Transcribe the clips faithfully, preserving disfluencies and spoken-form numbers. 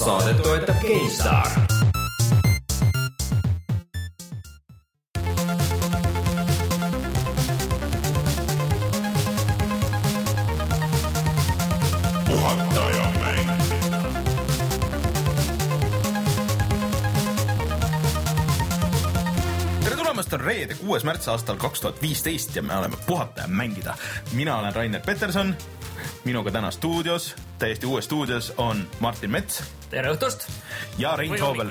Saadet toetab GameStar. On reede kuues märts aastal kaks tuhat viisteist ja me oleme puhata ja mängida. Mina olen Rainer Peterson, minuga täna stuudios, täiesti uues stuudios on Martin Mets. Tere õhtust! Ja Rein Soobel.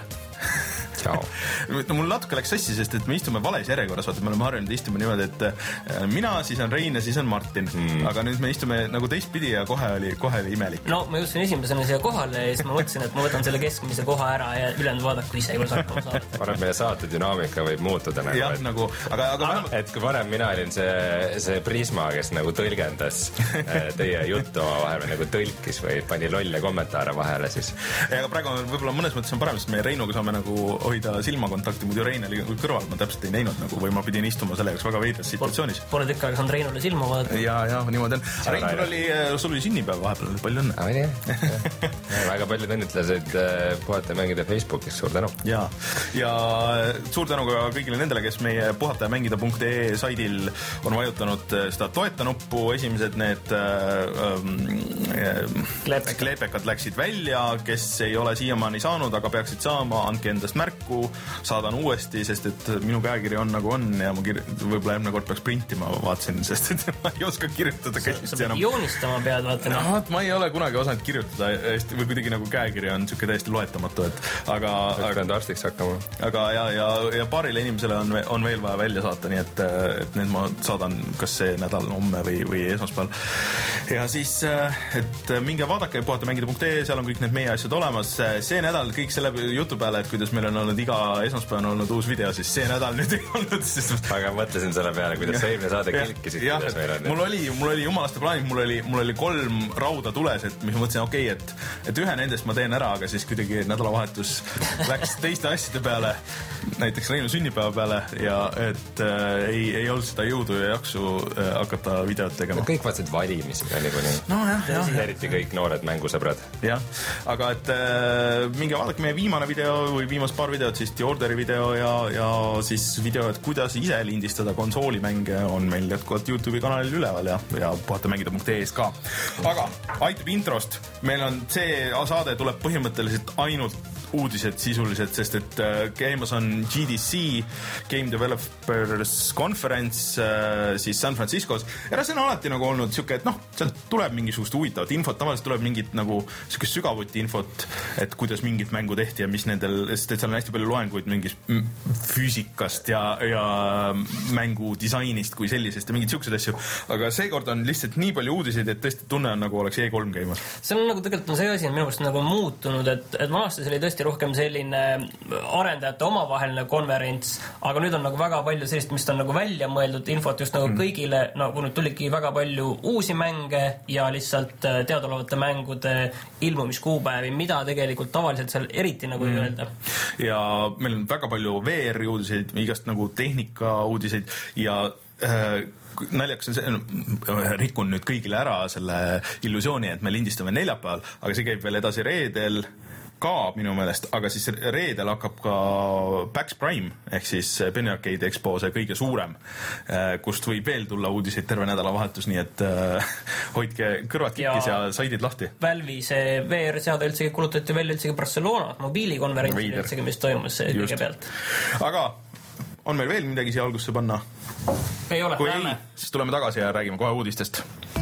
Ciao. No, mul natuke läks sassi, sest et me istume vales järjekorras, vaata, me oleme harjunud istuma niimoodi, et mina, siis on Rein ja siis on Martin. Mm. Aga nüüd me istume nagu teistpidi ja kohe oli, kohe oli imelik. No, ma jõudsin esimesena siia kohale ja siis ma mõtlesin, et ma võtan selle keskmise koha ära ja ülejäänud vaadaku ise, kuidas hakkama saada. Varem meie saate dünaamika võib muutuda nagu. Jah, et, nagu, aga, aga ah, et kui varem mina olin see, see Prisma, kes nagu tõlgendas teie juttu vahel nagu tõlkis või pani lolle kommentaare vahele, siis. Ja, aga praegu võib-olla mõnes mõttes on parem, sest meie Reinuga saame nagu hoida silmakontakti, muidu Rein oli kõrval, ma täpselt ei näinud nagu, või ma pidin istuma selle jaoks väga veidras situatsioonis. Pole tükk aega saanud Reinule silma vaadata. Ja, ja, niimoodi on. Rein, sul oli, sul oli sünnipäev vahepeal, palju õnne. Ah, nii. Väga paljud õnnitlesid puhata ja mängida Facebookis, suur tänu. Ja, ja suur tänu ka kõigile nendele, kes meie puhata ja mängida punkt ee saidil on vajutanud seda toeta nuppu, esimesed need ähm, Kleepekad. kleepekad läksid välja, kes ei ole siiamaani saanud, aga peaksid saama, andke endast märku, saadan uuesti, sest et minu käekiri on nagu on ja ma kir- võib-olla järgmine kord peaks printima, ma vaatasin, sest et ma ei oska kirjutada sa pead joonistama pead, vaata. No, ma ei ole kunagi osanud kirjutada või kuidagi nagu käekiri on siuke täiesti loetamatu, et aga aga arstiks hakkama. Aga ja, ja, ja paarile inimesele on, on veel vaja välja saata, nii et, et need ma saadan kas see nädal homme või, või esmaspäeval. Ja siis, et minge vaadake puhata mängida punkt ee, seal on kõik need meie asjad olemas. See nädal kõik selle jutu peale, et kuidas meil on olnud iga esmaspäev on olnud uus video, siis see nädal nüüd ei olnud. Sest... Aga mõtlesin selle peale, kuidas see eelmine saade kilkisid. Ja, mul oli, mul oli jumalaste plaanid, mul oli, mul oli kolm rauda tules, et mis ma mõtlesin, okei, okay, et, et ühe nendest ma teen ära, aga siis kuidagi nädalavahetus läks teiste asjade peale, näiteks Reinu sünnipäeva peale ja et äh, ei, ei olnud seda jõudu ja jaksu äh, hakata videot tegema. No, kõik vaatasid valimis niikuinii. No jah, jah. Eriti kõik noored mängusõbrad. Jah, aga et äh, minge vaadake meie viimane video või viimast paar videot, siis The Orderi video ja, ja siis video, et kuidas ise lindistada konsoolimänge on meil jätkuvalt YouTube'i kanalil üleval ja, ja puhata mängida punkt ee-s ka. Aga aitab introst. Meil on see saade tuleb põhimõtteliselt ainult uudised sisuliselt, sest et äh, käimas on G D C, Game Developers Conference äh, siis San Franciscos. Ja see on alati nagu olnud siuke, et noh, sealt tuleb mingisugust huvitavat infot, tavaliselt tuleb mingit nagu siuke sügavuti infot, et kuidas mingit mängu tehti ja mis nendel, sest et seal on hästi palju loenguid mingist füüsikast ja, ja mängu disainist kui sellisest ja mingid siuksed asju. Aga seekord on lihtsalt nii palju uudiseid, et tõesti tunne on nagu oleks E kolm käimas. See on nagu tegelikult on see asi, minu pärast nagu muutunud, et, et maastas oli tõesti rohkem selline arendajate omavaheline konverents, aga nüüd on nagu väga palju sellist, mis on nagu välja mõeldud infot just nagu mm. kõigile, nagu nüüd tulidki väga palju uusi mänge ja lihtsalt teadolevate mängude ilmumiskuupäevi, mida tegelikult tavaliselt seal eriti nagu mm. ei öelda. Ja meil on väga palju V R uudiseid, igast nagu tehnika uudiseid ja äh, naljakas on see, rikun nüüd kõigile ära selle illusiooni, et me lindistame neljapäeval, aga see käib veel edasi reedel ka minu meelest, aga siis reedel hakkab ka PAX Prime ehk siis Penny Arcade Expo, see kõige suurem, kust võib veel tulla uudiseid terve nädalavahetus, nii et äh, hoidke kõrvad kikkis ja, ja saidid lahti. Valve'i see V R-seade üldsegi kulutati välja üldsegi Barcelona mobiilikonverentsi üldsegi, mis toimus see kõige pealt. Aga on meil veel midagi siia algusse panna? Ei ole, kui näeme. Ei, siis tuleme tagasi ja räägime kohe uudistest.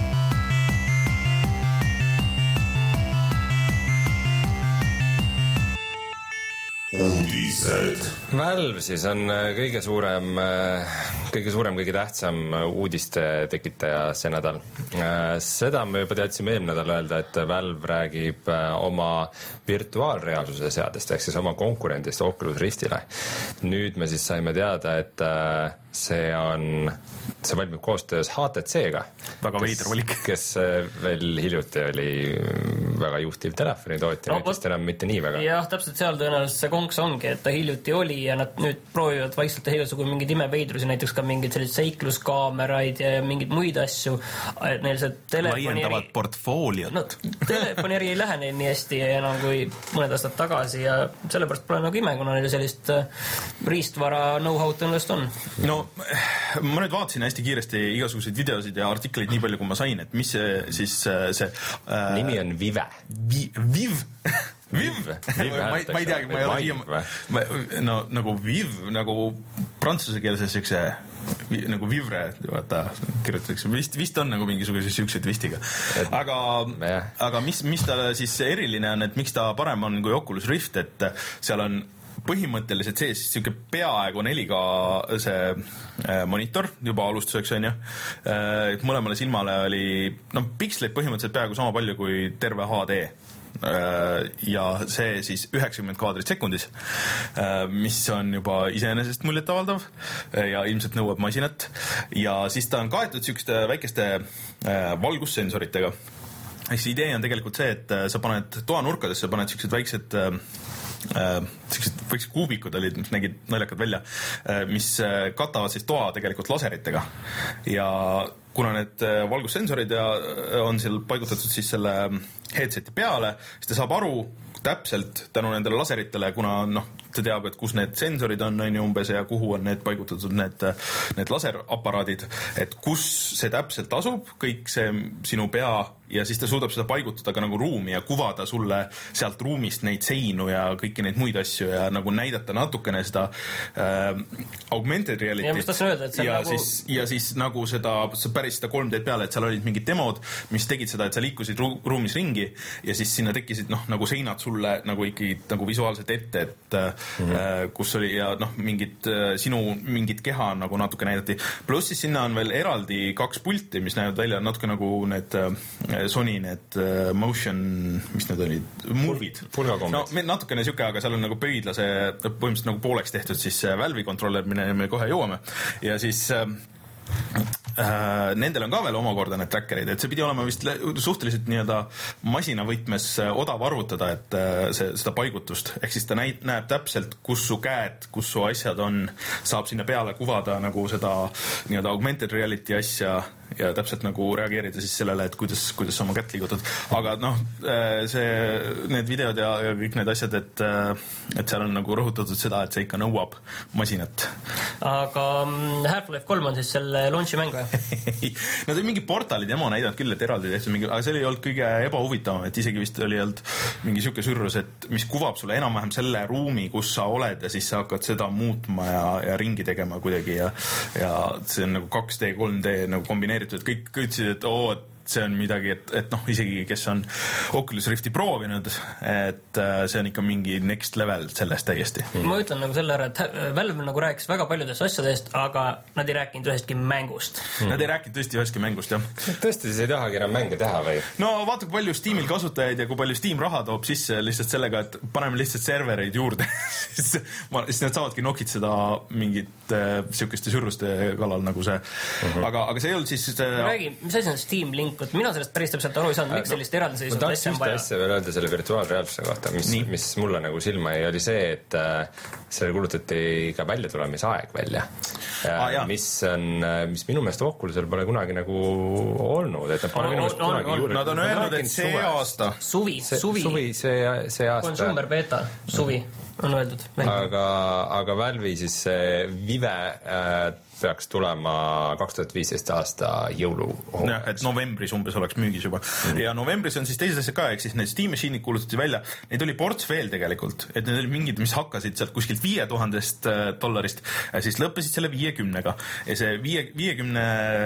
Uudised. Valve siis on kõige suurem, kõige suurem, kõige tähtsam uudiste tekitaja see nädal. Seda me juba teadsime eelmine nädal öelda, et Valve räägib oma virtuaalreaalsuse seadest, ehk siis oma konkurendist Oculus Riftile. Nüüd me siis saime teada, et see on, see valmib koostöös H T C-ga. Väga veider valik. Kes veel hiljuti oli väga juhtiv telefonitootja, no, vist enam mitte nii väga. Jah, täpselt seal tõenäoliselt see konks ongi, et ta hiljuti oli ja nad nüüd proovivad vaikselt teha igasugu mingid imeveidrusi, näiteks ka mingid sellised seikluskaameraid ja mingid muid asju. Et neil see telefoni laiendavad eri... portfooliot. No, telefoni eri ei lähe neil nii hästi enam kui mõned aastad tagasi ja sellepärast pole nagu ime, kuna neil sellist riistvara know-how tõenäoliselt on. No, ma nüüd vaatasin hästi kiiresti igasuguseid videosid ja artikleid nii palju, kui ma sain, et mis see siis see... Äh, nimi on Vive. Vi, Viv? Viv? ma, ma ei teagi, ma ei ole viim... No, nagu Viv, nagu prantsuse keelses siukse nagu Vivre, vaata, kirjutatakse. Vist, vist on nagu mingisuguse siukseid vistiga. Aga, aga mis, mis ta siis eriline on, et miks ta parem on kui Oculus Rift, et seal on põhimõtteliselt sees siuke peaaegu neli K see monitor juba alustuseks on ju. Mõlemale silmale oli, no piksleid põhimõtteliselt peaaegu sama palju kui terve H D. Ja see siis üheksakümmend kaadrit sekundis, mis on juba iseenesest muljetavaldav ja ilmselt nõuab masinat. Ja siis ta on kaetud siukeste väikeste valgussensoritega. Eks idee on tegelikult see, et sa paned toanurkadesse, paned siuksed väiksed sellised väiksed kuubikud olid, mis nägid naljakad välja, mis katavad siis toa tegelikult laseritega ja kuna need valgussensorid on seal paigutatud siis selle headseti peale, siis ta saab aru täpselt tänu nendele laseritele, kuna noh, ta teab, et kus need sensorid on, on ju umbes ja kuhu on need paigutatud need, need laseraparaadid, et kus see täpselt asub, kõik see sinu pea ja siis ta suudab seda paigutada ka nagu ruumi ja kuvada sulle sealt ruumist neid seinu ja kõiki neid muid asju ja nagu näidata natukene seda äh, augmented reality. Ja mis tahtsin öelda, et see ja nagu... Siis, ja siis nagu seda, päris seda kolm D peale, et seal olid mingid demod, mis tegid seda, et sa liikusid ru- ruumis ringi ja siis sinna tekkisid noh, nagu seinad sulle nagu ikkagi nagu visuaalselt ette, et mm-hmm. äh, kus oli ja noh, mingid äh, sinu mingid keha nagu natuke näidati. Pluss siis sinna on veel eraldi kaks pulti, mis näevad välja natuke nagu need äh, Sony need uh, motion, mis need olid, move'id. No, natukene siuke, aga seal on nagu pöidlase põhimõtteliselt nagu pooleks tehtud siis Valve'i kontroller, mille me kohe jõuame. Ja siis uh, uh, nendel on ka veel omakorda need trackerid, et see pidi olema vist suhteliselt nii-öelda masinavõtmes odav arvutada, et uh, see, seda paigutust. Ehk siis ta näib, näeb täpselt, kus su käed, kus su asjad on, saab sinna peale kuvada nagu seda nii-öelda augmented reality asja ja täpselt nagu reageerida siis sellele, et kuidas, kuidas sa oma kätt liigutad. Aga noh, see, need videod ja, ja kõik need asjad, et, et seal on nagu rõhutatud seda, et see ikka nõuab masinat. Aga Half-Life kolm on siis selle launchi mäng või? Nad on mingi portaali demo näidanud küll, et eraldi tehtud mingi, aga see oli olnud kõige ebahuvitavam, et isegi vist oli olnud mingi siuke sürrus, et mis kuvab sulle enam-vähem selle ruumi, kus sa oled ja siis sa hakkad seda muutma ja, ja ringi tegema kuidagi ja, ja see on nagu kaks D, kolm D nagu kombineeritud, et kõik ütlesid, et oo, et see on midagi, et, et noh, isegi kes on Oculus Rifti proovinud, et see on ikka mingi next level sellest täiesti. Ma ütlen nagu selle ära, et Valve nagu rääkis väga paljudest asjadest, aga nad ei rääkinud ühestki mängust. Nad ei rääkinud tõesti ühestki mängust, jah. Tõesti, siis ei tahagi enam mänge teha või? No vaata, kui palju Steamil kasutajaid ja kui palju Steam raha toob sisse lihtsalt sellega, et paneme lihtsalt servereid juurde. siis, ma, siis nad saavadki nokitseda mingit äh, siukeste sürruste kallal nagu see. Uh-huh. Aga, aga see ei olnud siis... Äh, räägi, mis asi on Steam Link? Mina sellest päris täpselt aru ei saanud, miks sellist eraldi seisnud asja on vaja. Ma tahaks ühte asja veel öelda selle virtuaalreaalsuse kohta, mis, mis mulle nagu silma ei oli see, et äh, selle kulutati ka väljatulemisaeg välja. Ah, mis on, mis minu meelest Oculusel pole kunagi nagu olnud, et nad pole minu meelest kunagi juurde. Nad on öelnud, et see aasta. Suvi, suvi. Suvi, see, see aasta. Consumer beta, suvi on öeldud. Aga, aga Valve'i siis Vive äh, peaks tulema kaks tuhat viisteist aasta jõulu. Ja, et novembris umbes oleks müügis juba. Mm. Ja novembris on siis teised asjad ka, ehk siis need Steam Machine'id kuulutati välja. Neid oli ports veel tegelikult, et need oli mingid, mis hakkasid sealt kuskilt viie tuhandest dollarist, siis lõppesid selle viiekümnega. Ja see viiekümne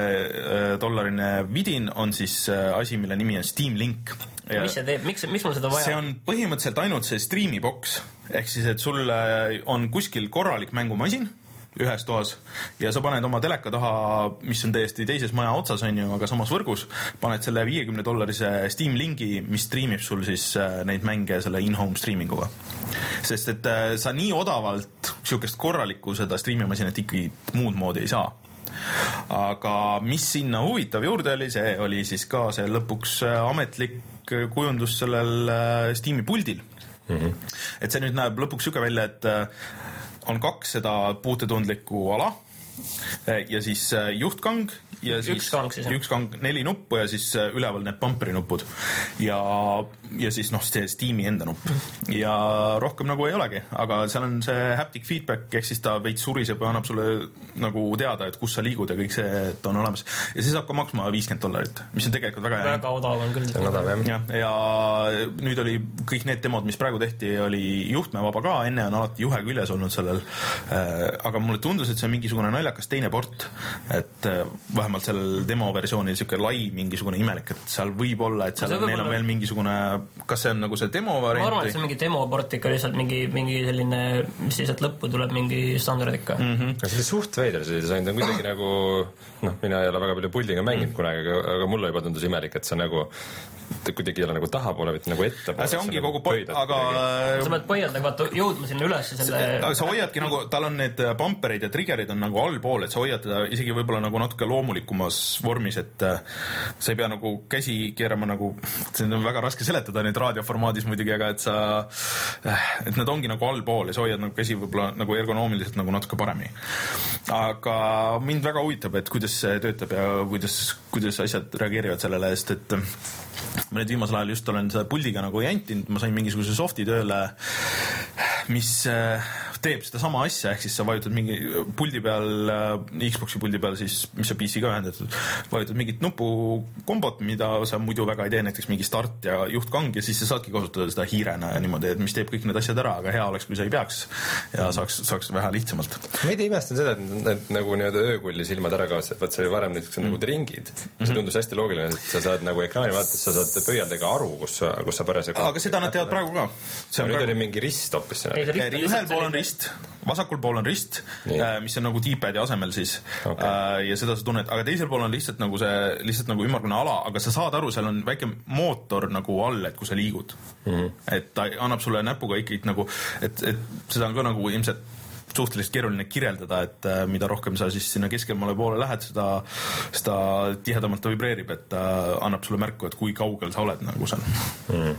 dollarine vidin on siis asi, mille nimi on Steam Link. Ja mis see teeb? Miks, miks mul seda vaja? See on põhimõtteliselt ainult see streami box, ehk siis, et sul on kuskil korralik mängumasin, ühes toas ja sa paned oma teleka taha, mis on täiesti teises maja otsas, on ju, aga samas võrgus, paned selle viiekümne dollarise Steam lingi, mis streamib sul siis neid mänge selle in-home streaminguga. Sest et sa nii odavalt siukest korralikku seda streamimasinat ikkagi muud moodi ei saa. Aga mis sinna huvitav juurde oli, see oli siis ka see lõpuks ametlik kujundus sellel Steam'i puldil. Mm-hmm. Et see nüüd näeb lõpuks siuke välja, et on kaks seda puutetundlikku ala ja siis juhtkang ja siis üks kang, siis, üks kang, neli nuppu ja siis üleval need bumperi nupud ja, ja siis noh, see Steam'i enda nupp ja rohkem nagu ei olegi, aga seal on see haptic feedback, ehk siis ta veits suriseb ja annab sulle nagu teada, et kus sa liigud ja kõik see, et on olemas ja see saab ka maksma viiskümmend dollarit, mis on tegelikult väga väga odav on küll. See on odav, jah. Ja, ja nüüd oli kõik need demod, mis praegu tehti, oli juhtmevaba ka, enne on alati juhe küljes olnud sellel, aga mulle tundus, et see on mingisugune naljakas teine port, et vähemalt sellel demo versioonil siuke lai mingisugune imelik, et seal võib olla, et seal on, neil on veel mingisugune, kas see on nagu see demo variant? Ma arvan, et see on mingi demo port ikka lihtsalt mingi, mingi selline, mis lihtsalt lõppu tuleb mingi standard ikka. Mm-hmm. See oli suht veider, see disain on kuidagi nagu, noh, mina ei ole väga palju puldiga mänginud mm. kunagi, aga, aga mulle juba tundus imelik, et see nagu kuidagi ei ole nagu tahapoole, mitte nagu ette poole. See ongi kogu point, aga sa pead põhjalt vaata jõudma sinna üles selle... aga sa hoiadki nagu, tal on need bumperid ja triggerid on nagu allpool, et sa hoiad teda isegi võib-olla nagu natuke loomulikumas vormis, et sa ei pea nagu käsi keerama nagu, see on väga raske seletada neid raadioformaadis muidugi, aga et sa et nad ongi nagu allpool ja sa hoiad nagu käsi võib-olla nagu ergonoomiliselt nagu natuke paremini. Aga mind väga huvitab, et kuidas see töötab ja kuidas, kuidas asjad reageerivad sellele, sest et ma nüüd viimasel ajal just olen seda puldiga nagu jantinud, ma sain mingisuguse softi tööle, mis teeb seda sama asja, ehk siis sa vajutad mingi puldi peal, Xboxi puldi peal siis, mis on P C ka ühendatud, vajutad mingit nupukombot, mida sa muidu väga ei tee, näiteks mingi start ja juhtkang ja siis sa saadki kasutada seda hiirena ja niimoodi, et mis teeb kõik need asjad ära, aga hea oleks, kui sa ei peaks ja saaks, saaks vähe lihtsamalt. Ma ei imestan seda, et, et nagu nii-öelda öökulli silmad ära kaots, et võt see oli varem näiteks mm. nagu tringid. See tundus hästi loogiline, et sa saad nagu ekraani vaates, sa saad pöialdega aru, kus sa, kus sa päras aga seda nad teevad praegu ka. See on nüüd praegu... oli mingi rist hoopis. Ühel pool on rist, vasakul pool on rist, äh, mis on nagu D-pad'i asemel siis okay. äh, ja seda sa tunned, aga teisel pool on lihtsalt nagu see, lihtsalt nagu ümmargune ala, aga sa saad aru, seal on väike mootor nagu all, et kui sa liigud. Mm-hmm. Et ta annab sulle näpuga ikkagi nagu, et, et seda on ka nagu ilmselt suhteliselt keeruline kirjeldada, et äh, mida rohkem sa siis sinna keskelmaale poole lähed, seda, seda tihedamalt ta vibreerib, et ta annab sulle märku, et kui kaugel sa oled nagu seal. Mm.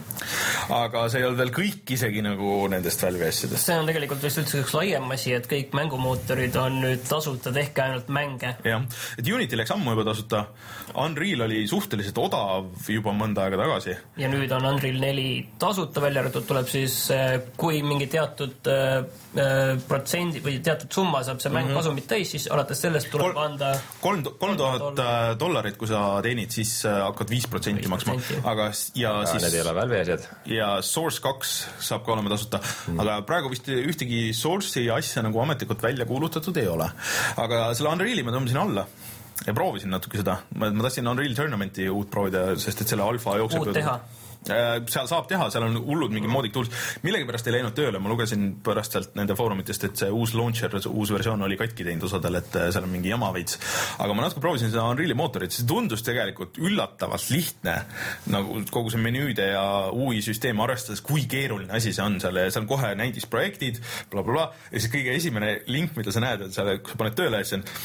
Aga see ei ole veel kõik isegi nagu nendest Valve'i asjadest. See on tegelikult vist üldse üks laiem asi, et kõik mängumootorid on nüüd tasuta, tehke ainult mänge. Jah, et Unity läks ammu juba tasuta. Unreal oli suhteliselt odav juba mõnda aega tagasi. Ja nüüd on Unreal neli tasuta, välja arvatud tuleb siis, kui mingi teatud äh, protsendi või teatud summa saab see mäng mm-hmm. kasumit täis, siis alates sellest tuleb Kol- anda kolm tuhat dollarit, kui sa teenid, siis hakkad viis protsenti maksma. Aga ja, ja siis... Need ei ole Valve asjad. Ja Source kaks saab ka olema tasuta. Mm. Aga praegu vist ühtegi Source'i asja nagu ametlikult välja kuulutatud ei ole. Aga selle Unreal'i ma tõmbasin alla ja proovisin natuke seda. Ma, ma tahtsin Unreal Tournamenti uut proovida, sest et selle alfa jookseb... Uut teha. Seal saab teha, seal on hullud mingi moodik tools. Millegipärast ei läinud tööle, ma lugesin pärast sealt nende foorumitest, et see uus launcher, uus versioon oli katki teinud osadel, et seal on mingi jama veits. Aga ma natuke proovisin seda Unreal'i mootorit, see tundus tegelikult üllatavalt lihtne, nagu kogu see menüüde ja U I-süsteem arvestades, kui keeruline asi see on seal ja seal on kohe näidisprojektid, bla, bla, bla, ja siis kõige esimene link, mida sa näed, et seal, kui sa paned tööle, et see on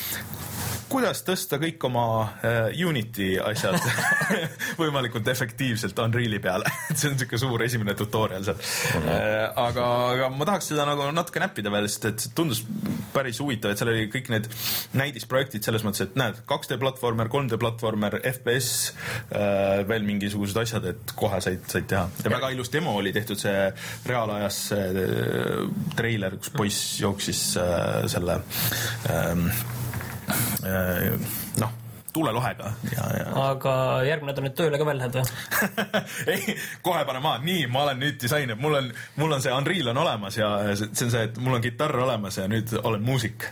kuidas tõsta kõik oma uh, Unity asjad võimalikult efektiivselt Unreal'i peale. See on siuke suur esimene tutorial seal. Mm-hmm. Uh, aga, aga ma tahaks seda nagu natuke näppida veel, sest et see tundus päris huvitav, et seal oli kõik need näidisprojektid selles mõttes, et näed, kaks D platvormer, kolm D platvormer, F P S, uh, veel mingisugused asjad, et kohe said, said teha. Ja väga ilus demo oli tehtud see reaalajas uh, treiler, kus poiss jooksis uh, selle um, noh, tuulelohega ja, ja. Aga järgmine nädal nüüd tööle ka veel lähed või? ei, kohe pane maha, nii, ma olen nüüd disainer, mul on, mul on see Unreal on olemas ja see on see, et mul on kitarr olemas ja nüüd olen muusik.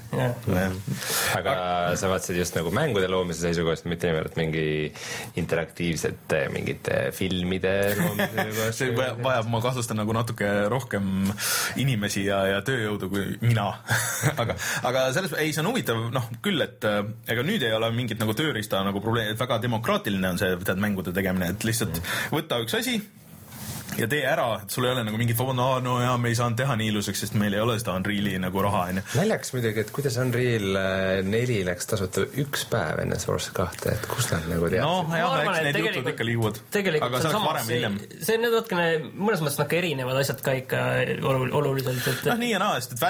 Aga sa vaatasid just nagu mängude loomise seisukohast, mitte nimelt mingi interaktiivsete mingite filmide loomise seisukohast? See vajab, ma kahtlustan nagu natuke rohkem inimesi ja, ja tööjõudu kui mina. aga, aga selles, ei, see on huvitav, noh, küll, et ega nüüd ei ole mingit nagu tööriista nagu probleem, et väga demokraatiline on see tead, mängude tegemine, et lihtsalt võtta üks asi ja tee ära, et sul ei ole nagu mingit vaband, no, no ja me ei saanud teha nii ilusaks, sest meil ei ole seda Unreali nagu raha. Naljaks muidugi, et kuidas Unreal neli läks tasuta üks päev enne Source kahte, et kus nad nagu tead? No jah, eks need jutud ikka liiguvad. Tegelikult aga see oleks varem hiljem. See on natukene, mõnes mõttes nagu erinevad asjad ka ikka oluliselt. Et... noh, nii ja naa, sest et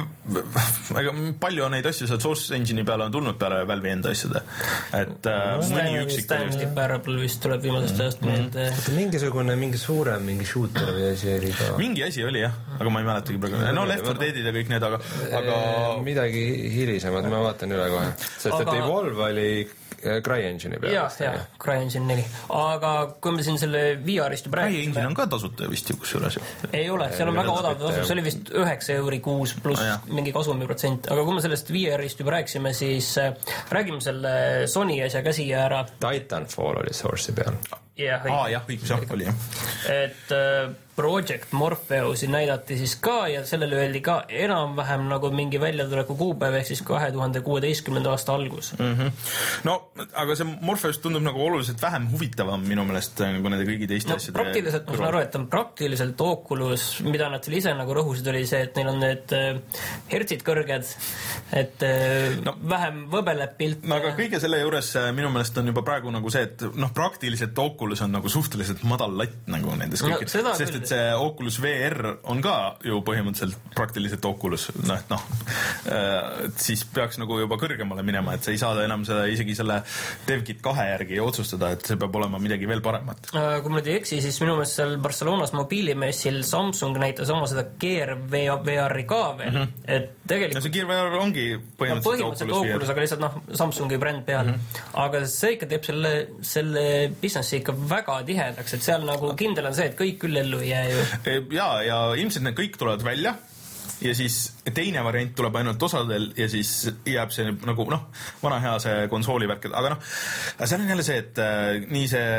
Valve'i palju on neid asju seal Source Engine'i peale on tulnud peale Valve'i enda asjade. Et no, mõni üksik... Stanley Parable vist tuleb viimasest ajast meelde. Mingisugune, mingi suurem mingi shooter või asi oli ka. Mingi asi oli jah, aga ma ei mäletagi praegu. No Left four Deadid ja kõik need, aga... aga... midagi hilisemad, ma vaatan üle kohe. Sest aga... et Evolve oli CryEngine'i peale. Jah, jah, CryEngine neli. Aga kui me siin selle V R-ist juba räägime... CryEngine on ka tasuta vist ju kusjuures. Ei ole, seal on väga odav tasu, see oli vist üheksa euri kuus pluss no, mingi kasumi protsent. Aga kui me sellest V R-ist juba rääksime, siis räägime selle Sony asja käsi ära. Titanfall oli Source'i peal. jah, Aa, jah, õigus, jah, oli jah. Et äh, Project Morpheusi näidati siis ka ja sellele öeldi ka enam-vähem nagu mingi väljatuleku kuupäev ehk siis kahe tuhande kuueteistkümnenda aasta algus. Mm-hmm. No, aga see Morpheus tundub nagu oluliselt vähem huvitavam minu meelest nagu nende kõigi teiste no, asjade. Praktiliselt, ma saan aru, et on praktiliselt Oculus, mida nad seal ise nagu rõhusid, oli see, et neil on need äh, hertsid kõrged, et äh, no, vähem võbeleb pilt. No, aga kõige selle juures minu meelest on juba praegu nagu see, et noh, praktiliselt Oculus on nagu suhteliselt madal latt nagu nendes kõik. No, sest et see Oculus V R on ka ju põhimõtteliselt praktiliselt Oculus, noh, et noh, siis peaks nagu juba kõrgemale minema, et sa ei saa enam seda, isegi selle DevKit kahe järgi otsustada, et see peab olema midagi veel paremat. Kui ma nüüd ei eksi, siis minu meelest seal Barcelonas mobiilimessil Samsung näitas oma seda Gear V R-i ka veel, mm-hmm. et tegelikult... No see Gear V R ongi põhimõtteliselt, no, põhimõtteliselt Oculus, Oculus, aga lihtsalt noh, Samsungi bränd peal. Mm-hmm. Aga see ikka teeb selle, selle businessi ikka väga tihedaks, et seal nagu kindel on see, et kõik küll ellu ei jää ju. Ja, ja ilmselt need kõik tulevad välja ja siis teine variant tuleb ainult osadel ja siis jääb see nagu noh, vana hea see konsoolivärk, aga noh, seal on jälle see, et äh, nii see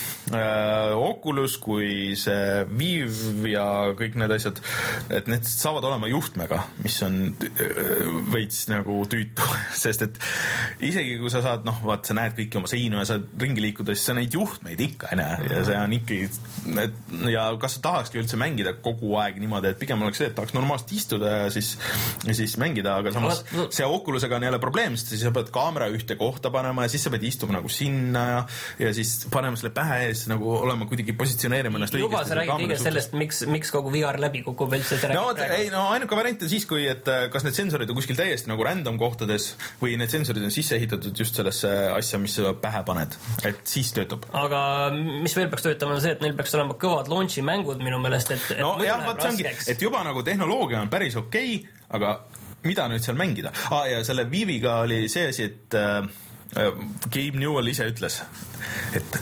äh, Oculus kui see Vive ja kõik need asjad, et need saavad olema juhtmega, mis on äh, veits nagu tüütu, sest et isegi kui sa saad, noh, vaat sa näed kõiki oma seinu ja sa ringi liikuda, siis sa neid juhtmeid ikka ei näe ja see on ikkagi, et, ja kas sa tahakski üldse mängida kogu aeg niimoodi, et pigem oleks see, et tahaks normaalselt istuda ja siis, ja siis mängida, aga samas see Oculusega on jälle probleem, sest siis sa pead kaamera ühte kohta panema ja siis sa pead istuma nagu sinna ja, ja siis panema selle pähe ees nagu olema kuidagi positsioneerima ennast juba sa räägid kõige sellest, miks, miks kogu V R läbi kukub üldse. No, ei, no ainuke variant on siis, kui et kas need sensorid on kuskil täiesti nagu random kohtades või need sensorid on sisse ehitatud just sellesse asja, mis sa pähe paned, et siis töötab. Aga mis veel peaks töötama on see, et neil peaks olema kõvad launchi mängud minu meelest, et, et no jah, vaat see ongi, et juba nagu tehnoloogia on päris okei, aga mida nüüd seal mängida? Ah, ja selle Viviga oli see asi, et äh, Gabe Newell ise ütles, et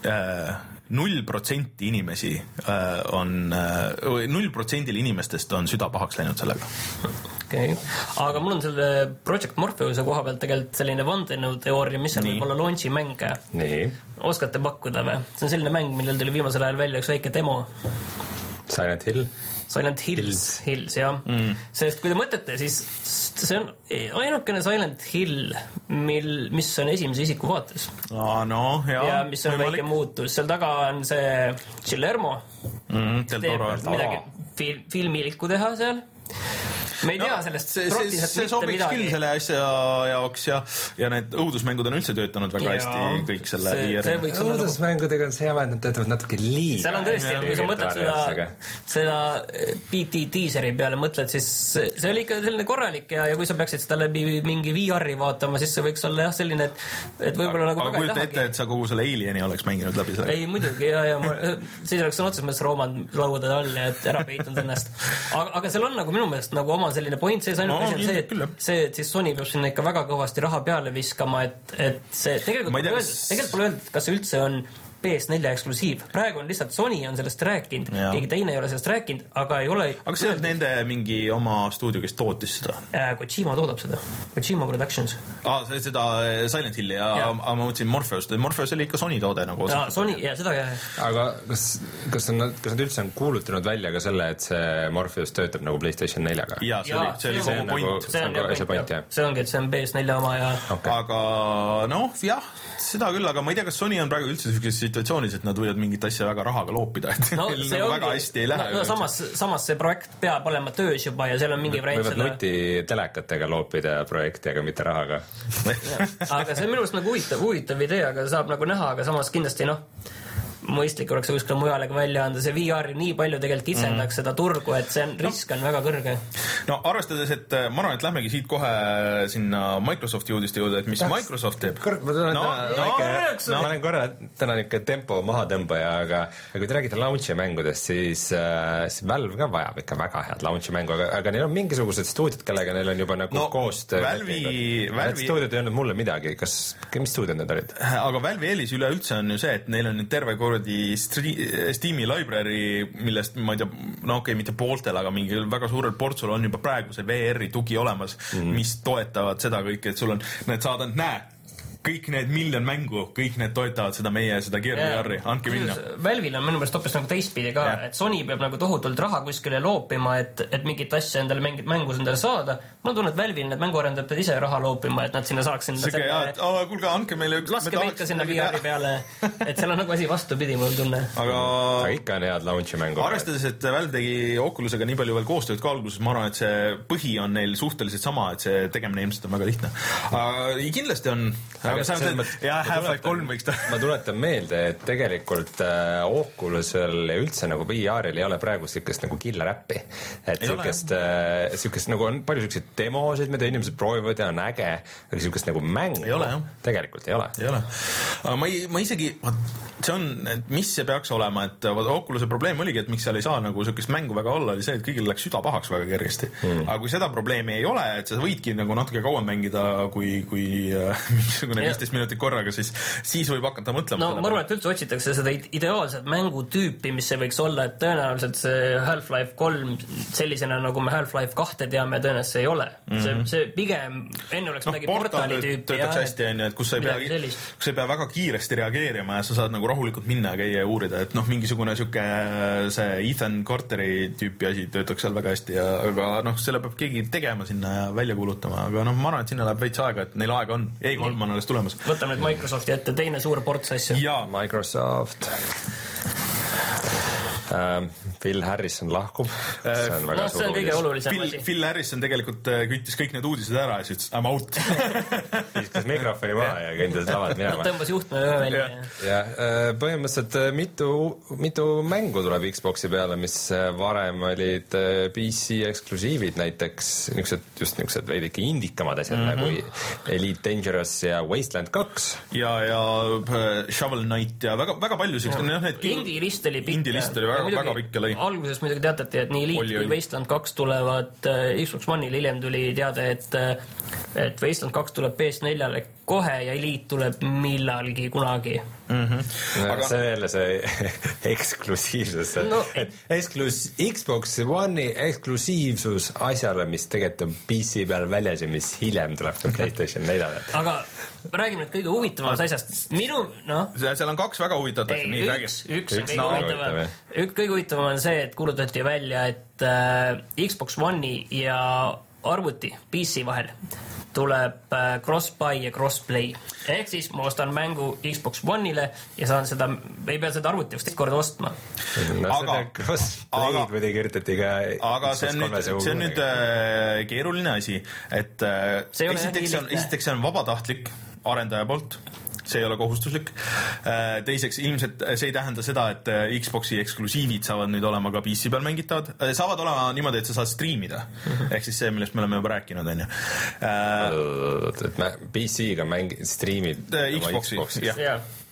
null äh, protsenti inimesi äh, on, null protsendil inimestest on süda pahaks läinud sellega. Okay. Aga mul on selle Project Morpheuse koha pealt tegelikult selline vandenõuteooria, mis on võib-olla launchi mänge. Nii. Oskate pakkuda või? See on selline mäng, millel tuli viimasel ajal välja üks väike demo. Silent Hill? Silent Hills, Hills, jah. Mm. Sest kui te mõtlete, siis see on ainukene Silent Hill, mil, mis on esimese isiku vaates. Ah, no, jah. Ja mis on väike muutus. Seal taga on see Guillermo. Mm, teeb midagi fil- filmilikku teha seal. Me ei tea no, sellest see, see, see sobiks küll selle asja jaoks ja, ja need õudusmängud on üldse töötanud väga ja, hästi kõik selle see, see õudusmängudega on see jama, et nad töötavad natuke liiga. Seal on tõesti, kui sa mõtled seda, seda B T teaseri peale mõtled, siis see oli ikka selline korralik ja, ja kui sa peaksid seda läbi mingi V R-i vaatama, siis see võiks olla jah selline, et, et võib-olla nagu aga kujuta ette, et sa kogu selle Alieni oleks mänginud läbi selle. Ei, muidugi, ja, ja ma, siis oleks on otses mõttes roomad laudade all ja et ära peitunud ennast. Aga, aga seal on nagu minu meelest nagu oma oma selline point sees, ainult no, asi on see, et see, et siis Sony peab sinna ikka väga kõvasti raha peale viskama, et, et see tegelikult pole öeldud, tegelikult pole öeldud, kas see üldse on P S four eksklusiiv. Praegu on lihtsalt Sony on sellest rääkinud, keegi teine ei ole sellest rääkinud, aga ei ole... Aga see on nende mingi oma stuudio, kes tootis seda? Äh, Kojima toodab seda. Kojima Productions. Ah, seda Silent Hilli ja, ja. ma mõtlesin Morpheus. Morpheus oli ikka Sony toode nagu ja, Sony, ja seda jah. Aga kas, kas, on, kas nad üldse on kuulutanud välja ka selle, et see Morpheus töötab nagu PlayStation four-ga? Ja, see oli, see oli kogu point. See on nagu see point, jah. See ongi, et see on P S four oma ja... Okay. Aga noh, jah, seda küll, aga ma ei tea, kas Sony on praegu üldse sellises situatsioonis, et nad võivad mingit asja väga rahaga loopida, et no, neil nagu väga hästi ei lähe. No, no, samas, samas see projekt peab olema töös juba ja seal on mingi variant seda... Võivad nuti telekatega loopida projekti, aga mitte rahaga. Aga see on minu arust nagu huvitav, huvitav idee, aga saab nagu näha, aga samas kindlasti noh, mõistlik oleks kuskil mujale välja anda, see V R nii palju tegelikult kitsendaks mm. seda turgu, et see on, risk on no, väga kõrge. No arvestades, et ma arvan, et lähmegi siit kohe sinna Microsofti uudiste juurde, et mis Taks. Microsoft teeb. Kor- ma tulen no, täna, no, no, no, ma olen korra täna niuke tempo mahatõmbaja, aga kui te räägite launchi mängudest, siis, siis Valve ka vajab ikka väga head launchi mängu, aga, aga neil on mingisugused stuudiod, kellega neil on juba nagu no, koostöö. Valve'i... Valve'i... stuudiod ei olnud mulle midagi, kas, mis stuudiod need olid? Aga Valve'i eelis üleüldse on ju see, et neil on terve Steam'i library, millest ma ei tea, no okei, okay, mitte pooltel, aga mingi väga suurel portsul on juba praegu see V R-i tugi olemas, mm-hmm. mis toetavad seda kõike, et sul on, need saadad, näe, kõik need miljon mängu, kõik need toetavad seda meie, seda Gear V R-i, andke minna. Valve'il on minu meelest hoopis nagu teistpidi ka, ja. Et Sony peab nagu tohutult raha kuskile loopima, et, et mingit asja endale mingit mängus endale saada. Ma tunnen, et Valve'il need mänguarendajad peavad ise raha loopima, et nad sinna saaks sinna Sike, selle... Et, oh, kuulge, andke meile üks... Laske meid ka sinna V R-i peale, et seal on nagu asi vastupidi, mul tunne. Aga... aga ikka on head launchi mängu. Arvestades, et Valve tegi Oculusega nii palju veel koostööd ka alguses, ma arvan, et see põhi on neil suhteliselt sama, et see tegemine ilmselt on väga lihtne. Aga kindlasti on... Aga see Half-Life kolm võiks ta... ma tuletan meelde, et tegelikult äh, Oculusel ja üldse nagu V R-il ei ole praegu sükest nagu killer-äppi. Et sükest, äh, sükest nagu on palju sükseid demosid, mida inimesed proovivad ja on äge, aga sükest nagu mängu ei ole, tegelikult ei ole. Ei ole. Ma, ei, ma isegi, see on, et mis see peaks olema, et Oculusel probleem oligi, et miks seal ei saa nagu sükest mängu väga olla, oli see, et kõigil läks süda pahaks väga kergesti. Hmm. Aga kui seda probleemi ei ole, et sa võidki nagu natuke kauem mängida, kui, kui äh, mingisugune viisteist minutit korraga, siis, siis võib hakata mõtlema. No ma arvan, et üldse otsitakse seda ideaalset mängutüüpi, mis see võiks olla, et tõenäoliselt see Half-Life kolm sellisena, nagu me Half-Life kahte teame, tõenäoliselt see ei ole. Mm-hmm. See, see pigem enne oleks no, midagi portaali tüüpi. Töötaks hästi, on ju, et kus sa ei pea, kus ei pea väga kiiresti reageerima ja sa saad nagu rahulikult minna ja käia ja uurida, et noh, mingisugune süke see Ethan Carteri tüüpi asi töötaks seal väga hästi ja aga noh, selle peab keegi tegema sinna ja välja kuulutama, aga noh, ma arvan, et sinna läheb veits aega, et neil aega on. E kolm on alles tulemas. Võtame nüüd Microsofti ette teine suur ports asju. Ja. Microsoft. Uh, Phil Harrison lahkub. See on väga no, suur see on kõige olulisem Phil, asi. Phil Harrison tegelikult küttis kõik need uudised ära ja siis ütles, I'm out. Viskas mikrofoni maha ja kõndis lavad minema. No, tõmbas juhtme ühe välja. Ja, põhimõtteliselt mitu, mitu mängu tuleb Xboxi peale, mis varem olid P C eksklusiivid, näiteks niisugused, just niisugused veidike indikamad asjad mm-hmm. nagu Elite Dangerous ja Wasteland kaks. Ja, ja Shovel Knight ja väga, väga palju siukest. No, Indie list oli pikk. Indie list oli väga, väga pikk ja lõi. Alguses muidugi teatati, et nii Elite kui Wasteland kaks tulevad uh, Xbox One'il, hiljem tuli teade, et, et Wasteland kaks tuleb P S four-le kohe ja Elite tuleb millalgi kunagi. Mm-hmm. Aga... see jälle see eksklusiivsus no, et eksklus... Xbox One'i eksklusiivsus asjale, mis tegelikult on P C peal väljas ja mis hiljem tuleb ka PlayStation four-le. Aga räägime nüüd kõige huvitavamast asjast. Minu, noh... seal on kaks väga huvitavat asja. Ei, üks, üks on kõige huvitavam. Üks kõige huvitavam on see, et kuulutati välja, et äh, Xbox One'i ja arvuti P C vahel tuleb äh, cross-buy ja cross-play. Ehk siis ma ostan mängu Xbox One'ile ja saan seda, ei pea seda arvuti vist korda ostma. No aga, seda cross-play'd või te kirjutati ka aga see on nüüd, see on nüüd äh, keeruline asi, et äh, esiteks on, esiteks on vabatahtlik arendaja poolt, see ei ole kohustuslik. Teiseks, ilmselt see ei tähenda seda, et Xboxi eksklusiivid saavad nüüd olema ka P C peal mängitavad. Saavad olema niimoodi, et sa saad streamida. Ehk siis see, millest me oleme juba rääkinud, on ju. Et me P C-ga mängid streamid Xboxi, jah.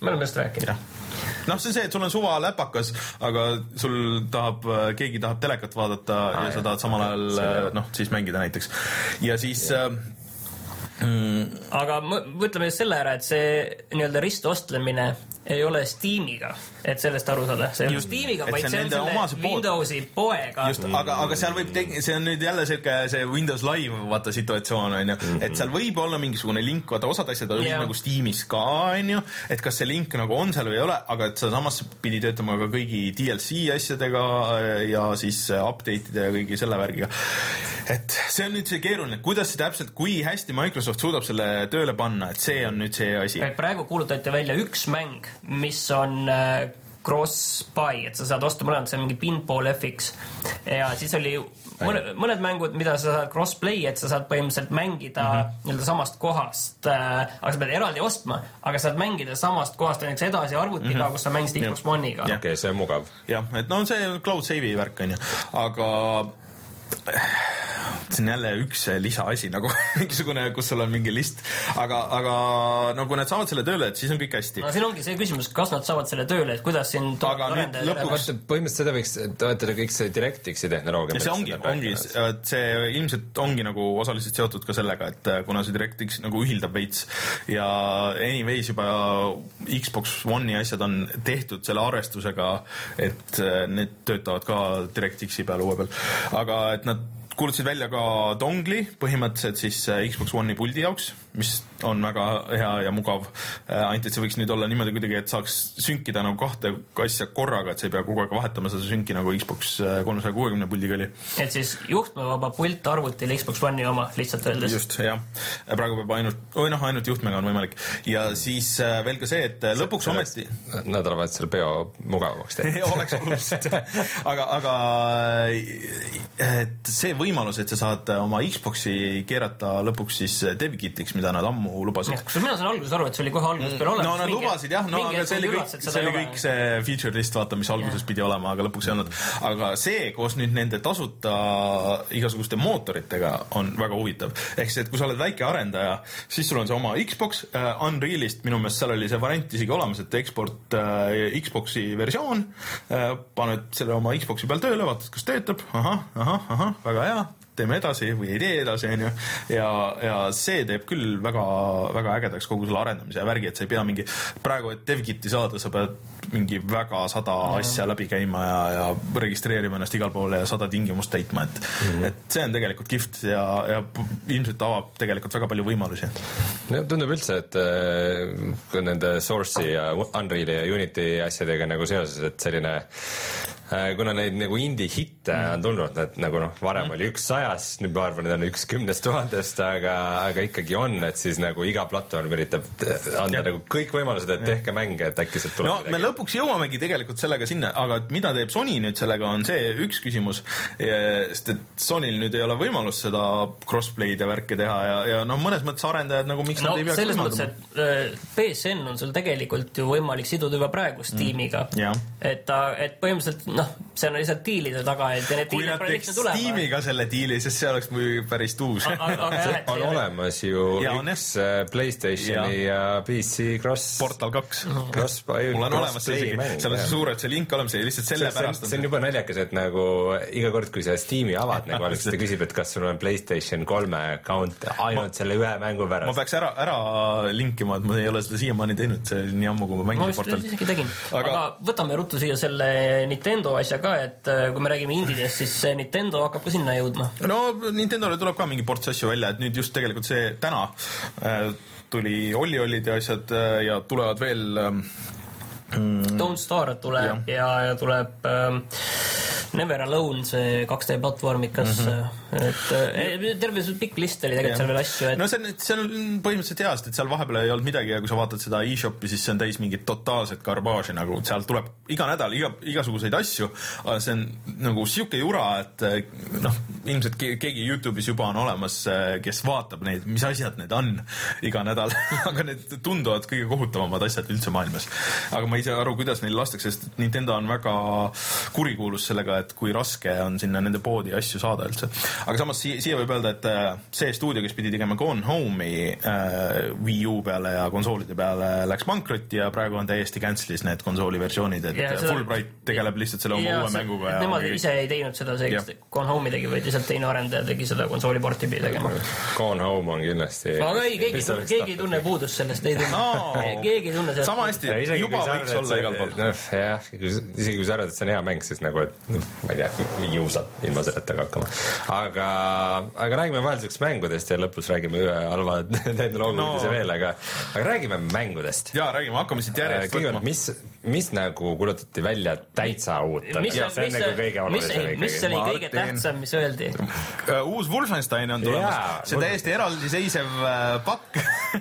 me oleme just rääkinud. noh, see on see, et sul on suva läpakas, aga sul tahab, keegi tahab telekat vaadata ah, ja sa tahad samal ajal noh, siis mängida näiteks. Ja siis äh, mm, aga mõtleme just selle ära, et see nii-öelda ristostlemine ei ole Steamiga, et sellest aru saada. See on Steamiga, vaid see on selle Windowsi poega. Just, aga, aga seal võib tegi, see on nüüd jälle selline see Windows Live vaata situatsioon, on ju, mm-hmm. et seal võib olla mingisugune link, vaata osad asjad olid yeah. nagu Steamis ka, on ju, et kas see link nagu on seal või ei ole, aga et sa samas pidi töötama ka kõigi D L C asjadega ja siis update'ide ja kõigi selle värgiga. Et see on nüüd see keeruline, kuidas see täpselt, kui hästi Microsoft suudab selle tööle panna, et see on nüüd see asi. Et praegu kuulutati välja üks mäng, mis on äh, cross-buy, et sa saad osta mõned, see on mingi Pinball F X ja siis oli mõned, mõned mängud, mida sa saad cross-play, et sa saad põhimõtteliselt mängida mm-hmm. nii-öelda samast kohast äh, aga sa pead eraldi ostma, aga saad mängida samast kohast näiteks edasi arvutiga mm-hmm. kus sa mängisid Xbox One'iga. Okei, okay, see on mugav. Jah, et no see cloud save'i värk on ju, aga see on jälle üks lisaasi nagu mingisugune, kus sul on mingi list, aga, aga no kui nad saavad selle tööle, et siis on kõik hästi. No siin ongi see küsimus, kas nad saavad selle tööle, et kuidas siin aga nüüd lõpuks põhimõtteliselt seda võiks toetada kõik see DirectX-i tehnoloogia. Ja see ongi, ongi see ilmselt ongi nagu osaliselt seotud ka sellega, et kuna see DirectX nagu ühildab veits ja anyways juba Xbox One'i asjad on tehtud selle arvestusega, et need töötavad ka DirectX-i peal uue peal, aga et nad kuulutasid välja ka dongli põhimõtteliselt siis Xbox One'i puldi jaoks, mis on väga hea ja mugav. Ainult, et see võiks nüüd olla niimoodi kuidagi, et saaks sünkida nagu kahte asja korraga, et sa ei pea kogu aeg vahetama seda sünki nagu Xbox kolmesaja kuuekümne puldiga oli. Et siis juhtmevaba pult arvutil Xbox One'i oma, lihtsalt öeldes. Just, jah. Praegu peab ainult, või noh, ainult juhtmega on võimalik. Ja siis veel ka see, et lõpuks ometi... Nädalavahetusel peo mugavamaks teha. Oleks oluliselt. aga, aga et see võimalus, et sa saad oma Xboxi keerata lõpuks siis DevKitiks, mida nad ammu lubasid. Kus mina saan alguses aru, et see oli kohe alguses peal olemas. No nad lubasid jah, no aga see oli kõik, see oli kõik see feature list, vaata, mis alguses pidi olema, aga lõpuks ei olnud. Aga see koos nüüd nende tasuta igasuguste mootoritega on väga huvitav. Ehk see, et kui sa oled väike arendaja, siis sul on see oma Xbox, uh, Unrealist, minu meelest seal oli see variant isegi olemas, et export uh, Xboxi versioon, uh, paned selle oma Xboxi peal tööle, vaatad, kas töötab, aha, aha, aha, väga hea, teeme edasi või ei tee edasi, on ju. Ja, ja see teeb küll väga, väga ägedaks kogu selle arendamise ja värgi, et sa ei pea mingi, praegu, et DevKiti saada, sa pead mingi väga sada no. asja läbi käima ja, ja registreerima ennast igal poole ja sada tingimust täitma, et, mm. et see on tegelikult kihvt ja, ja ilmselt avab tegelikult väga palju võimalusi. No, tundub üldse, et äh, nende Source'i ja Unreal'i ja Unity asjadega nagu seoses, et selline kuna neid nagu indie hitte on tulnud, et nagu noh, varem oli üks sajast, nüüd ma arvan, et on üks kümnest tuhandest, aga, aga ikkagi on, et siis nagu iga platvorm üritab anda ja. Nagu kõik võimalused, et tehke mänge, et äkki sealt tuleb no, midagi. Me lõpuks jõuamegi tegelikult sellega sinna, aga mida teeb Sony nüüd sellega, on see üks küsimus, sest et Sonyl nüüd ei ole võimalus seda crossplay'd ja värke teha ja, ja noh, mõnes mõttes arendajad nagu miks no, nad ei peaks selles mõttes, et P S N on sul tegelikult ju võimalik siduda juba praegu Steamiga, mm. et, et põhimõtteliselt noh, see on lihtsalt diilide taga, et need kui nad teeks Steamiga selle diili, sest see oleks muidu päris tuus. On olemas ju ja, üks PlayStationi ja, ja P C cross Portal kaks cross-buy mul on olemas see isegi, seal on see suured see link olemas ja lihtsalt selle see, pärast see on juba naljakas, et nagu iga kord, kui sa Steami avad, nagu alguses ta küsib, et kas sul on PlayStation kolme account ainult ma, selle ühe mängu pärast. Ma peaks ära, ära linkima, et ma ei ole seda siiamaani teinud, see nii ammu, kui ma mängisin Portal. Ma isegi tegin, aga... aga võtame ruttu siia selle Nintendo asja ka, et kui me räägime indidest, siis Nintendo hakkab ka sinna jõudma. No Nintendole tuleb ka mingi ports asju välja, et nüüd just tegelikult see täna äh, tuli Olli-Ollid ja asjad äh, ja tulevad veel äh, Don't Starve tuleb ja, ja, ja tuleb äh, Never Alone, see kaks D platvormikas, mm-hmm. et terve pikk list oli tegelikult seal veel asju. Et... No see on, see on põhimõtteliselt heast, et seal vahepeal ei olnud midagi ja kui sa vaatad seda e-shopi, siis see on täis mingit totaalset garbaaži, nagu seal tuleb iga nädal iga, igasuguseid asju, see on nagu siuke jura, et noh, ilmselt keegi YouTube'is juba on olemas, kes vaatab neid, mis asjad need on iga nädal aga need tunduvad kõige kohutavamad asjad üldse maailmas. Aga ma ei saa aru, kuidas neil lastakse, sest Nintendo on väga kurikuulus sellega, et kui raske on sinna nende poodi asju saada üldse. Aga samas siia, siia võib öelda, et see stuudio, kes pidi tegema Gone Home'i äh, Wii U peale ja konsoolide peale, läks pankrotti ja praegu on täiesti cancelis need konsooli versioonid, et ja, Fulbright tegeleb lihtsalt selle oma uue mänguga. Ja nemad ise ei teinud seda, see Gone Home'i tegi, vaid lihtsalt teine arendaja tegi seda konsooli porti pidi tegema. Gone Home on kindlasti... aga ei, keegi, keegi tunne puudust sellest, ei tunne. No, keegi tunne sellest. Sama hästi, ja, juba võiks olla igal pool. Jah, isegi kui sa arvad, et see on hea mäng, siis nagu, et ma ei tea, jõusad ilma selletaga hakkama. Aga, aga räägime vahelduseks mängudest ja lõpus räägime ühe halva tehnoloogilise no. veel, aga, aga räägime mängudest. Jaa, räägime, hakkame siit järjest võtma. Mis, mis nagu kulutati välja täitsa uut? Mis, ja, see on mis, nagu kõige olulisem. Mis, mis oli kõige tähtsam, mis öeldi? Uus Wolfenstein on tulemas. Yeah, see on täiesti eraldiseisev pakk.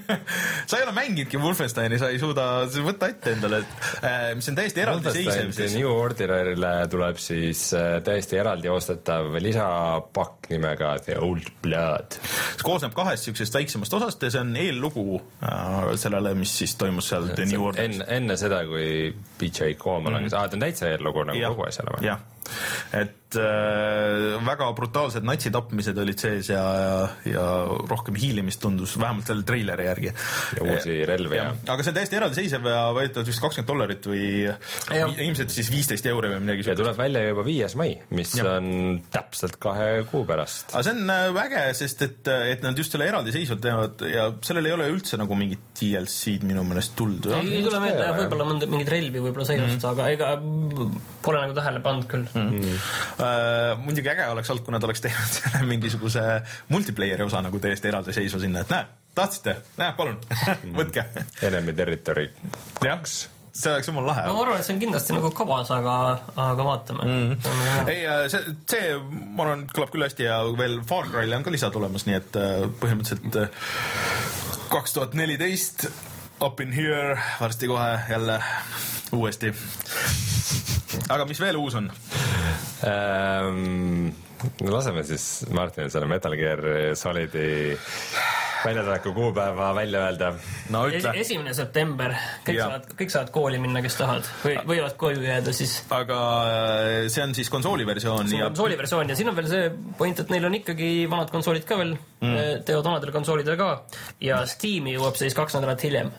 sa ei ole mängidki Wolfensteini, sa ei suuda võtta ette endale, et mis on täiesti eraldiseisev. Siis... New Orderile tuleb siis täiesti eraldi ostetav lisapakk nimega The Old Blood. See koosneb kahest siuksest väiksemast osast ja see on eellugu sellele, mis siis toimus seal The New Orderis. Enne, enne seda, kui B J Coleman mm. on, ah, ta on täitsa eellugu nagu ja. Kogu asjale või? Jah, et äh, väga brutaalsed natsitapmised olid sees ja, ja, ja rohkem hiilimist tundus, vähemalt selle treileri järgi. Ja uusi relvi ja. Ja. Aga see on täiesti eraldiseisev ja võetavad vist kakskümmend dollarit või ja. Ilmselt siis viisteist euri või midagi. Ja tuleb välja juba viies mai, mis ja. On täpselt kahe kuu pärast. Aga see on väge, sest et, et nad just selle eraldiseisvalt teevad ja sellel ei ole üldse nagu mingit D L C-d minu mõnest tuld. Ei tule meelde, võib-olla mõnda, mingid relvi võib-olla seilust, mm. aga ega pole nagu tähele pannud küll. Mm. Uh, muidugi äge oleks olnud, kui nad oleks teinud selle mingisuguse multiplayeri osa nagu täiesti eraldiseisva sinna, et näe, tahtsite, näe, palun, võtke. Enemy Territory kaks. See oleks jumal lahe. No, ma arvan, et see on kindlasti nagu kavas, aga, aga vaatame. Mm. Ei, see, see, ma arvan, kõlab küll hästi ja veel Far Cry'le on ka lisa tulemas, nii et põhimõtteliselt kaks tuhat neliteist up in here, varsti kohe jälle uuesti. Aga mis veel uus on? Ähm, laseme siis Martinil selle Metal Gear Solidi väljateleku kuupäeva välja öelda. No, ütle. Esimene september. Kõik saavad, kõik saavad kooli minna, kes tahad. Või, võivad koju jääda siis. Aga see on siis konsooli versioon. See on ja... konsooli versioon ja siin on veel see point, et neil on ikkagi vanad konsoolid ka veel. Mm. Teevad vanadele konsoolidele ka. Ja Steam'i jõuab siis kaks nädalat hiljem.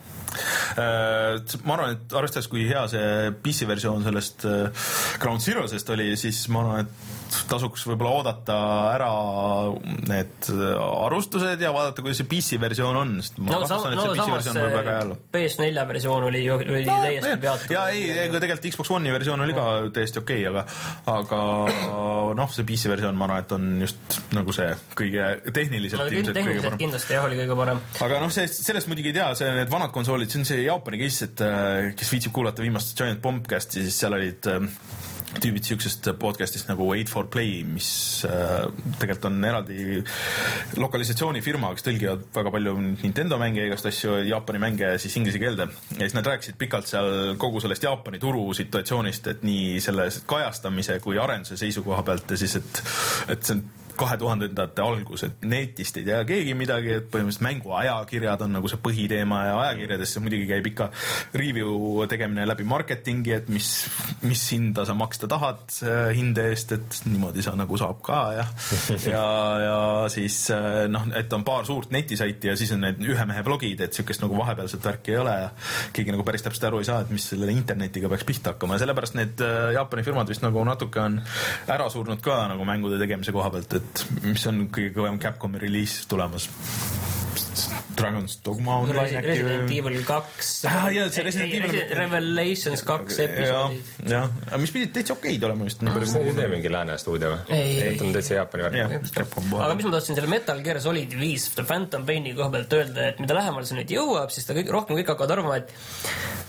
Ma arvan, et arvestades, kui hea see P C versioon sellest Ground Zerosest oli, siis ma arvan, et tasuks võib-olla oodata ära need arvustused ja vaadata, kuidas see P C versioon on. Ma no, vastan, et no, see P C versioon võib väga hea olla. P S neli versioon oli, oli no, täiesti peatud. Ja ei, ei, tegelikult Xbox One'i versioon oli ka täiesti okei, aga, aga noh, see P C versioon ma arvan, et on just nagu see kõige tehniliselt no, ilmselt kõige parem. Kindlasti jah, oli kõige parem. Aga noh, sellest, sellest muidugi ei tea, see need vanad konsoolid, see on see Jaapani case, et kes viitsib kuulata viimast Giant Bombcasti, siis seal olid tüübid siuksest podcastist nagu eight four Play, mis äh, tegelikult on eraldi lokalisatsioonifirma, kes tõlgivad väga palju Nintendo mänge ja igast asju, Jaapani mänge siis inglise keelde. Ja siis nad rääkisid pikalt seal kogu sellest Jaapani turu situatsioonist, et nii selle kajastamise kui arenduse seisukoha pealt ja siis, et, et see on kahe tuhandendate algus, et netist ei tea keegi midagi, et põhimõtteliselt mängu ajakirjad on nagu see põhiteema ja ajakirjadesse muidugi käib ikka review tegemine läbi marketingi, et mis, mis hinda sa maksta tahad hinde eest, et niimoodi sa nagu saab ka ja, ja, ja siis noh, et on paar suurt netisaiti ja siis on need ühe mehe blogid, et siukest nagu vahepealset värki ei ole ja keegi nagu päris täpselt aru ei saa, et mis selle internetiga peaks pihta hakkama ja sellepärast need Jaapani firmad vist nagu natuke on ära surnud ka nagu mängude tegemise koha pealt, et mis on kõige kõvem Capcomi release tulemas. Dragon's Dogma on Resident Evil kaks ah, jah, see Resident Evil Revelations kaks episoodid ja, ja mis pidid täitsa okeid olema vist no, see ei tee mingi lääne stuudio või? Ei, on täitsa Jaapani värk aga mis ma tahtsin selle Metal Gear Solid viis The Phantom Paini koha pealt öelda, et mida lähemal see nüüd jõuab, siis ta kõik, rohkem kõik hakkavad arvama, et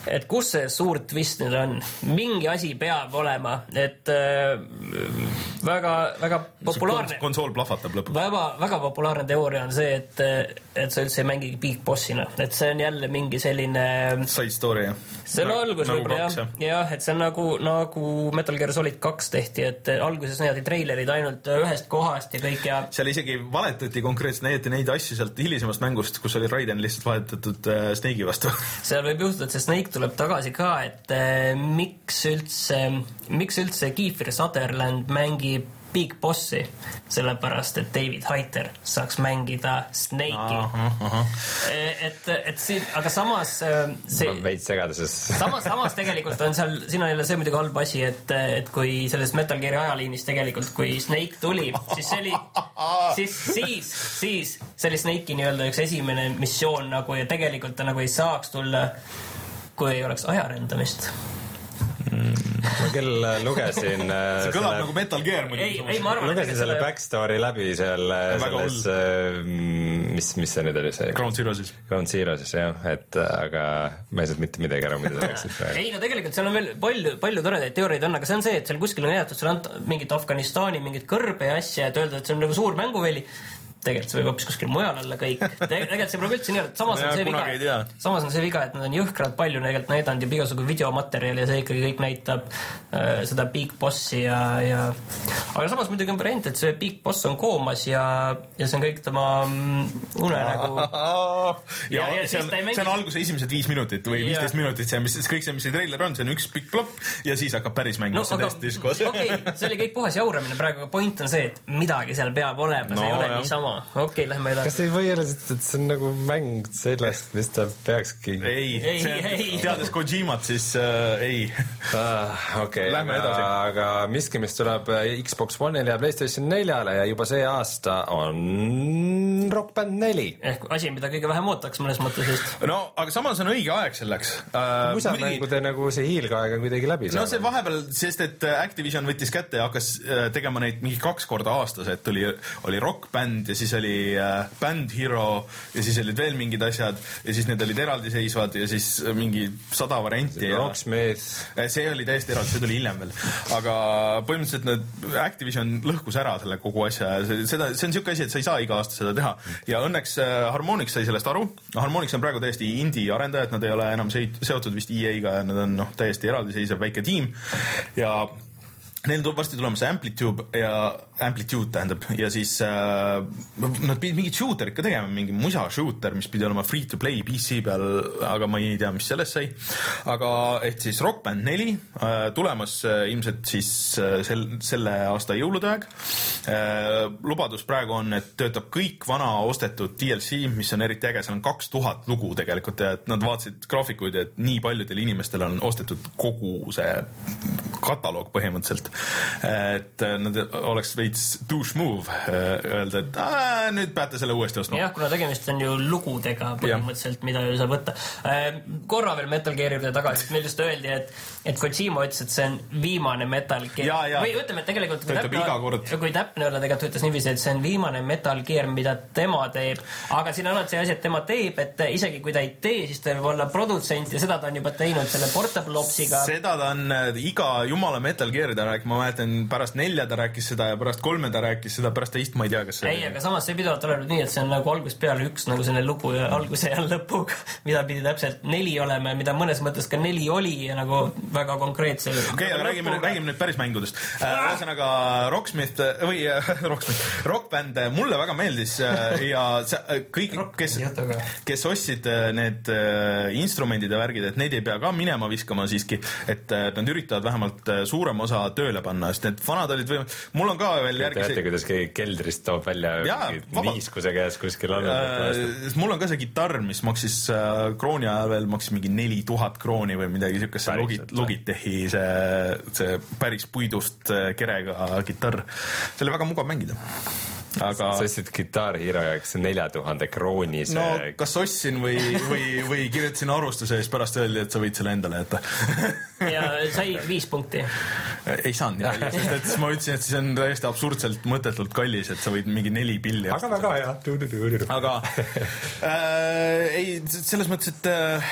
et kus see suur twist nüüd on. Mingi asi peab olema, et äh, väga, väga populaarne konsool plahvatab lõpuks. Väga, väga populaarne teooria on see, et, et sa üldse ei mängigi Big Bossina, et see on jälle mingi selline side story, jah. See on algus nagu võib-olla jah, jah, et see on nagu, nagu Metal Gear Solid kaks tehti, et alguses näidati treilerid ainult ühest kohast ja kõik ja seal isegi valetati konkreetselt, näidati neid asju sealt hilisemast mängust, kus oli Raiden lihtsalt valetatud äh, Snake'i vastu. Seal võib juhtuda, et see Snake tuleb tagasi ka, et äh, miks üldse, miks üldse Kiefer Sutherland mängib Big Bossi, sellepärast, et David Hayter saaks mängida Snake'i. Uh -huh. Et, et siin, aga samas see, veits segaduses. Samas, samas tegelikult on seal, siin on jälle see muidugi halb asi, et, et kui selles Metal Gear'i ajaliinis tegelikult, kui Snake tuli, siis see oli, siis, siis, siis see oli Snake'i nii-öelda üks esimene missioon nagu ja tegelikult ta nagu ei saaks tulla, kui ei oleks ajarendamist. Ma küll lugesin see kõlab selle... nagu Metal Gear ei, ei, ma arvan, lugesin selle backstory läbi seal selles, mis, mis see nüüd oli see? Ground Zero siis Ground Zero siis, jah, et aga ma ei saanud mitte midagi ära, mida rääksid praegu. Ei, no tegelikult seal on veel palju, palju toredaid teooriaid on, aga see on see, et seal kuskil on näidatud seal mingit Afganistani, mingit kõrbe ja asja, et öelda, et see on nagu suur mänguväli. Tegelikult see võib hoopis kuskil mujal olla kõik. Tegelikult see pole üldse nii, et samas on see viga, et, samas on see viga, et nad on jõhkralt palju tegelikult näidanud juba igasugu videomaterjali ja see ikkagi kõik näitab äh, seda Big Bossi ja, ja aga samas muidugi on variant, et see Big Boss on koomas ja, ja see on kõik tema unenägu. ja, ja see, on, mängi... see on alguse esimesed viis minutit või viisteist minutit, see, mis, kõik see, mis see trailer on, see on üks pikk plopp ja siis hakkab päris mängima no, see täiesti diskos. Okei, okay, see oli kõik puhas jauramine praegu, point on see, et midagi seal peab olema, see no, ei ole nii sama. Okei, okay, lähme edasi. Kas ei või olla, et see on nagu mäng sellest, mis ta peakski? Ei, ei, ei. Teades Kojimat, siis äh, ei. Ah, okei, okay. aga, aga miski, mis tuleb Xbox One'ile ja PlayStation neljale ja juba see aasta on Rock Band neli. Ehk asi, mida kõige vähem ootaks mõnes mõttes just. No, aga samas on õige aeg selleks. Uh, Musamängude muidugi... nagu see hiilgaeg on kuidagi läbi saanud. No see vahepeal, sest et Activision võttis kätte ja hakkas tegema neid mingi kaks korda aastas, et oli, oli Rock Band ja siis oli Band Hero ja siis olid veel mingid asjad ja siis need olid eraldiseisvad ja siis mingi sada varianti ja Rocksmith. See oli täiesti eraldi, see tuli hiljem veel. Aga põhimõtteliselt need Activision lõhkus ära selle kogu asja. Seda, see on siuke asi, et sa ei saa iga aasta seda teha. Ja õnneks Harmonix sai sellest aru. Harmonix on praegu täiesti indie arendajad, nad ei ole enam seotud vist E A-ga ja nad on noh, täiesti eraldiseisev väike tiim ja neil tuleb varsti tulemas Amplitude ja Amplitude tähendab ja siis äh, nad pidid mingit shooter ikka tegema, mingi musa shooter, mis pidi olema free to play P C peal, aga ma ei tea, mis sellest sai. Aga et siis Rock Band neli äh, tulemas äh, ilmselt siis äh, sel, selle aasta jõulude aeg. Äh, lubadus praegu on, et töötab kõik vana ostetud D L C, mis on eriti äge, seal on kaks tuhat lugu tegelikult ja et nad vaatasid graafikuid, et nii paljudel inimestel on ostetud kogu see kataloog põhimõtteliselt. Et nad oleks veits douche move öelda, et aa, nüüd peate selle uuesti ostma. Jah, kuna tegemist on ju lugudega põhimõtteliselt, ja. Mida ju saab võtta. Korra veel Metal Gear juurde tagasi, meil just öeldi, et, et Kojima ütles, et see on viimane Metal Gear. Ja, ja. Või ütleme, et tegelikult kui täpne, kui täpne olla, tegelikult ütles niiviisi, et see on viimane Metal Gear, mida tema teeb. Aga siin on see asi, et tema teeb, et isegi kui ta ei tee, siis ta võib olla produtsent ja seda ta on juba teinud selle Portable Opsiga. Seda ta on iga jumala Metal Gear ta rääkis, ma mäletan, pärast nelja ta rääkis seda ja pärast kolme ta rääkis seda, pärast teist ma ei tea, kas see ei, aga samas see pidevalt olenud nii, et see on nagu algusest peale üks nagu selline lugu ja alguse ja lõpuga, mida pidi täpselt neli olema ja mida mõnes mõttes ka neli oli ja nagu väga konkreetse okei, okay, aga räägime, räägime nüüd päris mängudest. Ühesõnaga Rocksmith või Rocksmith, Rock Band mulle väga meeldis ja see, kõik, kes, kes ostsid need instrumendid ja värgid, et neid ei pea ka minema viskama siiski, et nad üritavad vähemalt suurem osa tööle panna, sest need vanad olid või... Mul on ka veel järgi see... kuidas keegi keldrist toob välja jaa, niiskuse käes kuskil on. Äh, mul on ka see gitarr, mis maksis äh, krooni ajal veel maksis mingi neli tuhat krooni või midagi siukest, see Logit, Logitechi see, see päris puidust kerega gitarr. See oli väga mugav mängida. Aga... sa ostsid Guitar Hero jaoks nelja tuhande krooni see... no kas ostsin või, või, või kirjutasin arvustuse ja siis pärast öeldi, et sa võid selle endale jätta. Ja sai viis punkti. Ei saanud jah, sest et ma ütlesin, et siis on täiesti absurdselt mõttetult kallis, et sa võid mingi neli pilli aga väga hea aga äh, ei, selles mõttes, et äh,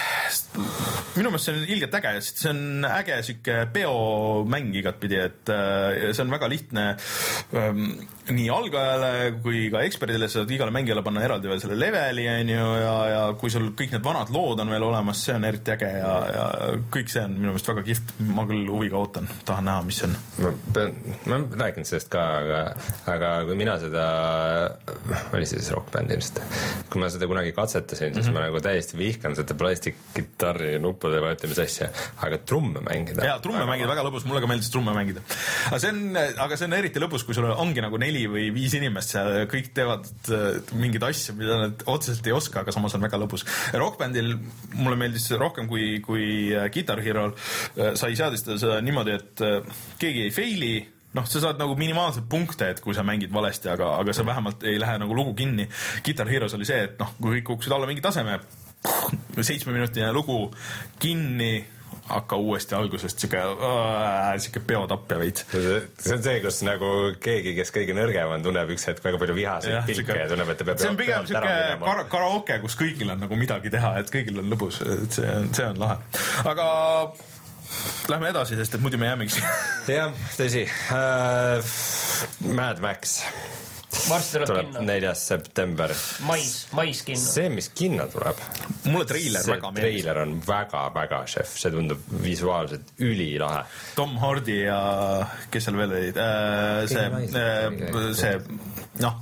minu meelest see on ilgelt äge, sest see on äge siuke peomäng igatpidi, et see on väga lihtne ähm, nii algajale kui ka eksperdile, sa saad igale mängijale panna eraldi veel selle leveli on ju, ja, ja kui sul kõik need vanad lood on veel olemas, see on eriti äge ja, ja kõik see on minu meelest väga kihvt, ma küll huviga ootan, tahan näha, mis on. Ma pean, ma olen rääkinud sellest ka, aga, aga kui mina seda, oli see siis Rock Band ilmselt, kui ma seda kunagi katsetasin, siis mm-hmm. ma nagu täiesti vihkan seda plastikgitarri nuppude vajutamise asja, aga trumme mängida. Jaa, trumme mängida, väga lõbus, mulle ka meeldis trumme mängida. Aga see on, aga see on eriti lõbus, kui sul ongi nagu neli või viis inimest seal, kõik teevad mingid asju, mida nad otseselt ei oska, aga samas on väga lõbus. Rock Bandil mulle meeldis rohkem kui, kui Guitar Herol sai seadistada seda niimoodi, et keegi ei faili, noh, sa saad nagu minimaalselt punkte, et kui sa mängid valesti, aga, aga sa vähemalt ei lähe nagu lugu kinni. Guitar Heroes oli see, et noh, kui kõik kukkusid alla mingi taseme, seitsmeminutine lugu kinni, hakka uuesti algusest siuke, siuke peotapp ja veits. See on see, kus nagu keegi, kes kõige nõrgem on, tunneb üks hetk väga palju vihaseid ja, pilke ja tunneb, et ta peab see on pigem siuke kar- karaoke, kus kõigil on nagu midagi teha, et kõigil on lõbus, et see on, see on lahe. Aga lähme edasi, sest et muidu me jäämegi jah, tõsi uh, Mad Max varsti tuleb, tuleb kinno. neljas september. Mais, mais kinno. See, mis kinno tuleb. Mulle treiler see väga meeldis. Treiler on väga, väga šef. See tundub visuaalselt ülilahe. Tom Hardy ja kes seal veel olid? Äh, see, äh, see, noh.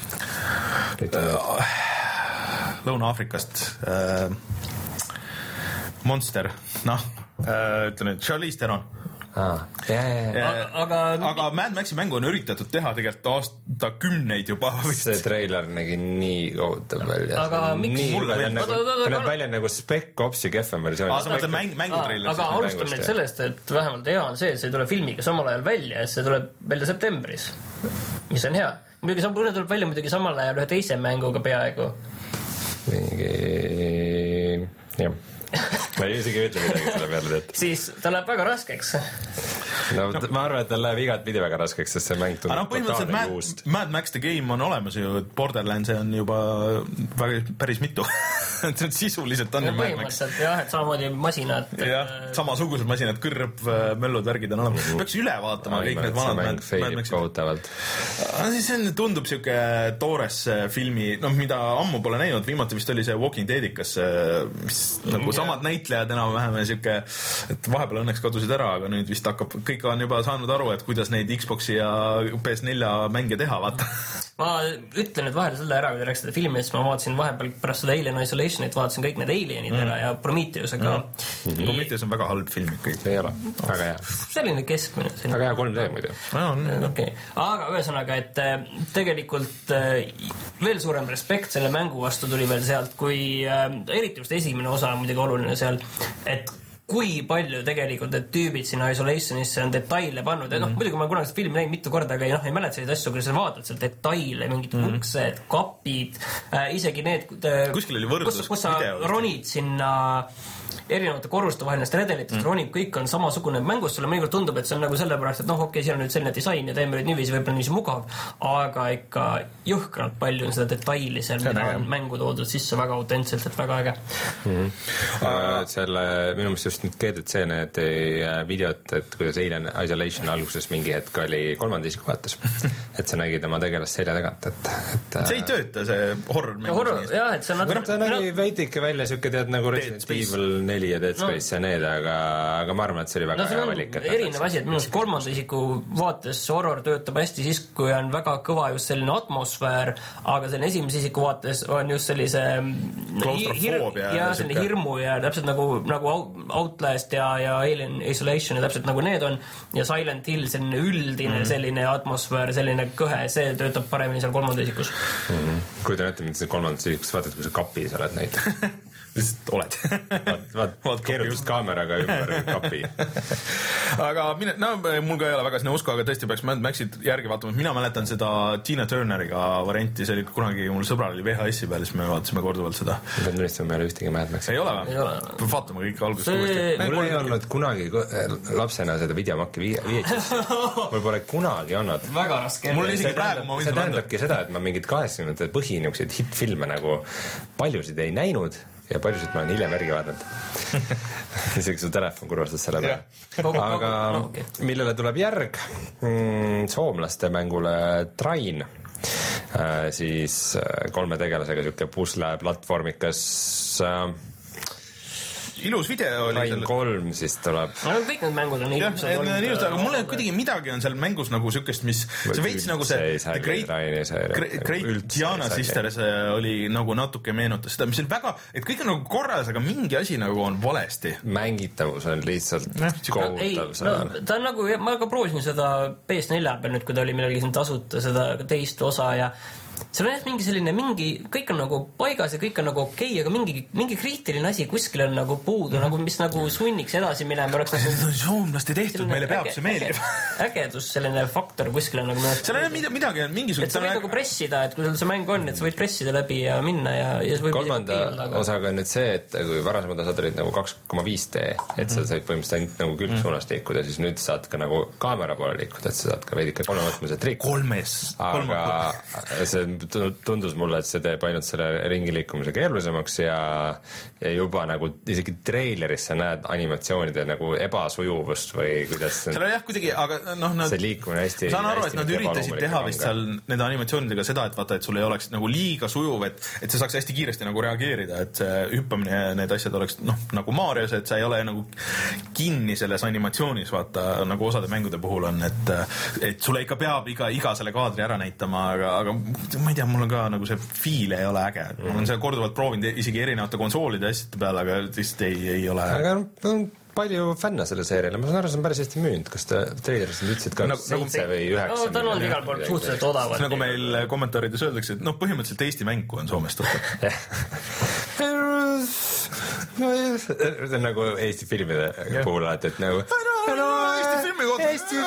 Äh, Lõuna-Afrikast. Äh, Monster. Noh, äh, ütlen nüüd, Charlize Theron. Ah, yeah, yeah, yeah. aga, aga Mad Maxi mängu on üritatud teha tegelikult aastakümneid juba vist. See treiler nägi nii kohutav välja. Aga miks? Mulle näeb välja nagu Spec Opsi kehvem versioon. Aa, sa mõtled mäng, mängutreiler. Aga alustame nüüd sellest, et vähemalt hea on see, et see tuleb filmiga samal ajal välja ja see tuleb välja septembris, mis on hea. Muidugi samal tuleb välja muidugi samal ajal ühe teise mänguga peaaegu. Mingi... jah. Ma ei isegi ütle midagi selle peale teed. Siis ta läheb väga raskeks. No, no ma arvan, et ta läheb igat pidi väga raskeks, sest see mäng tundub no, totaalne Mad, juust. Mad Max The Game on olemas ju, Borderlands on juba väga, päris mitu. Sisuliselt on ju Mad Max. Jah, et samamoodi masinad. Jah, samasugused masinad, kõrb, möllud, värgid on olemas. Peaks üle vaatama kõik need vanad Mad, Mad Maxid. Siis on, tundub siuke toores filmi, noh, mida ammu pole näinud, viimati vist oli see Walking Deadikas, mis nagu samad näitlejad enam-vähem ja siuke, et vahepeal õnneks kadusid ära, aga nüüd vist hakkab, kõik on juba saanud aru, et kuidas neid Xboxi ja P S neli mänge teha, vaata. Ma ütlen nüüd vahel selle ära, kui te rääks seda filmi, siis ma vaatasin vahepeal pärast seda Alien Isolationit, vaatasin kõik need Alienid mm. ära ja Prometheus ka. Mm. Mm. Prometheus on väga halb film kõik. Ei ole, väga hea. Selline keskmine. Väga hea kolm D muidu. Okay. Aga ühesõnaga, et tegelikult veel suurem respekt selle mängu vastu tuli veel sealt, kui eriti just esimene osa on muidugi oluline seal, et kui palju tegelikult need tüübid sinna Isolationisse on detaile pannud. Mm-hmm. No, muidugi ma olen kunagi filmi näinud mitu korda, aga ei, no, ei mäleta selliseid asju, kui sa vaatad seal detaile, mingid mm-hmm. uksed, kapid, äh, isegi need... Äh, kuskil oli võrdlus. Kus, kus sa video, ronid sinna erinevate korruste vahel nendest redelitest mm. ronib, kõik on samasugune mängus, sulle mõnikord tundub, et see on nagu sellepärast, et noh, okei, siin on nüüd selline disain ja teeme nüüd niiviisi, võib-olla niiviisi mugav, aga ikka jõhkralt palju on seda detaili seal, mida on mängu toodud sisse väga autentselt, et väga äge. Mm-hmm. Uh, selle, minu meelest just nüüd G D C need videot, et kuidas Alien Isolation alguses mingi hetk oli kolmanda isiku vaates, et sa nägid oma tegelast selja tagant, et, et see ei tööta, see horror mäng. Horror, jah, et see on natuke... Ta nägi veidike välja siuke tead nagu Resident Evil neli ja Dead Space no. ja need, aga, aga ma arvan, et see oli väga no, hea valik. Erinev asi, et minu arust kolmanda isiku vaates horror töötab hästi siis, kui on väga kõva just selline atmosfäär, aga selline esimese isiku vaates on just sellise klaustrofoobia ja selline hirmu ja täpselt nagu, nagu Outlast ja, ja Alien Isolation ja täpselt nagu need on ja Silent Hill, selline üldine mm-hmm. selline atmosfäär, selline kõhe, see töötab paremini seal kolmanda isikus. Mm-hmm. Kui te näete mind kolmandas isikus, vaatad, kui sa kapis oled neid. Lihtsalt oled. vaat, vaat keerutust kaameraga ümber kapi. aga mine, no mul ka ei ole väga sinna usku, aga tõesti peaks Mad Maxid järgi vaatama. Mina mäletan seda Tina Turneriga varianti, see oli kunagi, mul sõbral oli V H S-i peal, siis me vaatasime korduvalt seda. Ma pean tunnistama, meil ühtegi Mad Maxi. Ei ole või? Vaatame kõik algusest uuesti. Mul ei olnud kunagi lapsena seda videomakki viietist. Mul pole kunagi olnud. Väga raske. Mul isegi praegu ma võin see tähendabki seda, et ma mingid kaheksakümnendate põhiniukseid hitfilme nagu paljusid ei näinud ja paljusid ma olen hiljem järgi vaadanud. isegi su telefon kurvastas selle peale. Aga no, okay. millele tuleb järg? Mm, soomlaste mängule Train. Äh, siis kolme tegelasega siuke pusle platvormikas äh, ilus video oli Train kolm siis tuleb. No, kõik need mängud on ilusad. Jah, need on ilusad, aga mulle kuidagi midagi on seal mängus nagu sükest, mis see veits nagu see The Great, Great, Great Diana Sisters oli nagu natuke meenutas seda, mis oli väga, et kõik on nagu korras, aga mingi asi nagu on valesti. Mängitavus on lihtsalt kohutav. No, ta on nagu, ma ka proovisin seda P S neli peal nüüd, kui ta oli millalgi siin tasuta seda teist osa ja seal on jah mingi selline, mingi, kõik on nagu paigas ja kõik on nagu okei, aga mingi, mingi kriitiline asi kuskil on nagu puudu, mm. nagu mis nagu sunniks edasi minema. See on soomlaste tehtud, meile peab see meeldib. Ägedus, selline faktor kuskil on nagu seal on midagi, mingisugune... Et sa võid nagu pressida, et kui sul see mäng on, et sa võid pressida läbi ja minna ja... ja kolmanda osaga on nüüd see, et kui varasemad osad olid nagu kaks koma viis D, et sa said põhimõtteliselt ainult nagu külgsuunast liikuda, siis nüüd saad ka nagu kaamera poole liikuda, et sa saad ka veidike kolmemõtmelise trikk. Kolmes. Aga see tundus mulle, et see teeb ainult selle ringi liikumise keerulisemaks ja, ja juba nagu isegi treileris sa näed animatsioonide nagu ebasujuvust või kuidas seal on jah kuidagi, aga noh nad, see liikumine hästi saan aru, et nad üritasid teha vist seal nende animatsioonidega seda, et vaata, et sul ei oleks nagu liiga sujuv, et, et sa saaks hästi kiiresti nagu reageerida, et see hüppamine ja need asjad oleks noh, nagu Marios, et sa ei ole nagu kinni selles animatsioonis, vaata, nagu osade mängude puhul on, et, et sulle ikka peab iga, iga selle kaadri ära näitama, aga, aga ma ei tea, mul on ka nagu see feel ei ole äge. Ma olen seda korduvalt proovinud isegi erinevate konsoolide asjade peale, aga lihtsalt ei, ei ole... Aga on palju fänne selle seeriale. Ma saan aru, see on päris hästi müünud. Kas te traileris ütlesid ka nagu, seitse või üheksa? No, ta on olnud igal pool suhteliselt odavad. Nagu meil kommentaarides öeldakse, et noh, põhimõtteliselt Eesti mängu on Soomest võtta. See on nagu Eesti filmide puhul alati, et nagu Eesti filmi kohta Eesti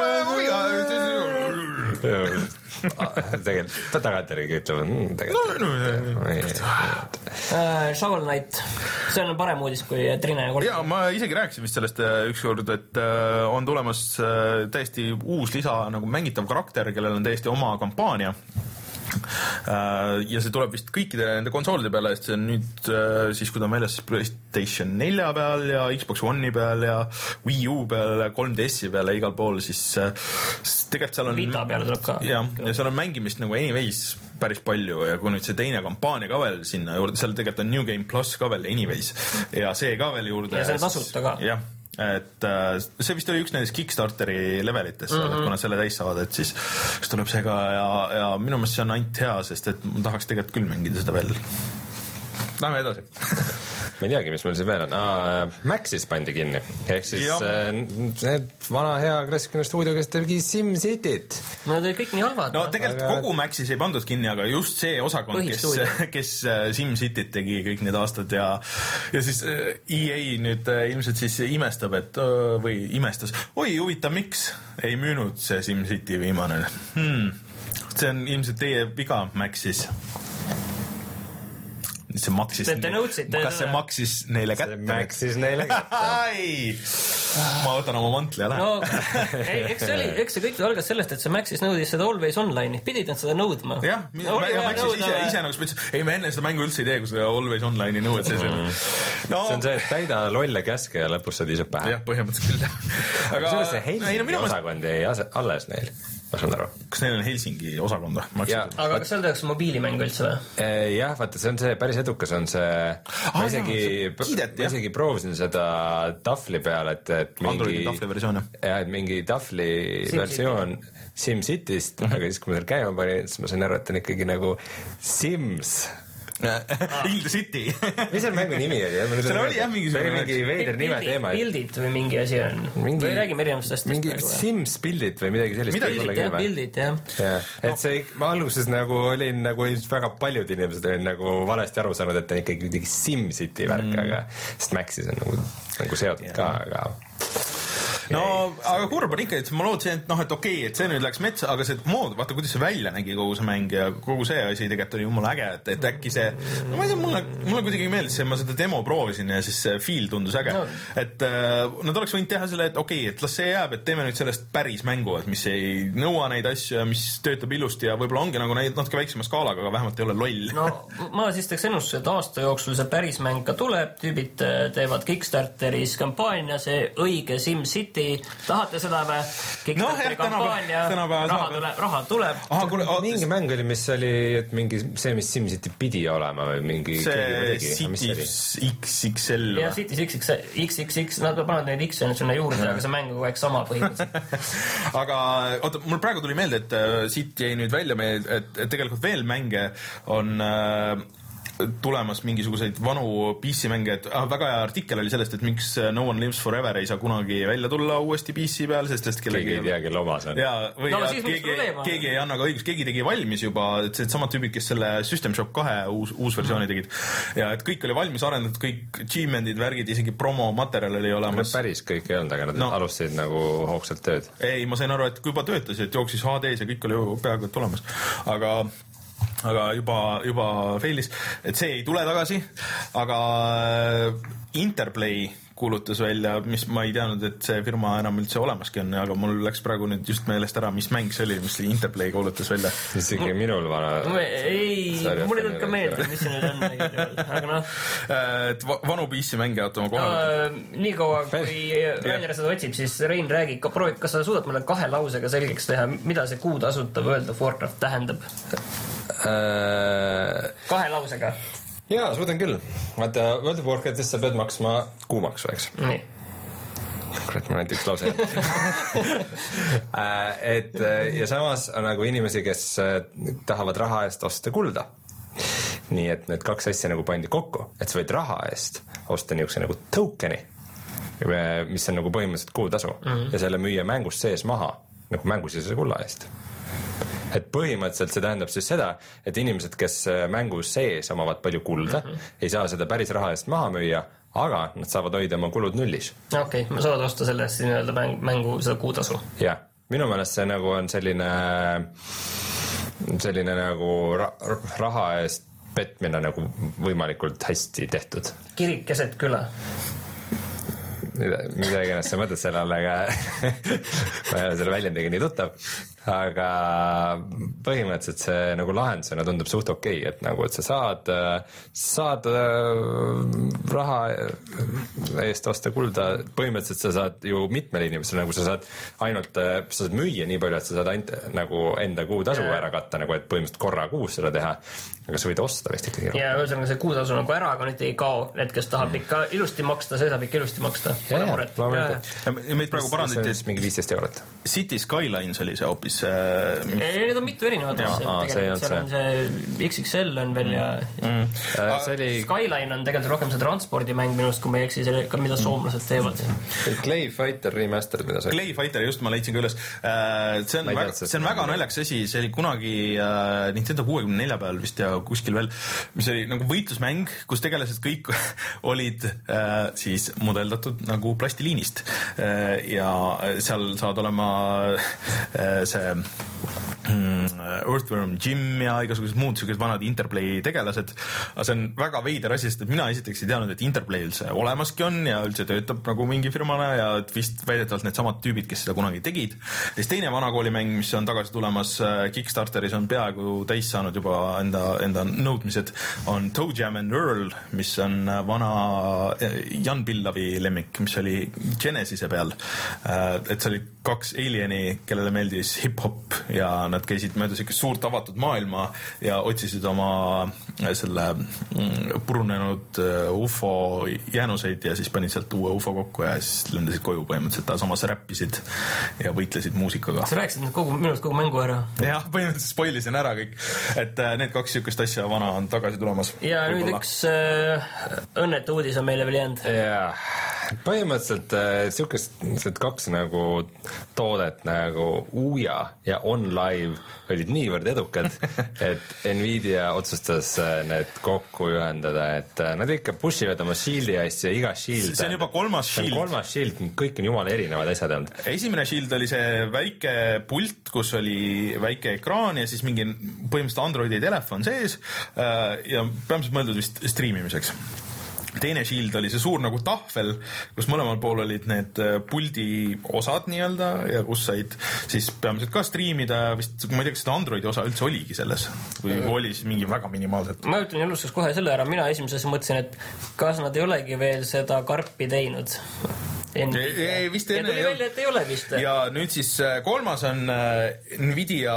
filmi tegelikult, ta tagantjärgi ütleb tegelikult. Shovel Knight, see on parem uudis kui Trine ja Kord. Ja, ma isegi rääkisin vist sellest ükskord, et on tulemas täiesti uus lisa nagu mängitav karakter, kellel on täiesti oma kampaania. Ja see tuleb vist kõikide nende konsoolide peale, sest see on nüüd siis, kui ta on väljas PlayStation nelja peal ja Xbox One'i peal ja Wii U peal, kolm D S-i peal ja igal pool, siis tegelikult seal on Vita peale tuleb ka. Ja, ja seal on mängimist nagu anyways päris palju ja kui nüüd see teine kampaania ka veel sinna juurde, seal tegelikult on New Game Plus ka veel anyways ja see ka veel juurde. Ja see on tasuta ka. Jah. Et see vist oli üks nendest Kickstarteri levelitest, mm-hmm. et kui nad selle täis saavad, et siis tuleb see ka ja, ja minu meelest see on ainult hea, sest et ma tahaks tegelikult küll mängida seda veel. Lähme edasi. Ma ei teagi, mis meil siin veel on. Aa, Maxis pandi kinni. Ehk siis see vana hea klassikaline stuudio, kes tegi SimCityt. No need olid kõik nii halvad. No tegelikult aga... kogu Maxis ei pandud kinni, aga just see osakond, kes, kes SimCityt tegi kõik need aastad ja, ja siis E A nüüd ilmselt siis imestab, et või imestas. Oi, huvitav, miks ei müünud see SimCity viimane? Hmm. See on ilmselt teie viga Maxis. See maksis, kas see maksis neile kätte? See maksis neile kätte. Ma võtan oma mantli ja lähen. No, ei, eks see oli, eks see kõik algas sellest, et see Maxis nõudis seda Always Online'i. Pidid nad seda nõudma. Jah, no, ja Maxis ise, ise nagu spetsi... Ei, me enne seda mängu üldse ei tee, kui seda Always Online'i nõud sees on. No, see on see, et täida lolle käske ja lõpus saad ise pähe. Jah, põhimõtteliselt küll. Aga see Helsingi osakond jäi alles neil. Ma saan aru. Kas neil on Helsingi osakond? Ja, aga kas seal tehakse mobiilimäng üldse või? Jah, vaata, see on see, päris edukas on see, ma isegi, ma isegi proovisin seda tafli peal, et, et mingi, Androidi tafli versioon, ja, et mingi tafli Sim versioon SimCityst, aga siis, kui ma seal käima panin, siis ma sain aru, et on ikkagi nagu Sims. In the City. Mis seal mängu nimi oli? Seal oli jah mingisugune mingi veider nime teema. Bildit või mingi asi on. Mingi, või räägime erinevustest. Mingi Sims Bildit või midagi sellist. Bildit, jah, Bildit, jah. Ja, et see, ma alguses nagu olin nagu väga paljud inimesed olin nagu valesti aru saanud, et on ikkagi midagi SimCity värk, mm. aga sest Maxis on nagu, nagu seotud ja. Ka, aga no aga kurb on ikka, et ma lootsin, et noh, et okei okay,, et see nüüd läks metsa, aga see mood, vaata kuidas see välja nägi kogu see mäng ja kogu see asi tegelikult oli jumala äge, et, et äkki see no ma ei tea, mulle, mulle kuidagi meeldis see, ma seda demo proovisin ja siis see feel tundus äge no. et äh, nad oleks võinud teha selle, et okei okay,, et las see jääb, et teeme nüüd sellest päris mängu, et mis ei nõua neid asju ja mis töötab ilusti ja võib-olla ongi nagu neid natuke väiksema skaalaga, aga vähemalt ei ole loll. No ma siis teeks ennustuse, et aasta jooksul see päris mäng ka tuleb, tüübid teevad Kickstarteris kampaania, see õige SimCity, tahate seda või? Kickstarteri no, kampaania, raha tuleb, raha tuleb. Aha, kuule, mingi mäng oli, mis oli, et mingi see, mis SimCity pidi olema või mingi see Cities X X L või? Jah, Cities X X X, nad panevad neid X on sinna juurde, aga see mäng on kogu aeg sama põhimõtteliselt. Aga oota, mul praegu tuli meelde, et City jäi nüüd välja, et, et tegelikult veel mänge on äh, tulemas mingisuguseid vanu P C mänge, et ah, väga hea artikkel oli sellest, et miks No One Lives Forever ei saa kunagi välja tulla uuesti P C peal, sest et kellegi... keegi ei tea, kelle oma see on. Ja, või no, ja, keegi, keegi ei anna ka õigus, keegi tegi valmis juba, et see samad tüübid, kes selle System Shock kahe uus, uus versiooni tegid. Ja et kõik oli valmis arendatud, kõik achievement'id, värgid, isegi promo materjal oli olemas. Päris kõik ei olnud, aga nad no. alustasid nagu hoogsalt tööd. Ei, ma sain aru, et kui juba töötasid, et jooksis H D-s ja kõik oli peaaegu tulemas. Aga aga juba, juba failis, et see ei tule tagasi, aga Interplay kuulutas välja, mis ma ei teadnud, et see firma enam üldse olemaski on, aga mul läks praegu nüüd just meelest ära, mis mäng see oli, mis Interplay kuulutas välja. Mis ikka minul vana... Ei, mul ei tulnud ka meelde, mis see nüüd on, aga noh. Et vanu P C mänge ootama kohal. Nii kaua, kui Rainer seda otsib, siis Rein räägib, proovid, kas sa suudad mulle kahe lausega selgeks teha, mida see kuutasuta World of Warcraft tähendab? Kahe lausega. Jaa, suudan küll. Vaata, World of Warcraftist sa pead maksma kuumaksu, eks? Nii. Kurat, ma näit üks lause. et, ja samas on nagu inimesi, kes tahavad raha eest osta kulda. Nii, et need kaks asja nagu pandi kokku. Et sa võid raha eest osta niisuguse nagu tokeni, mis on nagu põhimõtteliselt kuutasu. Mm-hmm. Ja selle müüa mängust sees maha, nagu mängusisese kulla eest. Et põhimõtteliselt see tähendab siis seda, et inimesed, kes mängus sees omavad palju kulda, mm-hmm. ei saa seda päris raha eest maha müüa, aga nad saavad hoida oma kulud nullis. Okei, okay, ma saavad osta sellest nii-öelda mängu seda kuutasu. Jah, minu meelest see nagu on selline, selline nagu ra raha eest petmine nagu võimalikult hästi tehtud. Kirik keset küla. Midagi ennast sa mõtled selle all, aga ma ei ole selle väljendiga nii tuttav, aga põhimõtteliselt see nagu lahendusena tundub suht okei, et nagu, et sa saad, saad raha eest osta kulda, põhimõtteliselt sa saad ju mitmele inimesele, nagu sa saad ainult, sa saad müüa nii palju, et sa saad ainult nagu enda kuutasu ära katta, nagu et põhimõtteliselt korra kuus seda teha, aga sa võid osta vist ikkagi. Ja ühesõnaga see kuutasu nagu ära, aga nüüd ei kao, need, kes tahab ikka ilusti maksta, see saab ikka ilusti maksta. Ja, ja, loomulikult. Meid praegu parandati, et mingi viisteist eurot. City Skylines oli see hoopis. Äh, need on mitu erinevat. Ja, aa, see on see. On see X X L on veel ja mm. see oli... Skyline on tegelikult rohkem see transpordimäng minust, kui ma ei eksi, mida soomlased teevad. Clay Fighter remastered, mida see? Clay Fighter, just ma leidsin ka üles. See on, väga, see on väga naljakas asi, see oli kunagi uh, Nintendo kuuekümne nelja peal vist ja kuskil veel, mis oli nagu võitlusmäng, kus tegelased kõik olid uh, siis modeldatud nagu plastiliinist uh, ja seal saad olema uh, see Earthworm Jim ja igasugused muud sellised vanad Interplay tegelased, aga see on väga veider asi, sest et mina esiteks ei teadnud, et Interplayl see olemaski on ja üldse töötab nagu mingi firmana ja vist väidetavalt need samad tüübid, kes seda kunagi tegid. Ja siis teine vanakoolimäng, mis on tagasi tulemas Kickstarteris, on peaaegu täis saanud juba enda, enda nõudmised, on Toe Jam and Earl, mis on vana Jan Pillavi lemmik, mis oli Genesise peal. Et see oli kaks alieni, kellele meeldis hip-hop ja nad käisid mööda sellist suurt avatud maailma ja otsisid oma selle purunenud U F O jäänuseid ja siis panid sealt uue U F O kokku ja siis lendasid koju põhimõtteliselt, ta samas räppisid ja võitlesid muusikaga. Sa rääkisid nüüd kogu, minust kogu mängu ära. Jah, põhimõtteliselt spoilisin ära kõik, et need kaks sükest asja vana on tagasi tulemas. Ja nüüd üks äh, õnnetu uudis on meile veel jäänud. Jah, põhimõtteliselt siukest kaks nagu toodet nagu Ouya ja OnLive olid niivõrd edukad, et Nvidia otsustas need kokku ühendada, et nad ikka push ivad oma Shieldi asja, iga Shield see on juba kolmas Shield. kolmas Shield, kõik on jumala erinevad asjad olnud. Esimene Shield oli see väike pult, kus oli väike ekraan ja siis mingi põhimõtteliselt Androidi telefon sees ja peamiselt mõeldud vist striimimiseks. Teine Shield oli see suur nagu tahvel, kus mõlemal pool olid need puldi osad nii-öelda ja kus said siis peamiselt ka striimida, vist ma ei tea, kas seda Androidi osa üldse oligi selles või oli siis mingi väga minimaalselt. Ma ütlen julustaks kohe selle ära, mina esimeses mõtlesin, et kas nad ei olegi veel seda karpi teinud. Ei, ei, vist enne ei, välja, ei ole vist. Ja nüüd siis kolmas on Nvidia,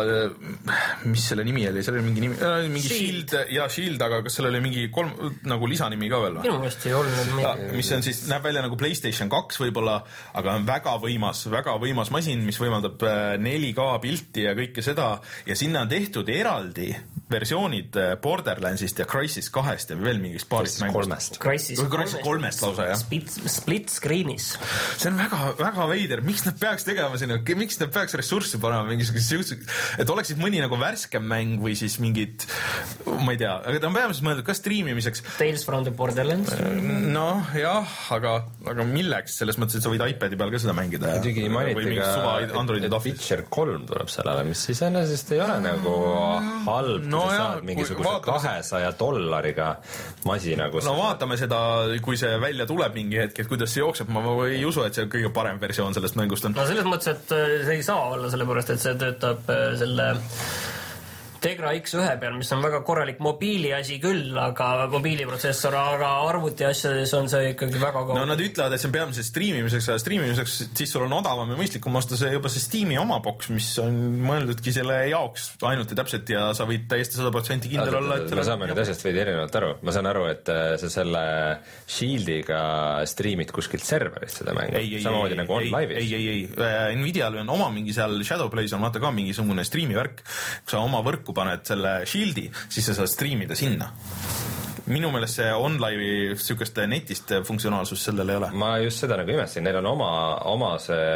mis selle nimi oli, seal oli mingi nimi, mingi Shield, Shield ja Shield, aga kas seal oli mingi kolm nagu lisanimi ka veel? Minu mõist ei olnud mingi. Mis on siis, näeb välja nagu PlayStation kaks võib-olla, aga on väga võimas, väga võimas masin, mis võimaldab neli K pilti ja kõike seda ja sinna on tehtud eraldi versioonid Borderlandsist ja Crysis kahest ja veel mingist paarist mängust. Crysis kolmest, kolmest lausa, jah. Split, split screenis. See on väga, väga veider. Miks nad peaks tegema sinna? Miks nad peaks ressurssi panema mingisugust, et oleksid mõni nagu värskem mäng või siis mingid, ma ei tea, aga ta on peamiselt mõeldud ka striimimiseks. Tales from the Borderlands? No jah, aga, aga milleks? Selles mõttes, et sa võid iPadi peal ka seda mängida. Tügi mainiti ka, et Witcher kolm tuleb sellele, mis siis ennast ei ole nagu halb. No sa saad mingisuguse kahesaja dollariga masina, kus no vaatame seda, kui see välja tuleb mingi hetk, et kuidas see jookseb, ma ei usu, et see kõige parem versioon sellest mängust on. No selles mõttes, et see ei saa olla sellepärast, et see töötab selle Tegra X ühe peal, mis on väga korralik mobiili asi küll, aga mobiiliprotsessor, aga arvuti asjades on see ikkagi väga kaua. No nad ütlevad, et see on peamiselt striimimiseks, aga striimimiseks siis sul on odavam ja mõistlikum osta see juba see Steam'i oma boks, mis on mõeldudki selle jaoks ainult ja täpselt ja sa võid täiesti sada protsenti kindel olla, et me saame nüüd asjast veidi erinevalt aru. Ma saan aru, et sa selle Shieldiga striimid kuskilt serverist seda mängu. Samamoodi nagu OnLive'is. Ei, ei, ei. Nvidial on oma mingi seal Shadowplays on vaata ka mingisugune striimivärk, kui sa oma võrk kui paned selle Shieldi, siis sa saad striimida sinna. Minu meelest see OnLive'i sükeste netist funktsionaalsus sellel ei ole. Ma just seda nagu imestasin, neil on oma, oma see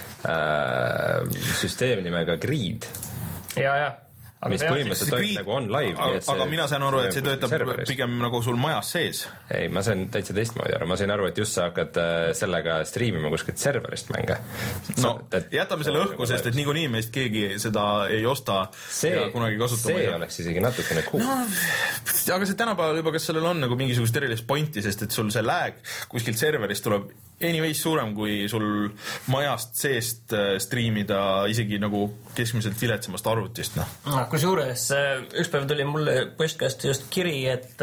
äh, süsteem nimega Grid. Ja, ja. Aga mis põhimõtteliselt toimub nagu OnLive. Aga, aga mina sain aru, et see töötab serverist. Pigem nagu sul majas sees. Ei, ma sain täitsa teistmoodi aru. Ma sain aru, et just sa hakkad sellega striimima kuskilt serverist mänge. No, et, jätame selle õhku, sest et niikuinii meist keegi seda ei osta see, ja kunagi kasutama. See oleks isegi natukene cool. No, aga see tänapäeval juba, kas sellel on nagu mingisugust erilist pointi, sest et sul see lag kuskilt serverist tuleb anyways suurem, kui sul majast seest striimida isegi nagu keskmiselt viletsamast arvutist. No. Kus juures, üks päev tuli mulle postkast just kiri, et,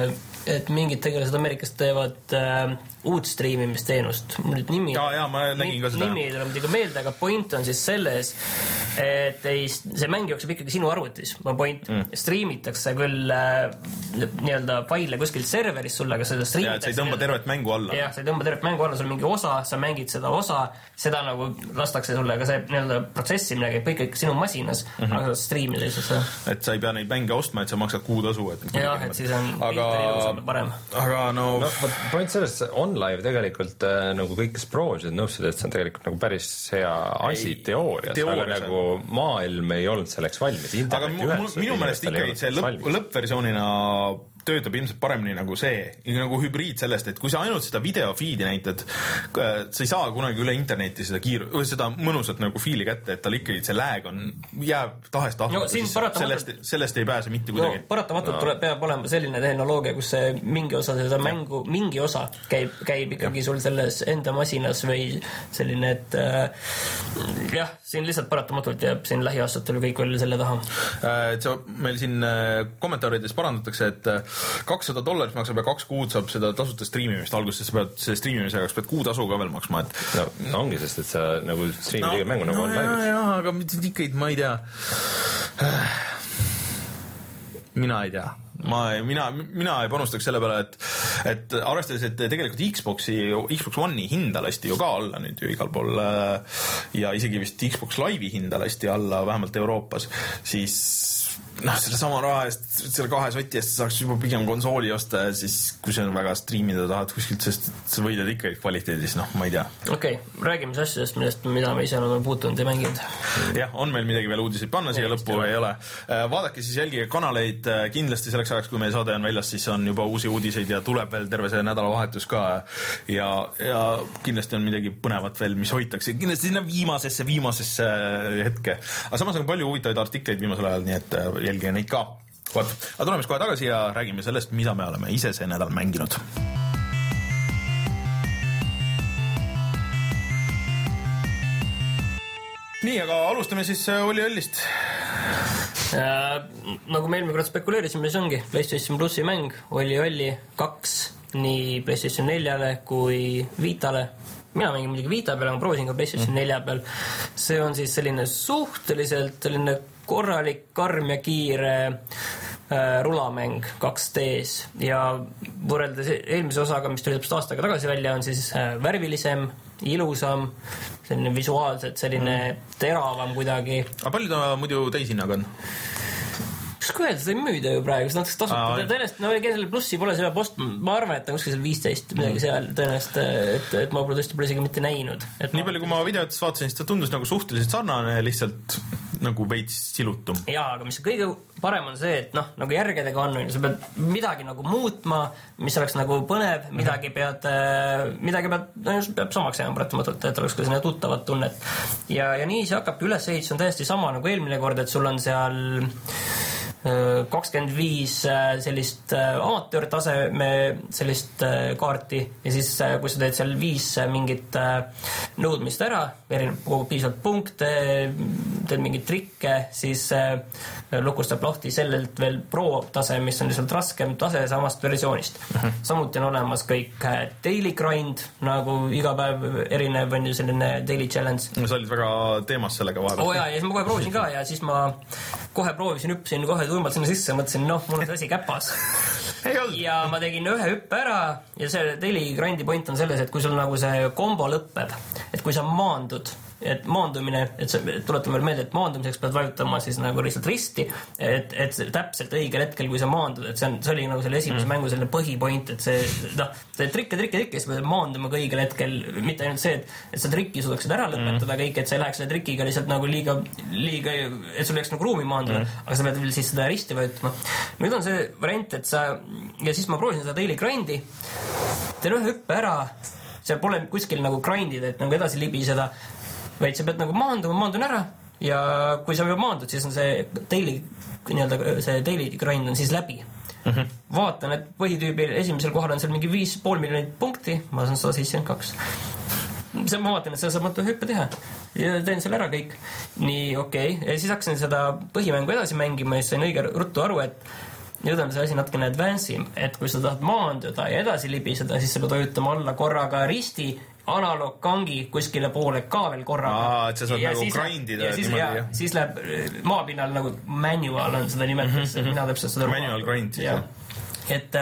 et mingid tegelased Ameerikast teevad äh, uut striimimisteenust. Mul nüüd nimi, ja, ja, ma nägin ka seda. Nimi ei tule muidugi meelde, aga point on siis selles, et ei, see mäng jookseb ikkagi sinu arvutis. Ma point, mm. striimitakse küll äh, nii-öelda faile kuskilt serverist sulle, aga seda striimitakse. Ja, et sa ei tõmba tervet mängu alla. Jah, sa ei tõmba tervet mängu alla, sul mingi osa, sa mängid seda osa, seda nagu lastakse sulle, aga see nii-öelda protsessimine käib kõik, kõik sinu masinas, mm -hmm. aga sa striimid lihtsalt. Et sa ei pea neid mänge ostma, et sa maksad kuutasu. Et jah, et siis on aga, parem. Aga no... no point sellest, OnLive tegelikult äh, nagu kõik sproosid nõustud, et see on tegelikult nagu päris hea asi ei, teoorias, aga nagu maailm ei olnud selleks valmis. Aga minu meelest ikkagi see lõpp, lõppversioonina töötab ilmselt paremini nagu see, nagu hübriid sellest, et kui sa ainult seda videofiidi näitad, sa ei saa kunagi üle interneti seda kiir-, seda mõnusat nagu fiili kätte, et tal ikkagi see lag on, jääb tahest tahta, no, siis sellest, sellest ei pääse mitte kuidagi. No, paratamatult no. peab olema selline tehnoloogia, kus see mingi osa seda mängu, mingi osa käib, käib ikkagi ja. Sul selles enda masinas või selline, et äh, jah, siin lihtsalt paratamatult jääb siin lähiaastatel kõik veel selle taha. Äh, et see, meil siin kommentaarides parandatakse, et kakssada dollarit maksab ja kaks kuud saab seda tasuta striimimist alguses, sa pead selle striimimise jaoks pead kuutasu ka veel maksma, et no, no ongi, sest et sa nagu striimid no, iga mängu nagu no, on live. Jah, aga ikkagi ma ei tea. Mina ei tea. Ma, mina, mina ei panustaks selle peale, et, et arvestades, et tegelikult Xboxi, Xbox One'i hinda lasti ju ka alla nüüd ju igal pool ja isegi vist Xbox Live'i hinda lasti alla, vähemalt Euroopas, siis noh, selle sama raha eest, selle kahe soti eest saaks juba pigem konsooli osta ja siis, kui see on väga striimida tahad kuskilt, sest sa võidad ikka kvaliteedis, noh, ma ei tea. Okei, okay, räägime siis asjadest, millest, mida me ise oleme puutunud ja mänginud. Jah, on meil midagi veel uudiseid panna siia lõppu või ei ole. Vaadake siis, jälgige kanaleid, kindlasti selleks ajaks, kui meie saade on väljas, siis on juba uusi uudiseid ja tuleb veel terve see nädalavahetus ka ja, ja kindlasti on midagi põnevat veel, mis hoitakse kindlasti sinna viimasesse, viimasesse hetke. Aga samas on palju huvitavaid artikleid viimasel ajal, nii et jälgige neid ka. Vaat, aga tuleme kohe tagasi ja räägime sellest, mida me oleme ise see nädal mänginud. Nii, aga alustame siis Olli Õllist. Äh, nagu me eelmine kord spekuleerisime, see ongi PlayStation Plussi mäng Olli Olli kaks nii PlayStation neljale kui Vitale. Mina mängin muidugi Vita peal, ma proovisin ka PlayStation nelja peal. See on siis selline suhteliselt selline korralik, karm ja kiire äh, rulamäng kaks D-s ja võrreldes eelmise osaga, mis tuli täpselt aastaga tagasi välja, on siis äh, värvilisem, ilusam, selline visuaalselt selline teravam kuidagi. Aga palju ta muidu täishinnaga on? Kas kui öelda, seda ei müüda ju praegu, seda näiteks tasuta. Tõenäoliselt, no selle plussi pole selle post, ma arvan, et ta on kuskil seal viisteist midagi seal tõenäoliselt, et, et ma pole tõesti pole isegi mitte näinud. Et nii palju, kui ma videotes vaatasin, siis ta tundus nagu suhteliselt sarnane, lihtsalt nagu veits silutum. Jaa, aga mis kõige parem on see, et noh, nagu järgedega on, sa pead midagi nagu muutma, mis oleks nagu põnev, midagi pead, midagi pead, no just peab samaks jääma pratimatult, et oleks ka selline tuttavat tunnet. Ja, ja nii see hakkabki üles ehitus on täiesti sama nagu eelmine kord, et sul on seal kakskümmend viis sellist amatöörtaseme sellist kaarti ja siis kui sa teed seal viis mingit nõudmist ära, piisavalt punkte, teed mingit trikke, siis lukustab lahti sellelt veel pro-tase, mis on lihtsalt raskem tase samast versioonist. Uh-huh. Samuti on olemas kõik daily grind, nagu iga päev erinev on ju selline daily challenge. Sa olid väga teemas sellega vahepeal. Oo jaa, ja siis ma kohe proovisin ka ja siis ma kohe proovisin, hüppasin kohe tuimalt sinna sisse, mõtlesin, noh, mul on see asi käpas. Ja ma tegin ühe hüppe ära ja see daily grindi point on selles, et kui sul nagu see kombo lõppeb, et kui sa maandud, et maandumine, et tuletame veel meelde, et maandumiseks pead vajutama siis nagu lihtsalt risti, et, et täpselt õigel hetkel, kui sa maandud, et see, on, see oli nagu selle esimese mm. mängu selline põhipoint, et see, noh, see trikke, trikke, trikke, siis pead maanduma ka õigel hetkel, mitte ainult see, et, et sa trikki suudaksid ära lõpetada mm. kõik, et sa ei läheks selle trikiga lihtsalt nagu liiga, liiga, et sul jääks nagu ruumi maanduda, mm. aga sa pead veel siis seda risti vajutama. Nüüd on see variant, et sa, ja siis ma proovisin seda daily grindi, teen ühe hüppe ära, seal pole kuskil nagu grindida, et nagu edasi libiseda, vaid sa pead nagu maanduma, maandun ära ja kui sa juba maandud, siis on see daily, nii-öelda see daily grind on siis läbi. Mm-hmm. Vaatan, et põhitüübil esimesel kohal on seal mingi viis pool miljonit punkti, ma saan sada seitsekümmend kaks. See ma vaatan, et seda saab mõttu hüppe teha ja teen selle ära kõik. Nii, okei. Okay. Ja siis hakkasin seda põhimängu edasi mängima ja sain õige ruttu aru, et nüüd on see asi natukene advance'im, et kui sa tahad maanduda ja edasi libiseda, siis sa pead vajutama alla korraga risti analoog kangi kuskile poole ka veel korraga. Aa, et sa saad ja nagu grindida. Ja siis, ja, siis läheb maapinnal nagu manual on seda nimetades, mm-hmm. mina täpselt seda manual grind. Et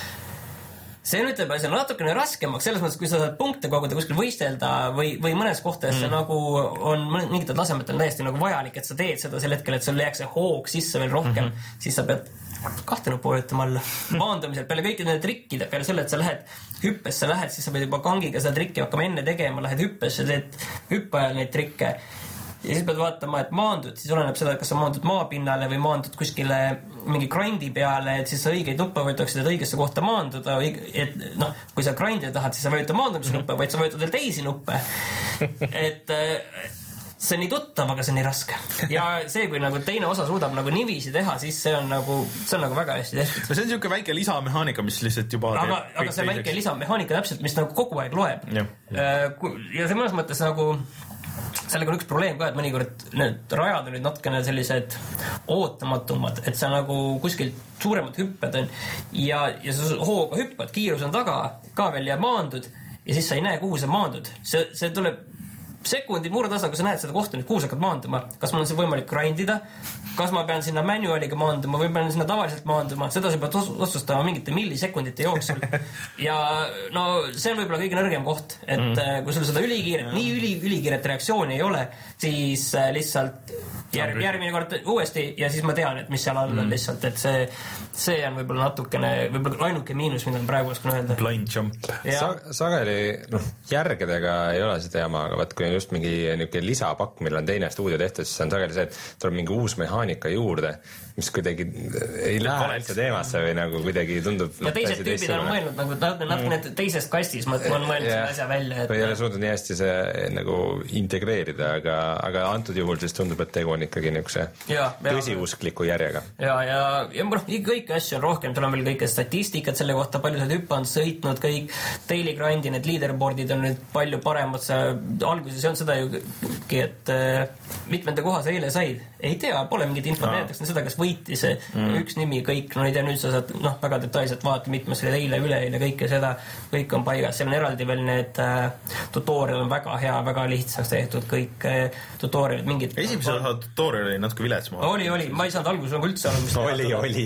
see nüüd teeb asja natukene raskemaks, selles mõttes, kui sa saad punkte koguda kuskil võistelda või, või mõnes kohtades mm. nagu on mingitel tasemetel täiesti nagu vajalik, et sa teed seda sel hetkel, et sul jääks see hoog sisse veel rohkem, mm-hmm. siis sa pead kahte nuppu vajutama alla. Maandumisel peale kõikide need trikkide, peale selle, et sa lähed hüppesse, lähed, siis sa pead juba kangiga seda trikki hakkama enne tegema, lähed hüppesse, teed hüppe ajal neid trikke ja siis pead vaatama, et maandud, siis oleneb seda, kas sa maandud maapinnale või maandud kuskile mingi grindi peale, et siis sa õigeid nuppe võtaksid, et õigesse kohta maanduda, et noh, kui sa grindida tahad, siis sa võjuta maandumise nuppe, vaid sa võjutad veel teisi nuppe. Et see on nii tuttav, aga see on nii raske. Ja see, kui nagu teine osa suudab nagu niiviisi teha, siis see on nagu, see on nagu väga hästi tehtud. See on niisugune väike lisamehaanika, mis lihtsalt juba aga, aga see väike lisamehaanika täpselt, mis nagu kogu aeg loeb. Ja, ja see mõnes mõttes nagu sellega on üks probleem ka, et mõnikord need rajad olid natukene sellised ootamatumad, et sa nagu kuskilt suuremad hüpped on ja, ja sa hooga hüppad, kiirus on taga, ka veel ja maandud ja siis sa ei näe, kuhu sa maandud. See, see tuleb sekundi murretasemel, kui sa näed seda kohta, nüüd kuhu sa hakkad maanduma, kas mul on see võimalik grindida, kas ma pean sinna manualiga maanduma või pean sinna tavaliselt maanduma, seda sa pead otsustama mingite millisekundite jooksul. Ja no see on võib-olla kõige nõrgem koht, et mm. kui sul seda ülikiiret, nii üli, ülikiiret reaktsiooni ei ole, siis lihtsalt järg, järgmine kord uuesti ja siis ma tean, et mis seal all on mm. lihtsalt, et see, see on võib-olla natukene, võib-olla ainuke miinus, mida ma praegu oskan öelda. Blind jump. Sa, sageli, noh, järgedega ei ole seda jama, aga vaat kui on just mingi niuke lisapakk, mille on teine stuudio tehtud, siis on sageli see, et tuleb mingi uus mehaanika juurde, mis kuidagi ei lähe üldse teemasse või nagu kuidagi tundub... Ja teised tüübid on mõelnud nagu natukene mm. teisest kastis, ma olen mõelnud yeah. selle asja välja. Et... Või ei ole suutnud nii hästi see nagu integreerida, aga, aga antud juhul siis tundub, et tegu on ikkagi niukse tõsiuskliku järjega. Ja, ja, ja noh, kõiki asju on rohkem, seal on veel kõike statistikat selle kohta, palju sa oled hüppanud, sõitnud, kõik daily grindi, need leaderboardid on nüüd palju paremad, sa alguses ei olnud seda jugi, et äh, mitmenda koha sa eile said. Ei tea, pole mingit infot, näiteks seda, kas võitis mm. üks nimi, kõik, no ei tea, nüüd sa saad noh, väga detailselt vaata, mitmes oli eile, üleeile, kõike seda, kõik on paigas. Seal on eraldi veel need äh, tutorial on väga hea, väga lihtsaks tehtud, kõik äh, tutorialid, mingid... Esimese osa tutorial oli natuke vilets. Oli, oli, ma ei saanud alguses nagu üldse aru, mis oli, oli.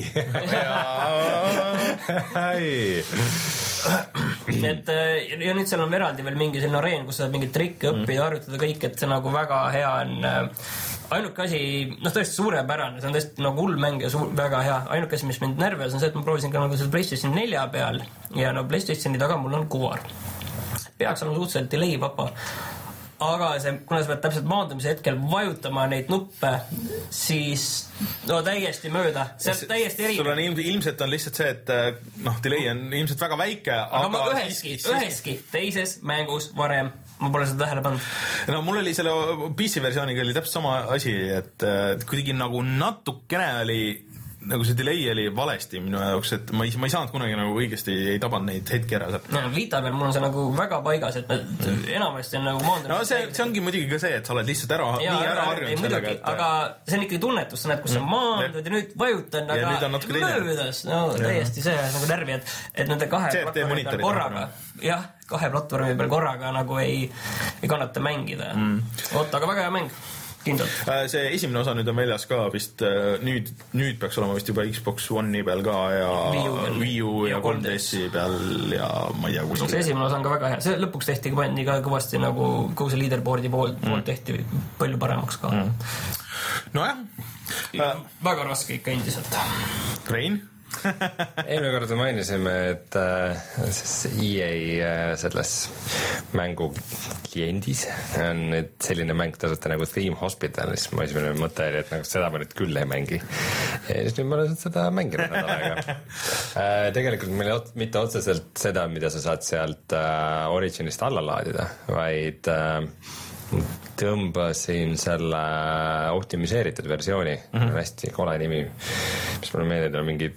et ja nüüd seal on eraldi veel mingi selline areen, kus saad mingit trikke õppida mm. harjutada kõik, et see nagu väga hea on. Ainuke asi, noh tõesti suurepärane, see on tõesti nagu hull mäng ja suur, väga hea. Ainuke asi, mis mind närveas on see, et ma proovisin ka nagu selle PlayStation nelja peal ja no PlayStationi taga mul on kuvar. Peaks olema suhteliselt delay vapa. Aga see, kuna sa pead täpselt maandumise hetkel vajutama neid nuppe, siis no täiesti mööda. See on täiesti erinev. Sul on ilm, ilmselt on lihtsalt see, et noh, delay on ilmselt väga väike, aga... Aga ma üheski, üheski teises mängus varem ma pole seda tähele pannud. No mul oli selle P C versiooniga oli täpselt sama asi, et kuidagi nagu natukene oli nagu see delay oli valesti minu jaoks, et ma ei, ma ei saanud kunagi nagu õigesti, ei tabanud neid hetki ära. No, Vita peal mul on see nagu väga paigas, et mm. enamasti on nagu maandunud. No see, see ongi muidugi ka see, et sa oled lihtsalt ära, ja, nii ära harjunud sellega. Et... Aga see on ikkagi tunnetus, sa näed, kus sa maandud ja nüüd vajutan, aga möödas. No täiesti see nagu närvi, et, et nende kahe platvormi peal korraga, jah, kahe platvormi peal korraga nagu ei, ei kannata mängida. Mm. Oota, aga väga hea mäng. Kindlalt. See esimene osa nüüd on väljas ka vist, nüüd, nüüd peaks olema vist juba Xbox One'i peal ka ja Wii U ja kolm D S-i peal ja ma ei tea kus. See esimene osa on ka väga hea, see lõpuks tehti pandi ka kõvasti nagu kogu see leaderboardi pool, mm. pool tehti palju paremaks ka. Mm. Nojah. Väga raske ikka endiselt. Rein? Eelmine kord mainisime, et äh, E A selles mängu kliendis on nüüd selline mäng tasuta nagu Theme Hospital, siis ma esimene mõte oli, et nagu seda ma nüüd küll ei mängi. Ja siis nüüd ma olen seda mänginud nädal aega. Äh, tegelikult meil ot- mitte otseselt seda, mida sa saad sealt äh, Originist alla laadida, vaid äh, tõmbasin selle optimiseeritud versiooni, mm-hmm. hästi kole nimi, mis mulle meeldib, on mingi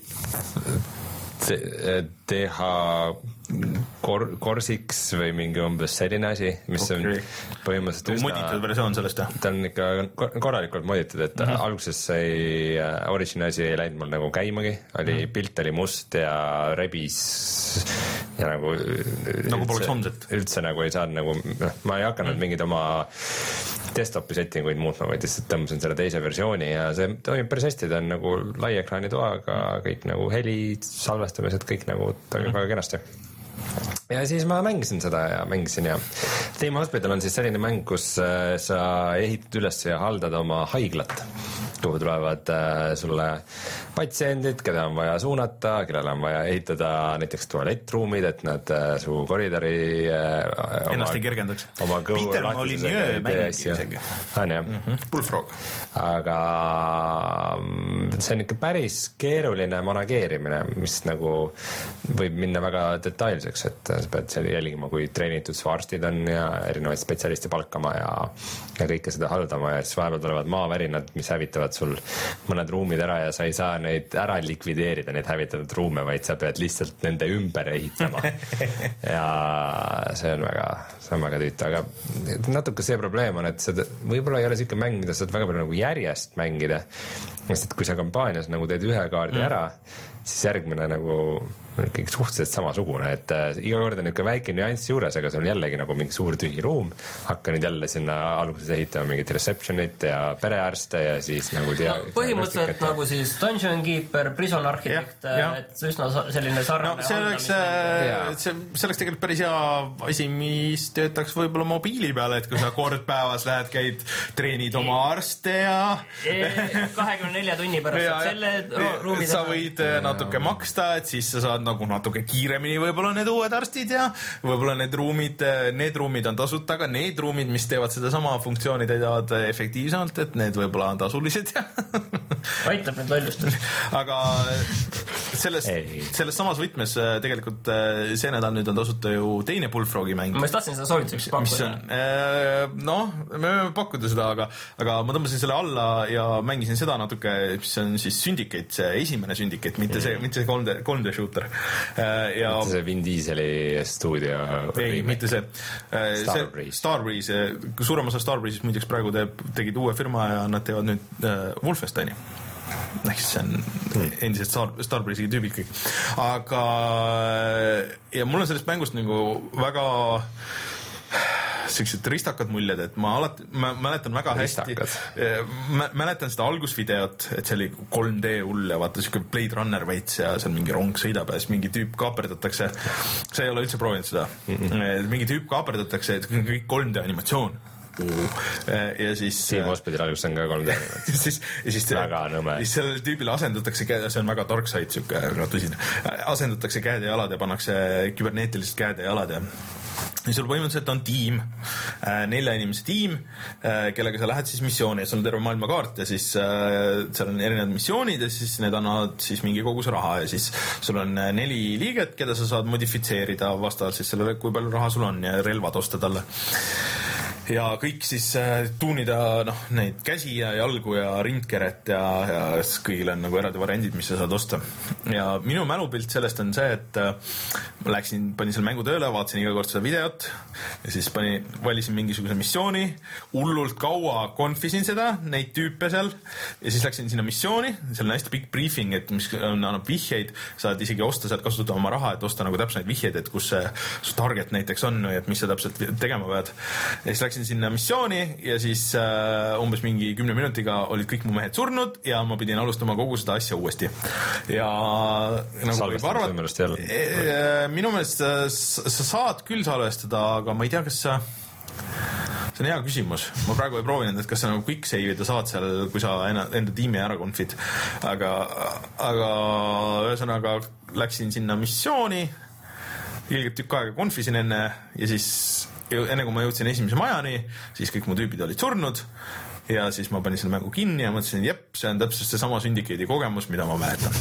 T H Kor- Corsiks või mingi umbes selline asi, mis okay. on põhimõtteliselt üsna... Moditud versioon sellest, jah? Ta on ikka korralikult moditud, et mm-hmm. alguses ei, origin asi ei läinud mul nagu käimagi, oli mm-hmm. pilt oli must ja rebis ja nagu... Nagu poleks homset. Üldse nagu ei saanud nagu... Ma ei hakanud mm-hmm. mingid oma desktopi settinguid muutma, vaid lihtsalt tõmbasin selle teise versiooni ja see toimib päris hästi, ta on nagu lai ekraani toaga, kõik nagu heli, salvestamised, kõik nagu toimib mm-hmm. väga kenasti. Ja siis ma mängisin seda ja mängisin ja Theme Hospital on siis selline mäng, kus sa ehitad üles ja haldad oma haiglat, kuhu tulevad sulle patsiendid, keda on vaja suunata, kellele on vaja ehitada näiteks tualettruumid, et nad su koridori ennast ei kergendaks. Peter oli nii mängis isegi. On jah? Mm-hmm. Bullfrog. Aga see on ikka päris keeruline manageerimine, mis nagu võib minna väga detailseks, et sa pead seal jälgima, kui treenitud su arstid on ja erinevaid spetsialisti palkama ja, ja kõike seda haldama ja siis vahepeal tulevad maavärinad, mis hävitavad sul mõned ruumid ära ja sa ei saa neid ära likvideerida, neid hävitatud ruume, vaid sa pead lihtsalt nende ümber ehitama. Ja see on väga, see on väga tüütu, aga natuke see probleem on, et seda võib-olla ei ole siuke mäng, mida saad väga palju nagu järjest mängida, sest et kui sa kampaanias nagu teed ühe kaardi ära, siis järgmine nagu kõik suhteliselt samasugune, et äh, iga kord on niisugune väike nüanss juures, aga see on jällegi nagu mingi suur tühi ruum, hakka nüüd jälle sinna alguses ehitama mingit receptionit ja pereärste ja siis nagu tea, no, põhimõtteliselt ja... nagu siis Dungeon Keeper, Prison Architect, et üsna selline sarnane no, see oleks, see, see oleks tegelikult päris hea asi, mis töötaks võib-olla mobiili peale, et kui sa kord päevas lähed, käid, treenid oma arste ja kahekümne nelja tunni pärast ja, selle ruumi sa võid ja. natuke maksta, et siis sa saad nagu natuke kiiremini võib-olla need uued arstid ja võib-olla need ruumid, need ruumid on tasuta, aga need ruumid, mis teevad seda sama funktsiooni, täidavad efektiivsemalt, et need võib-olla on tasulised ja aitab need lollustust. Aga selles, selles samas võtmes tegelikult see nädal nüüd on tasuta ju teine Bullfrogi mäng. Ma just tahtsin seda soovituseks pakkuda. Noh, me võime pakkuda seda, aga, aga ma tõmbasin selle alla ja mängisin seda natuke, mis on siis Syndicate, see esimene Syndicate, mitte see, mitte see kolm D, kolm D shooter. Ja mitte see Vin Dieseli stuudio. Ei, mitte see. Starbreeze. Starbreeze, suurem osa Starbreeze'is muideks praegu teeb, tegid uue firma ja nad teevad nüüd uh, Wolfensteini. Ehk siis see on hmm. endiselt Star, Starbreeze'i tüübid kõik. Aga ja mul on sellest mängust nagu väga sellised ristakad muljed, et ma alati, ma mäletan väga hästi, mä, mäletan seda algusvideot, et see oli kolm D hull ja vaata siuke Blade Runner veits ja seal mingi rong sõidab ja siis mingi tüüp kaaperdatakse. See ei ole üldse proovinud seda. Mm-hmm. Mingi tüüp kaaperdatakse, et kõik kolm D animatsioon. Ja siis Team Hospital algus on ka kolm D siis, ja siis väga nõme. Siis sellel tüübile asendatakse käed, see on väga tark sait, siuke tõsine. Asendatakse käed ja jalad ja pannakse küberneetilised käed ja jalad ja ja sul põhimõtteliselt on tiim, nelja inimese tiim, kellega sa lähed siis missiooni ja sul on terve maailma kaart ja siis seal on erinevad missioonid ja siis need annavad siis mingi koguse raha ja siis sul on neli liiget, keda sa saad modifitseerida vastavalt siis sellele, kui palju raha sul on ja relvad osta talle. Ja kõik siis tuunida noh, neid käsi ja jalgu ja rindkeret ja, ja kõigil on nagu eraldi variandid, mis sa saad osta. Ja minu mälupilt sellest on see, et ma läksin, panin selle mängu tööle, vaatasin iga kord seda videot ja siis panin, valisin mingisuguse missiooni, hullult kaua konfisin seda, neid tüüpe seal ja siis läksin sinna missiooni, seal on hästi pikk briefing, et mis annab vihjeid, saad isegi osta sealt, kasutada oma raha, et osta nagu täpselt neid vihjeid, et kus see su target näiteks on või et mis sa täpselt tegema pead. Ja siis läksin sinna missiooni ja siis äh, umbes mingi kümne minutiga olid kõik mu mehed surnud ja ma pidin alustama kogu seda asja uuesti. Ja nagu võib arvata, e, minu meelest sa, sa saad küll salvestada, aga ma ei tea, kas sa see on hea küsimus. Ma praegu ei proovinud, et kas sa nagu quick save'ida saad seal, kui sa enda, enda tiimi ära konfid. Aga, aga ühesõnaga läksin sinna missiooni, ilgelt tükk aega konfisin enne ja siis enne kui ma jõudsin esimese majani, siis kõik mu tüübid olid surnud ja siis ma panin selle mängu kinni ja mõtlesin, jep, see on täpselt see sama Syndicate'i kogemus, mida ma mäletan.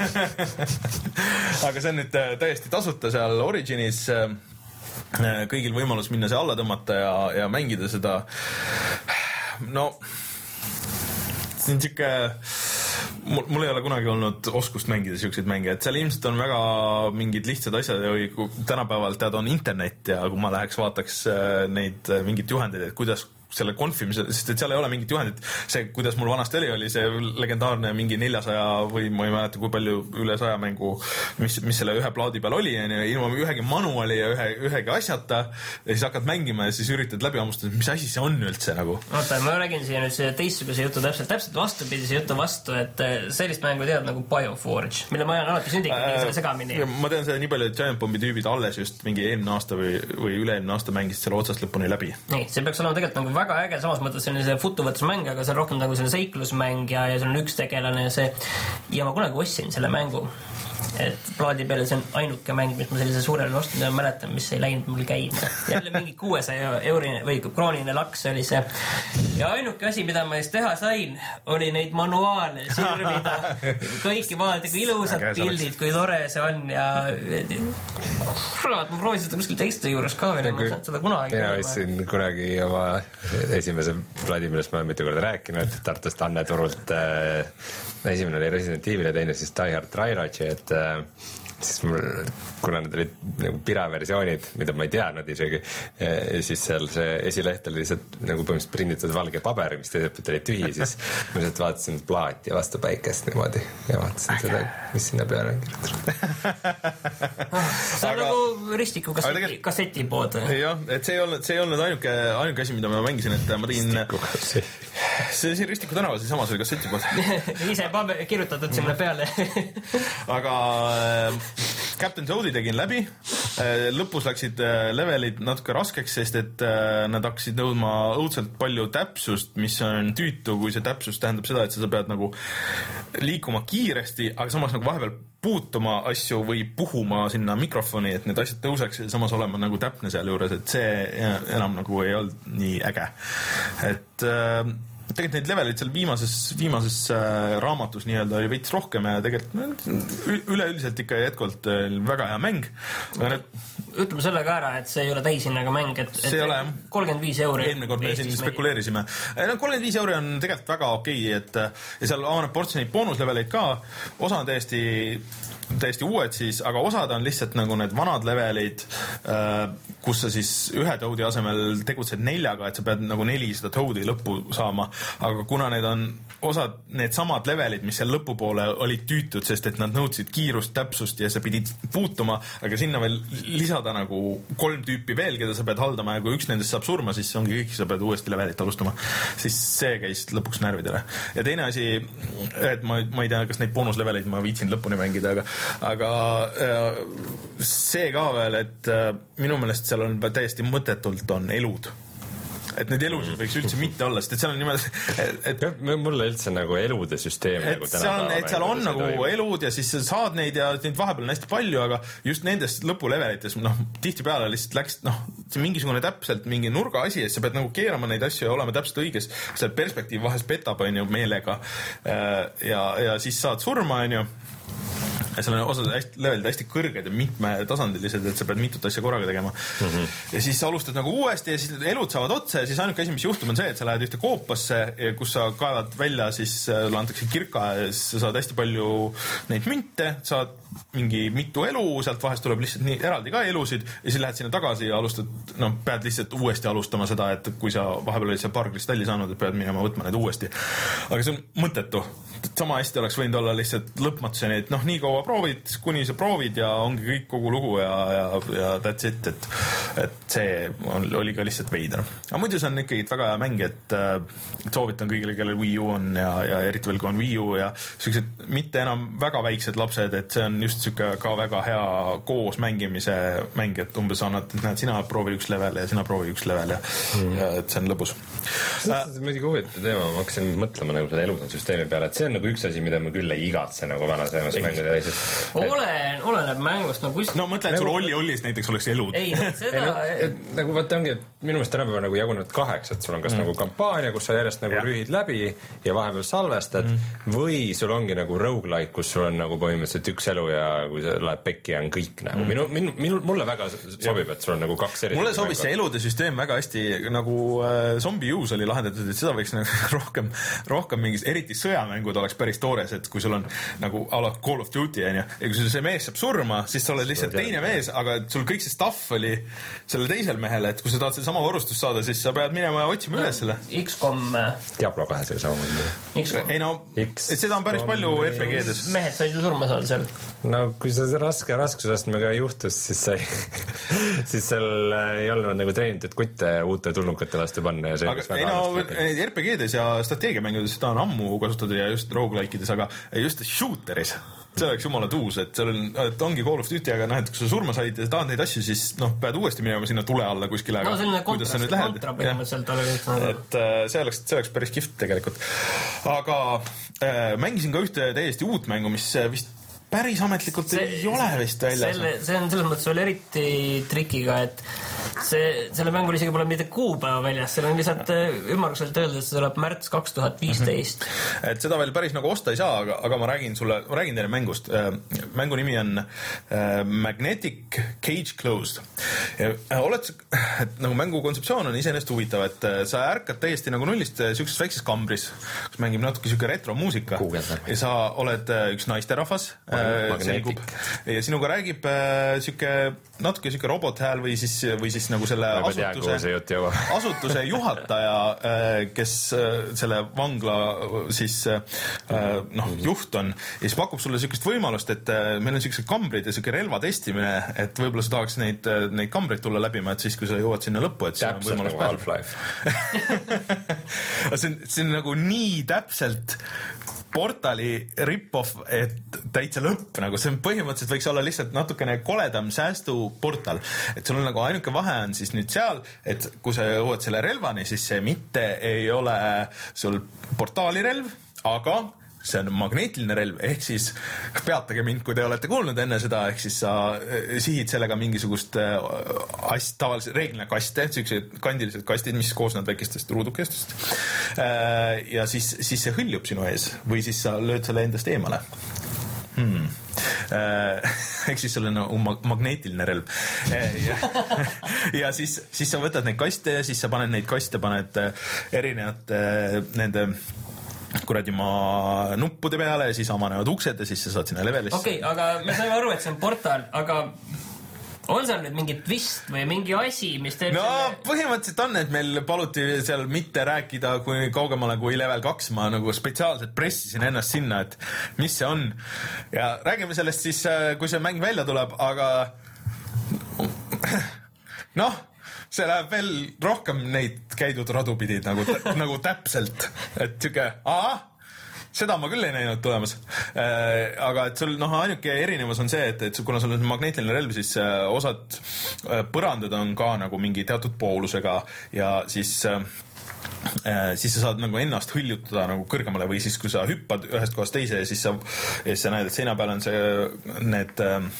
Aga see on nüüd täiesti tasuta seal Originis, kõigil võimalus minna see alla tõmmata ja, ja mängida seda. No, see on siuke Mul, mul ei ole kunagi olnud oskust mängida siukseid mänge, et seal ilmselt on väga mingid lihtsad asjad ja kui tänapäeval tead on internet ja kui ma läheks vaataks neid mingit juhendeid, et kuidas selle konfimise, sest et seal ei ole mingit juhendit. See, kuidas mul vanasti oli, oli see legendaarne mingi neljasaja või ma ei mäleta, kui palju üle saja mängu, mis, mis selle ühe plaadi peal oli, ilma ühegi manuali ja ühe, ühegi asjata ja siis hakkad mängima ja siis üritad läbi hammustada, mis asi see on üldse nagu. Oota, ma räägin siia nüüd see teistsuguse jutu täpselt, täpselt vastupidise jutu vastu, et sellist mängu tead nagu Bioforge, mille ma olen alati Syndicate selle segamini. Ma tean seda nii palju, et Giant Bombi tüübid alles just mingi eelmine aasta või, või üle-eelmine aasta mängisid selle otsast lõpuni läbi. Nii, see peaks olema tegelikult nagu väga äge, samas mõttes selline futuvõtlusmäng, aga see on rohkem nagu selline seiklusmäng ja, ja see on üks tegelane ja see ja ma kunagi ostsin selle mängu, et plaadi peale see on ainuke mäng, mis ma sellise suurele ostnud ja mäletan, mis ei läinud mul käima. Jälle mingi kuuesaja eurine või kroonine laks oli see. Ja ainuke asi, mida ma ees teha sain, oli neid manuaale sirvida. Kõiki vaadata, kui ilusad pildid, kui tore see on ja kurat, ma proovisin seda kuskil teiste juures ka veel, ma saan seda kunagi. Mina võtsin kunagi oma esimese plaadi, millest ma olen mitu korda rääkinud, Tartust Anne Turult. Esimene oli Resident Evil ja teine siis Die Hard Try Ratchet, et siis mul, kuna need olid nagu piraversioonid, mida ma ei teadnud isegi, siis seal see esileht oli lihtsalt nagu põhimõtteliselt prinditud valge paber, mis teiselt poolt oli tühi, siis ma lihtsalt vaatasin plaati vastu päikest niimoodi ja vaatasin Äge. seda, mis sinna peale on kirjutatud. See on aga... nagu ristiku kasseti, tegel... kasseti pood. Jah, et see ei olnud, see ei olnud ainuke, ainuke asi, mida ma mängisin, et ma tegin see siin Ristiku tänaval, see samas oli kasseti pood. ise paber, kirjutatud sinna peale. aga Captain Toadi tegin läbi, lõpus läksid levelid natuke raskeks, sest et nad hakkasid nõudma õudselt palju täpsust, mis on tüütu, kui see täpsus tähendab seda, et sa pead nagu liikuma kiiresti, aga samas nagu vahepeal puutuma asju või puhuma sinna mikrofoni, et need asjad tõuseks ja samas olema nagu täpne seal juures, et see enam nagu ei olnud nii äge. Et tegelikult neid levelid seal viimases, viimases äh, raamatus nii-öelda oli veits rohkem ja tegelikult üleüldiselt ikka jätkuvalt äh, väga hea mäng. Need... Ütleme selle ka ära, et see ei ole täishinnaga mäng, et, et kolmkümmend viis euri. Eelmine kord me siin spekuleerisime. No, kolmkümmend viis euri on tegelikult väga okei, et ja seal avaneb ports neid boonusleveleid ka. Osa on täiesti täiesti uued siis, aga osad on lihtsalt nagu need vanad levelid, kus sa siis ühe Toadi asemel tegutsed neljaga, et sa pead nagu neli seda Toadi lõppu saama, aga kuna need on osad need samad levelid, mis seal lõpupoole olid tüütud, sest et nad nõudsid kiirust, täpsust ja sa pidid puutuma, aga sinna veel lisada nagu kolm tüüpi veel, keda sa pead haldama ja kui üks nendest saab surma, siis ongi kõik, sa pead uuesti levelit alustama. Siis see käis lõpuks närvidele. Ja teine asi, et ma, ma ei tea, kas neid boonusleveleid ma viitsin lõpuni mängida, aga aga see ka veel, et minu meelest seal on täiesti mõttetult on elud. Et need elusid võiks üldse mitte olla, sest et seal on niimoodi, et, et mulle üldse nagu elude süsteem et, nagu seal, et seal on nagu toimub. Elud ja siis saad neid ja neid vahepeal on hästi palju, aga just nendest lõpulevelites, noh, tihtipeale lihtsalt läks, noh, mingisugune täpselt mingi nurga asi, et sa pead nagu keerama neid asju ja olema täpselt õiges, seal perspektiiv vahest petab, on ju, meelega ja, ja siis saad surma, on ju. Ja seal on osad hästi, levelid hästi kõrged ja mitmetasandilised, et sa pead mitut asja korraga tegema. Mm-hmm. Ja siis sa alustad nagu uuesti ja siis elud saavad otsa ja siis ainuke asi, mis juhtub, on see, et sa lähed ühte koopasse, kus sa kaevad välja, siis antakse kirka ja siis sa saad hästi palju neid münte, saad mingi mitu elu, sealt vahest tuleb lihtsalt nii eraldi ka elusid ja siis lähed sinna tagasi ja alustad, no pead lihtsalt uuesti alustama seda, et kui sa vahepeal olid seal paar kristalli saanud, et pead minema võtma need uuesti. Aga see on mõttetu. Sama hästi oleks võinud olla lihtsalt lõpmatuseni, et noh, nii kaua proovid, kuni sa proovid ja ongi kõik kogu lugu ja, ja, ja that's it, et, et see on, oli ka lihtsalt veider. Aga muidu see on ikkagi väga hea mäng, et äh, soovitan kõigile, kellel Wii U on ja, ja eriti veel kui on Wii U ja sellised mitte enam väga väiksed lapsed, et see on just siuke ka väga hea koos mängimise mäng, et umbes annad, et näed, sina proovi üks level ja sina proovi üks level ja, mm. ja et see on lõbus. See on muidugi huvitav teema, ma hakkasin mõtlema nagu selle elusüsteemi peale, et see on nagu üks asi, mida ma küll ei igatse nagu vanas eemas mänguda. Olen, oleneb mängust nagu kus... No mõtle, et sul nagu... Olli Ollis näiteks oleks elud. Ei, seda... ei, et, nagu vaata ongi, et minu meelest tänapäeva nagu jagunud kaheks, et sul on kas mm. nagu kampaania, kus sa järjest nagu ja. rühid läbi ja vahepeal salvestad mm. või sul ongi nagu roguelike, kus sul on nagu põhimõtteliselt üks elu ja kui see läheb pekki ja on kõik nagu. Minu, minu, minu, mulle väga sobib, et sul on nagu kaks eri... Mulle sobis see elude süsteem väga hästi, nagu äh, Zombie U's oli lahendatud, et seda võiks nagu rohkem, rohkem mingis, eriti sõjamängud oleks päris toores, et kui sul on nagu a la Call of Duty on ju, ja kui sul see mees saab surma, siis sa oled lihtsalt teine mees, aga sul kõik see stuff oli selle teisel mehel, et kui sa tahad selle sama varustust saada, siis sa pead minema ja otsima üles selle. X COM Diablo kahe selle sama mõnda. Ei no, et seda on päris palju R P G-des. Mehed said ju surma saada seal. No kui see raske raskusastmega juhtus, siis sai siis seal ei olnud nagu treenitud kutte uute tulnukate vastu panna ja see aga, ei no, R P G-des ja strateegiamängudes seda on ammu kasutada ja just roguelike'ides, aga just shooteris see oleks jumala tuus, et seal on, et ongi Call of Duty, aga noh, et kui sa surma said ja tahad neid asju, siis noh, pead uuesti minema sinna tule alla kuskile. No selline kontra, kontra põhimõtteliselt oli kõik. Et see oleks, see oleks päris kihvt tegelikult. Aga äh, mängisin ka ühte täiesti uut mängu, mis vist päris ametlikult see, ei ole vist väljas. Selle, see on selles mõttes oli eriti trikiga, et see, selle mängul isegi pole mitte kuupäeva väljas, seal on lihtsalt ümmarguselt öeldes, et see tuleb märts kaks tuhat viisteist. Mm-hmm. Et seda veel päris nagu osta ei saa, aga, aga ma räägin sulle, ma räägin teile mängust. Mängu nimi on Magnetic Cage Closed. Ja oled, et nagu mängu kontseptsioon on iseenesest huvitav, et sa ärkad täiesti nagu nullist sükses väikses kambris, kus mängib natuke süke retromuusika. Ja sa oled üks naisterahvas. Selgub, ja sinuga räägib süke, natuke süke robothääl või siis, või siis nagu selle asutuse, asutuse juhataja, kes selle vangla siis noh, juht on, ja siis pakub sulle sükest võimalust, et meil on sükesed kambrid ja süke relva testimine, et võib-olla sa tahaks neid, neid kambreid tulla läbima, et siis, kui sa jõuad sinna lõppu, et täpselt nagu Half-Life. see, on, see on nagu nii täpselt Portali rip-off, et täitsa lõpp, nagu see põhimõtteliselt võiks olla lihtsalt natukene koledam säästu portal, et sul on nagu ainuke vahe on siis nüüd seal, et kui sa jõuad selle relvani, siis see mitte ei ole sul portaalirelv, aga see on magneetiline relv, ehk siis peatage mind, kui te olete kuulnud enne seda, ehk siis sa sihid sellega mingisugust ast, tavaliselt reeglina kaste, sellised kandilised kastid, mis koosnevad väikestest ruudukestest, ja siis, siis see hõljub sinu ees või siis sa lööd selle endast eemale. Hmm. Ehk siis sul on nagu magneetiline relv. ja, ja siis, siis sa võtad neid kaste ja siis sa paned neid kaste, paned erinevate nende kuradi maa nuppude peale ja siis avanevad uksed ja siis sa saad sinna levelisse. Okei, okay, aga me saime aru, et see on portal, aga on seal nüüd mingi twist või mingi asi, mis teeb no selle... põhimõtteliselt on, et meil paluti seal mitte rääkida kui kaugemale kui level kaks, ma nagu spetsiaalselt pressisin ennast sinna, et mis see on ja räägime sellest siis, kui see mäng välja tuleb, aga noh, see läheb veel rohkem neid käidud radupidi nagu, nagu täpselt, et tüke, aha, seda ma küll ei näinud tulemas. Äh, aga et sul, noh, ainuke erinevus on see, et, et kuna sul on magneetiline relv, siis äh, osad äh, põrandad on ka nagu mingi teatud poolusega ja siis äh, Äh, siis sa saad nagu ennast hõljutada nagu kõrgemale või siis kui sa hüppad ühest kohast teise ja siis sa, ja siis sa näed, et seina peal on see, need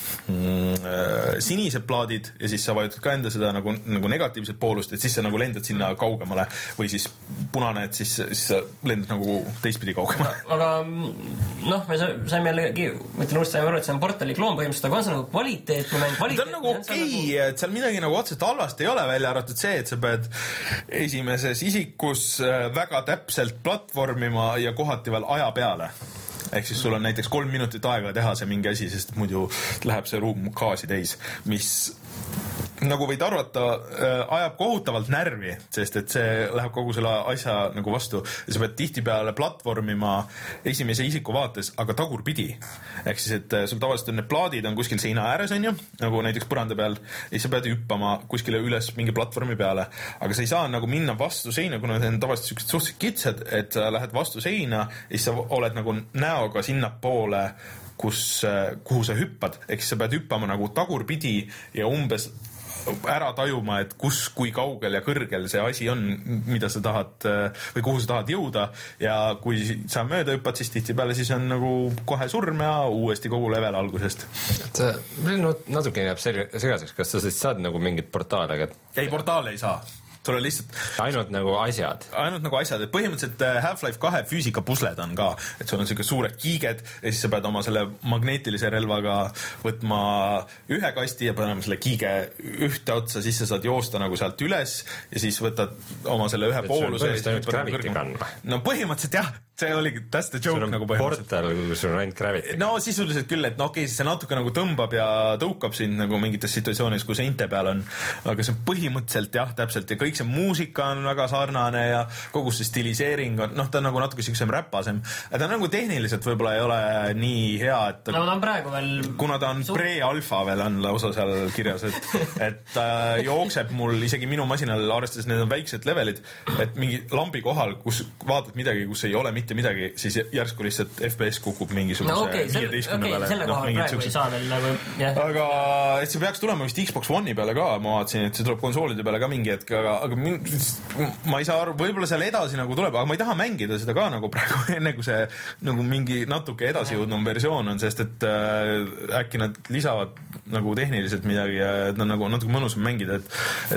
mm, sinised plaadid ja siis sa vajutad ka enda seda nagu, nagu negatiivset poolust, et siis sa nagu lendad sinna kaugemale või siis punane, et siis, siis sa lendad nagu teistpidi kaugemale. Aga noh, me saime jällegi, mõtlen uuesti saime aru, et see on portali kloon põhimõtteliselt, aga on see nagu kvaliteetne mäng? Ta on nagu okei okay,, nagu... et seal midagi nagu otseselt halvasti ei ole, välja arvatud see, et sa pead esimeses isikus väga täpselt platvormima ja kohati veel aja peale. Ehk siis sul on näiteks kolm minutit aega teha see mingi asi, sest muidu läheb see ruum gaasi täis, mis nagu võid arvata, ajab kohutavalt närvi, sest et see läheb kogu selle asja nagu vastu ja sa pead tihtipeale platvormima esimese isiku vaates, aga tagurpidi. Ehk siis, et sul tavaliselt on need plaadid on kuskil seina ääres, on ju, nagu näiteks põranda peal ja sa pead hüppama kuskile üles mingi platvormi peale, aga sa ei saa nagu minna vastu seina, kuna see on tavaliselt sellised suhteliselt kitsad, et sa lähed vastu seina ja siis sa oled nagu näoga sinna poole, kus, kuhu sa hüppad, ehk siis sa pead hüppama nagu tagurpidi ja umbes ära tajuma, et kus, kui kaugel ja kõrgel see asi on, mida sa tahad või kuhu sa tahad jõuda ja kui sa mööda hüppad, siis tihtipeale siis on nagu kohe surm ja uuesti kogu level algusest. See natuke jääb segaseks, kas sa siis saad nagu mingit portaale? Aga... ei, portaale ei saa. Sul on lihtsalt... ainult nagu asjad. Ainult nagu asjad, et põhimõtteliselt Half-Life kahe füüsikapusled on ka, et sul on selline suured kiiged ja siis sa pead oma selle magneetilise relvaga võtma ühe kasti ja panema selle kiige ühte otsa, siis sa saad joosta nagu sealt üles ja siis võtad oma selle ühe pooluse. No põhimõtteliselt jah, see oli, that's the joke nagu põhimõtteliselt. Portal, kui sul on ainult gravity. No sisuliselt küll, et no okei, siis see natuke nagu tõmbab ja tõukab sind nagu mingites situatsioonides, kui seinte peal on, aga see on põhimõtteliselt jah, täpselt ja kõik see muusika on väga sarnane ja kogu see stiliseering on, noh, ta on nagu natuke siuksem räpasem, ta nagu tehniliselt võib-olla ei ole nii hea, et no ta on praegu veel kuna ta on pre-alfa veel on lausa seal kirjas, et, et äh, jookseb mul isegi minu masinal, arvestades need on väiksed levelid, et mingi lambi kohal, kus vaatad midagi, kus ei ole mitte mitte midagi, siis järsku lihtsalt F P S kukub mingisuguse no, okay, viieteistkümne okay, peale. Selle no, koha praegu ei saa veel nagu, jah. Aga et see peaks tulema vist Xbox One'i peale ka, ma vaatasin, et see tuleb konsoolide peale ka mingi hetk, aga, aga min, ma ei saa aru, võib-olla seal edasi nagu tuleb, aga ma ei taha mängida seda ka nagu praegu enne, kui see nagu mingi natuke edasi jõudnum versioon on, sest et äh, äkki nad lisavad nagu tehniliselt midagi ja et on nagu natuke mõnusam mängida, et,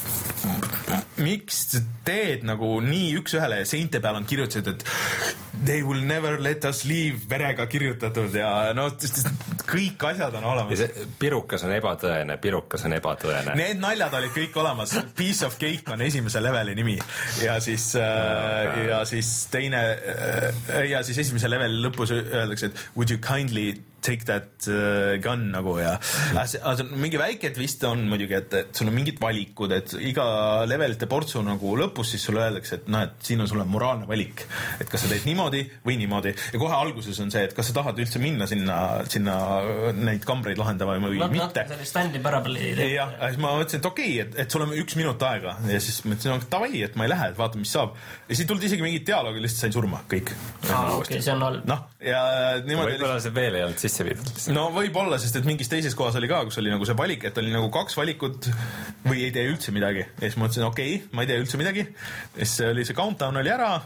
et miks teed nagu nii üks-ühele seinte peal on kirjutatud, et they will never let us leave verega kirjutatud ja no kõik asjad on olemas. Pirukas on ebatõene, pirukas on ebatõene. Need naljad olid kõik olemas. Piece of Cake on esimese leveli nimi ja siis äh, ja siis teine äh, ja siis esimese leveli lõpus öeldakse, et would you kindly take that uh, gun nagu ja also, mingi väike twist on muidugi, et, et sul on mingid valikud, et iga levelite portsu nagu lõpus siis sulle öeldakse, et noh, et siin on sulle moraalne valik, et kas sa teed niimoodi või niimoodi ja kohe alguses on see, et kas sa tahad üldse minna sinna, sinna neid kambreid lahendama või Not, mitte. Sellist Stanley Parable'i. jah, siis ma mõtlesin, et okei, okay, et, et sul on üks minut aega ja siis mõtlesin, et davai, et ma ei lähe, et vaata, mis saab. Ja siis tuldi isegi mingid dialoogi, lihtsalt sain surma, kõik. Ah, okei, see on all. Noh, ja niimoodi võib-olla see veel ei olnud sisse viidud. No võib-olla, sest et mingis teises kohas oli ka, kus oli nagu see valik, et oli nagu kaks valikut või ei tee üldse midagi. Ja siis ma mõtlesin, okei, okay, ma ei tee üldse midagi. Ja siis oli see countdown oli ära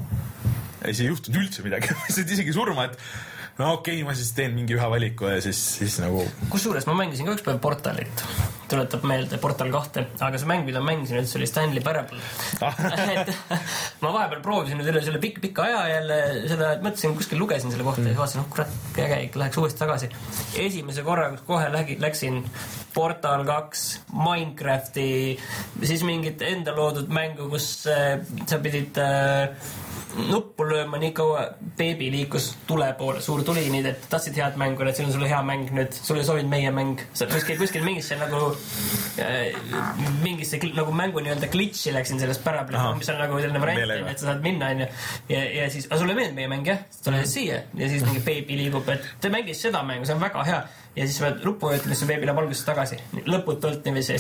ja siis ei juhtunud üldse midagi. Siis isegi surma, et no okei okay,, ma siis teen mingi ühe valiku ja siis, siis nagu... Kusjuures ma mängisin ka üks päev Portalit. Tuletab meelde Portal kahte, aga see mäng, mida mängisin, et see oli Stanley Parable. et ma vahepeal proovisin nüüd üle selle pikk, pikka aja jälle seda, et mõtlesin, kuskil lugesin selle kohta ja vaatasin, oh kurat, äge, läheks uuesti tagasi. Esimese korra, kus kohe läksin Portal kaks, Minecrafti, siis mingit enda loodud mängu, kus äh, sa pidid äh, nuppu lööma nii kaua beebi liikus tule poole, suur tuli, nii et tahtsid head mängu, et siin on sulle hea mäng nüüd, sulle soovib meie mäng. Sa kuskil, kuskil mingisse nagu äh, mingisse nagu mängu nii-öelda glitchi läksin sellest Parable, mis on nagu selline variant, et sa saad minna ja, ja, ja siis, aga sulle meeldib meie mäng, jah? Tule siia ja siis mingi beebi liigub, et te mängis seda mängu, see on väga hea ja siis pead lupu ütlema, see beebi läheb algusest tagasi lõputult niiviisi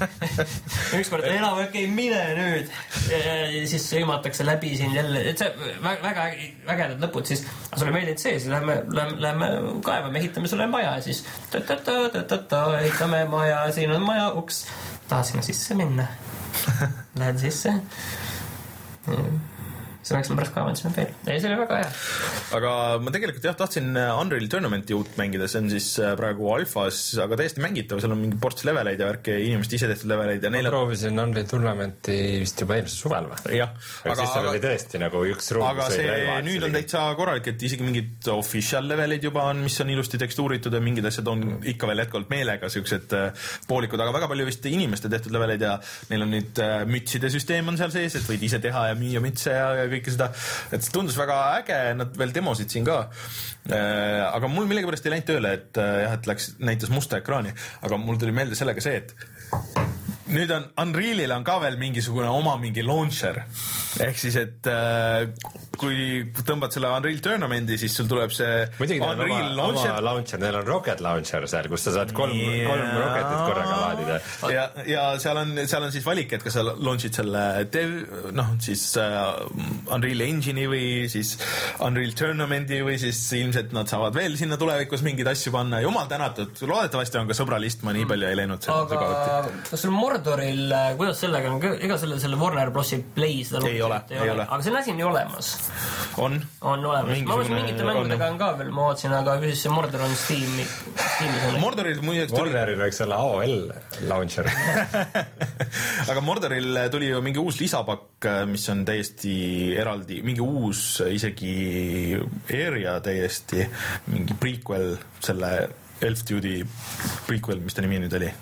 ükskord enam okei, mine nüüd ja, ja siis sõimatakse läbi siin jälle, et see väga, väga ägedad lõpud siis, aga sulle meeldib see, siis lähme, lähme, lähme kaevame, ehitame sulle maja ja siis ta-ta-ta-ta-ta, ehitame maja, siin on maja uks, taha sinna sisse minna lähed sisse see oleks pärast kaevandisime veel. Ei, see oli väga hea. Aga ma tegelikult jah, tahtsin Unreal Tournamenti uut mängida, see on siis praegu alfas, aga täiesti mängitav, seal on mingi ports leveleid ja värke, inimesed ise tehtud leveleid ja ma neil... proovisin Unreal Tournamenti vist juba eelmise suvel või? jah. aga siis seal oli tõesti nagu üks ruum, aga see relvad, nüüd on täitsa korralik, et isegi mingid official levelid juba on, mis on ilusti tekstuuritud ja mingid asjad on ikka veel hetkalt meelega siuksed poolikud, aga väga palju vist inimeste tehtud leveleid ja neil on nüüd mütside süsteem on seal sees, et võid ise teha ja müüa mütse ja kõike seda, et see tundus väga äge, nad veel demosid siin ka, aga mul millegipärast ei läinud tööle, et jah, et läks, näitas musta ekraani, aga mul tuli meelde sellega see, et nüüd on Unrealil on ka veel mingisugune oma mingi launcher, ehk siis, et äh, kui tõmbad selle Unreal Tournamenti, siis sul tuleb see muidugi Unreal oma, launcher. Oma launcher, neil on Rocket Launcher seal, kus sa saad kolm, yeah. kolm Rocketit korraga laadida. Ja, ja seal on, seal on siis valik, et kas sa launchid selle dev, noh, siis uh, Unreal Engine'i või siis Unreal Tournamenti või siis ilmselt nad saavad veel sinna tulevikus mingeid asju panna. Jumal tänatud, loodetavasti on ka sõbralist, ma nii palju ei läinud selle aga kas sul Mordoril, kuidas sellega on, ega selle, selle Warner Brosi Play seda ei ole, ei ole. Aga see asi on ju olemas. On. On olemas. Ma mõtlesin mingite mängudega on ka veel, ma vaatasin, aga ühes see Mordor on Steam'i. Mordoril muideks tuli... Mordoril võiks olla A O L launcher. aga Mordoril tuli ju mingi uus lisapakk, mis on täiesti eraldi, mingi uus isegi area täiesti, mingi prequel selle Elf Duty prequel, mis ta nimi nüüd oli?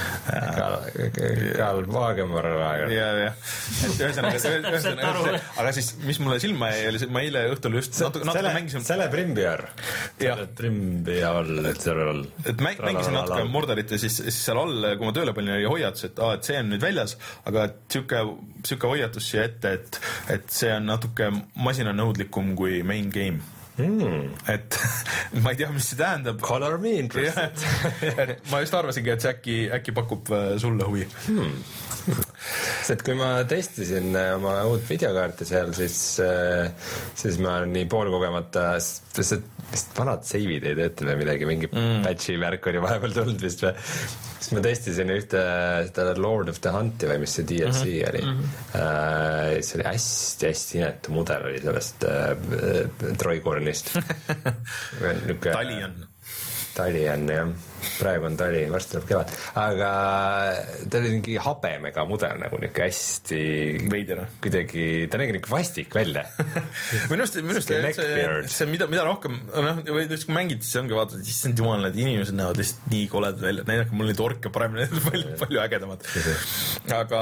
Karl Wagemar. Ja, ja. Ühesõnaga, ühesõnaga, aga siis, mis mulle silma jäi, oli see, ma eile õhtul just natuke, natuke mängisin... Selle Trimbiar. Selle Trimbiar, et seal all... Et mängisin natuke Mordorit ja siis, siis seal all, kui ma tööle panin, oli hoiatus, et, ah, et see on nüüd väljas, aga süke, süke hoiatus siia ette, et, et see on natuke masinanõudlikum kui main game. Mm. Et ma ei tea, mis see tähendab. Color me interested. ma just arvasingi, et see äkki, äkki pakub sulle huvi. Hmm. et kui ma testisin oma uut videokaarti seal, siis, siis ma nii poolkogemata, sest vist vanad save'id ei tööta või midagi, mingi mm. patchi värk oli vahepeal tulnud vist või. Siis ma testisin ühte seda Lord of the Hunti või mis see D L C mm-hmm. oli. Uh, see oli hästi-hästi inetu mudel oli sellest uh, Troikornist. Talion. Talion, jah. Praegu on tali, varsti tuleb kevad. Aga ta oli mingi habemega mudel nagu niuke hästi veider. Kuidagi, ta nägi niuke vastik välja. minust, minust see, see mida, mida rohkem, noh, või kui mängid, siis ongi vaatad, siis on jumal, need inimesed näevad lihtsalt nii koledad välja, et näidake mul neid orke paremini, need on palju, palju ägedamad. Aga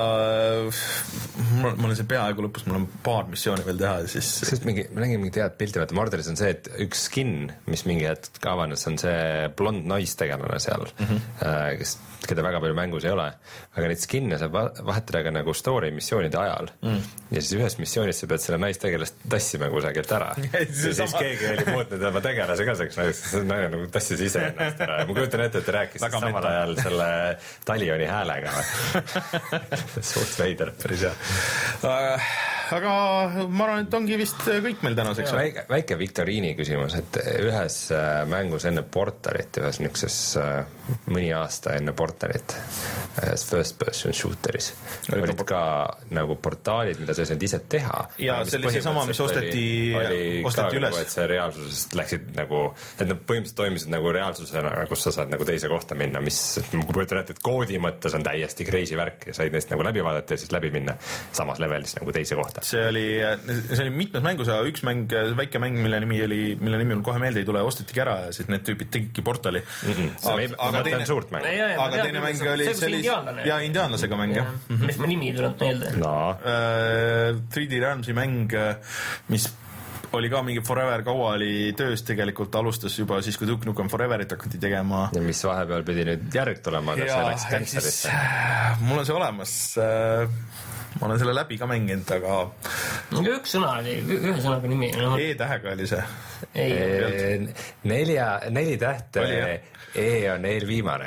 ma olen see peaaegu lõpus, mul on paar missiooni veel teha, siis sest mingi, ma nägin mingi tead pilti, vaata Morderis on see, et üks skin, mis mingi hetk avanes, on see blond naistegelane seal, mm-hmm. kes, keda väga palju mängus ei ole, aga neid skinne saab vahetada ka nagu story missioonide ajal mm. ja siis ühes missioonis sa pead selle naistegelast tassima kusagilt ära ja siis sama... keegi oli muutnud oma tegelase ka selleks, nagu tassis ise ennast ära ja ma kujutan ette, et ta rääkis samal meta. Ajal selle Talioni häälega suht veider, päris hea uh, aga ma arvan, et ongi vist kõik meil tänaseks. Väike, väike viktoriini küsimus, et ühes mängus enne portalit, ühes niukses mõni aasta enne portalit, ühes first person shooteris olid ka nagu portaalid, mida sa said ise teha. Ja see oli see sama, mis osteti, osteti üles. Et see reaalsusest läksid nagu, et nad põhimõtteliselt toimisid nagu reaalsusena, kus sa saad nagu teise kohta minna, mis, kui püütan ette, et koodi mõttes on täiesti crazy värk ja said neist nagu läbi vaadata ja siis läbi minna samas levelis nagu teise kohta. See oli, see oli mitmes mängus, aga üks mäng, väike mäng, mille nimi oli, mille nimi on kohe meelde ei tule, ostitigi ära ja siis need tüübid tegidki portali. Mm-hmm. See aga, aga teine, suurt mäng. Ja, ja, aga teine mäng oli sellise, ja indiaanlasega mäng, jah. Mis ma nimi ei tulnud meelde? No. Uh, three D Realmsi mäng, mis oli ka mingi Forever kaua oli töös tegelikult, alustas juba siis, kui Duke Nukem Foreverit hakati tegema. Ja mis vahepeal pidi nüüd järg tulema, aga see läks Cancerisse. Mul on see olemas. Ma olen selle läbi ka mänginud, aga... Üks sõna oli, ühe sõnaga nimi. No. E-tähega oli see. Ei, e, nelja, neli tähte, E on eelviimane.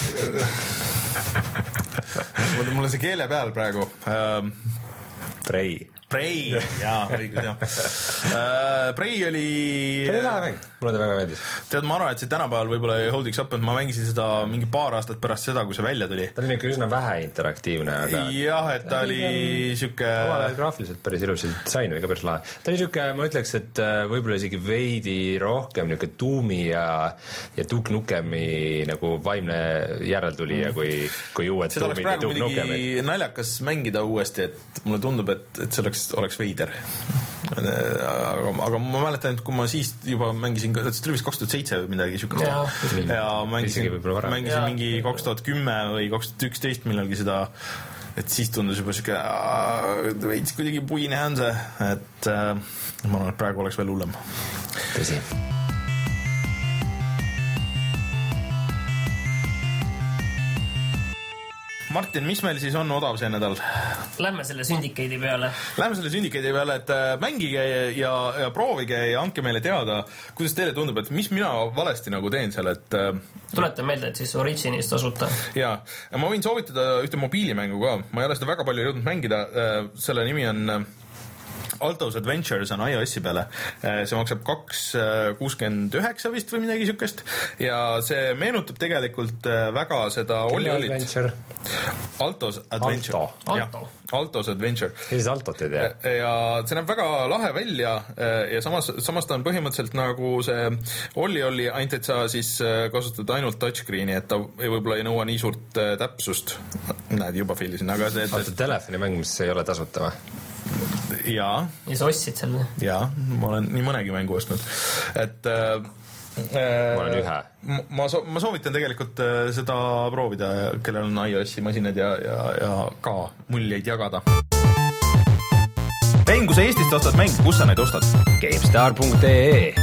Mul on see keele peal praegu. Prei. Prei, jaa, õigus, jah. Uh, Prei oli... See oli lahe mäng, mulle ta väga meeldis. Tead, ma arvan, et see tänapäeval võib-olla ei holdiks up, et ma mängisin seda mingi paar aastat pärast seda, kui see välja tuli. Ta oli ikka üsna vähe interaktiivne, aga... Jah, et ta oli siuke... Omal graafiliselt päris ilusi disain oli ka päris lahe. Ta oli siuke, ma ütleks, et võib-olla isegi veidi rohkem niuke Doomi ja, ja Duke Nukemi nagu vaimne järeltulija, kui, kui uued seda Doomid ja Duke Nukemid. Seda oleks praegu naljakas mängida uuesti, et mulle tundub, et, et see oleks oleks veider. Aga, aga ma mäletan, et kui ma siis juba mängisin, see tuli vist kaks tuhat seitse või midagi siukest. Ja, ja mängisin, mängisin ja. mingi kaks tuhat kümme või kaks tuhat üksteist millalgi seda, et siis tundus juba siuke veits kuidagi puine on see, et ma arvan, et praegu oleks veel hullem. Tõsi. Martin, mis meil siis on odav see nädal? Lähme selle Syndicate'i peale. Lähme selle Syndicate'i peale, et mängige ja, ja proovige ja andke meile teada, kuidas teile tundub, et mis mina valesti nagu teen seal, et... Tuletan meelde, et siis Originis tasuta. Jaa, ma võin soovitada ühte mobiilimängu ka. Ma ei ole seda väga palju jõudnud mängida. Selle nimi on... Altos Adventures on iOS-i peale. See maksab kaks kuuskümmend üheksa vist või midagi siukest. Ja see meenutab tegelikult väga seda Olli Ollit. Altos Adventure. Alto. Ja, Altos Adventure. Siis Altot ei tea. Ja see näeb väga lahe välja ja samas, samas ta on põhimõtteliselt nagu see Olli Olli, ainult et sa siis kasutad ainult touchscreeni, et ta võib-olla ei nõua nii suurt täpsust. Näed, juba fiilisin. Aga see, et... Alto telefonimäng, mis ei ole tasuta või? Jaa. Ja sa ostsid seal? Jaa, ma olen nii mõnegi mängu ostnud. Et äh, ma olen ühe. Ma, so, ma soovitan tegelikult äh, seda proovida, kellel on iOS-i masinad ja, ja, ja ka muljeid jagada. Rein, kui sa Eestist ostad mänge, kus sa neid ostad? GameStar punkt ee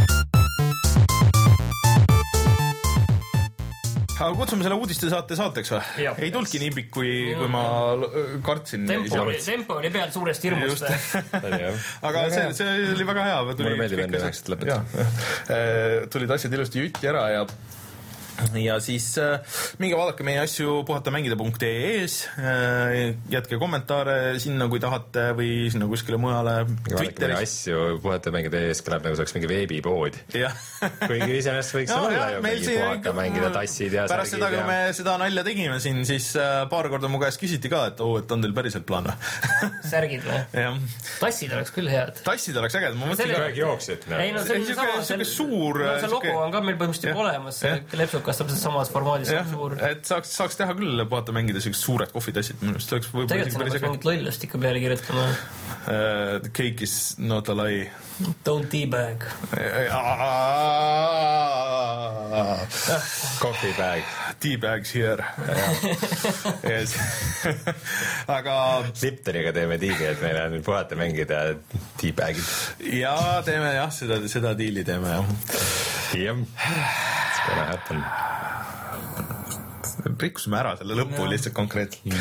Aga kutsume selle uudiste saate saateks või? Ja. Ei tulnudki nii pikk, kui, kui ma kartsin. Tempo oli, tempo oli peal suurest hirmust. Aga see, see oli väga hea. Mulle meeldib enne üheksat lõpetada. Tulid asjad ilusti jutti ära ja ja siis äh, minge vaadake meie asju puhatamängida punkt ee-s, äh, jätke kommentaare sinna, kui tahate, või sinna kuskile mujale. Vaadake meie asju puhatamängida ees kõlab nagu saaks mingi veebipood. Kuigi iseenesest võiks no, olla ju mingi puhatamängida tassid ja pärast seda, kui me seda nalja tegime siin, siis äh, paar korda mu käest küsiti ka, et oo, et on teil päriselt plaan või? Särgid või? Tassid oleks küll head. Tassid oleks äged, ma mõtlen ka jooksid. Ei, no see on sama, see logo on ka meil põhimõtteliselt olemas, see kas täpselt samas formaadis ja, suur. Et saaks, saaks teha küll puhata mängida sellised suured kohvitassid. Tegelikult sinna peaks mingit lollust ikka peale kirjutama. Uh, the cake is not a lie. Don't teabag. Coffee bag. Teabags here. Yes. Aga Liptoniga teeme diili, et meil on puhata mängida teabagid. Ja teeme jah, seda, seda diili teeme jah. Jah. Gonna happen. Rikkusime ära selle lõppu no. Lihtsalt konkreetselt.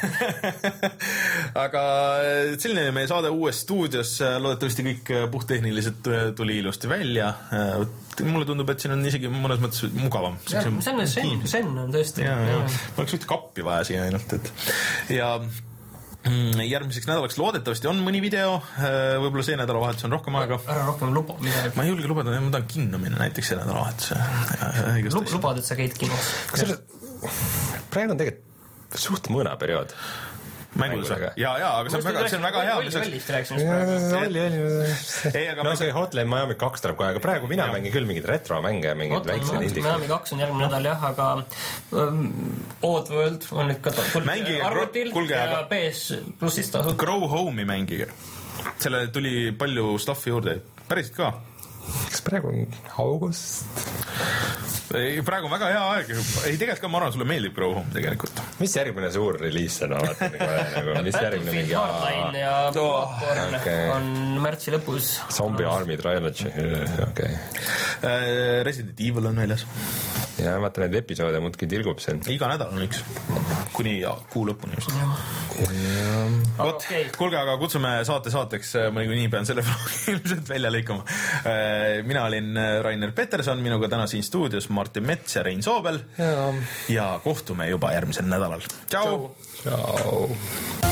Aga selline meie saade uues stuudios, loodetavasti kõik puhttehniliselt tuli ilusti välja. Mulle tundub, et siin on isegi mõnes mõttes mugavam. Ja, see on sen, sen on tõesti. Ja, ja. Ma oleks ühte kappi vaja siia ainult. Et. Ja järgmiseks nädalaks loodetavasti on mõni video, võib-olla see nädalavahetus on rohkem aega. Ära rohkem luba midagi. Ma ei julge lubada, ma tahan kinno minna näiteks see nädalavahetus. Lubad, et sa käid kinos? Praegu on tegelikult suht mõõna periood. Mängudega. Ja, ja, aga see on väga, see on väga hea. Vallist rääkisime praegu. No see Hotline Miami kaks tuleb kohe, aga praegu mina mängin küll mingid retro-mänge ja mingid väiksed indikad. Miami kaks on järgmine nädal jah, aga um, Oddworld on nüüd ka arvutil ja P S plussist tasub. Grow Home'i mängige. Selle tuli palju stuffi juurde. Päriselt ka. Kas praegu on august? Ei, praegu on väga hea aeg. Ei, tegelikult ka ma arvan, sulle meeldib Grow Home tegelikult. Mis järgmine suur reliis on? Mis järgmine mingi... Hardline ja Popcorn okay. On märtsi lõpus. Zombie Army Trilogy. Okay. Resident Evil on väljas. Ja vaata neid episoode muudki tilgub see. Iga nädal on üks. Kuni ja, kuu lõpuni just. Vot, okay. Kuulge, aga kutsume saate saateks, ma nii pean selle ilmselt välja lõikama. Mina olin Rainer Peterson, minuga täna siin stuudios Martin Mets ja Rein Soobel. Ja, ja kohtume juba järgmisel nädalal. Ciao! Ciao!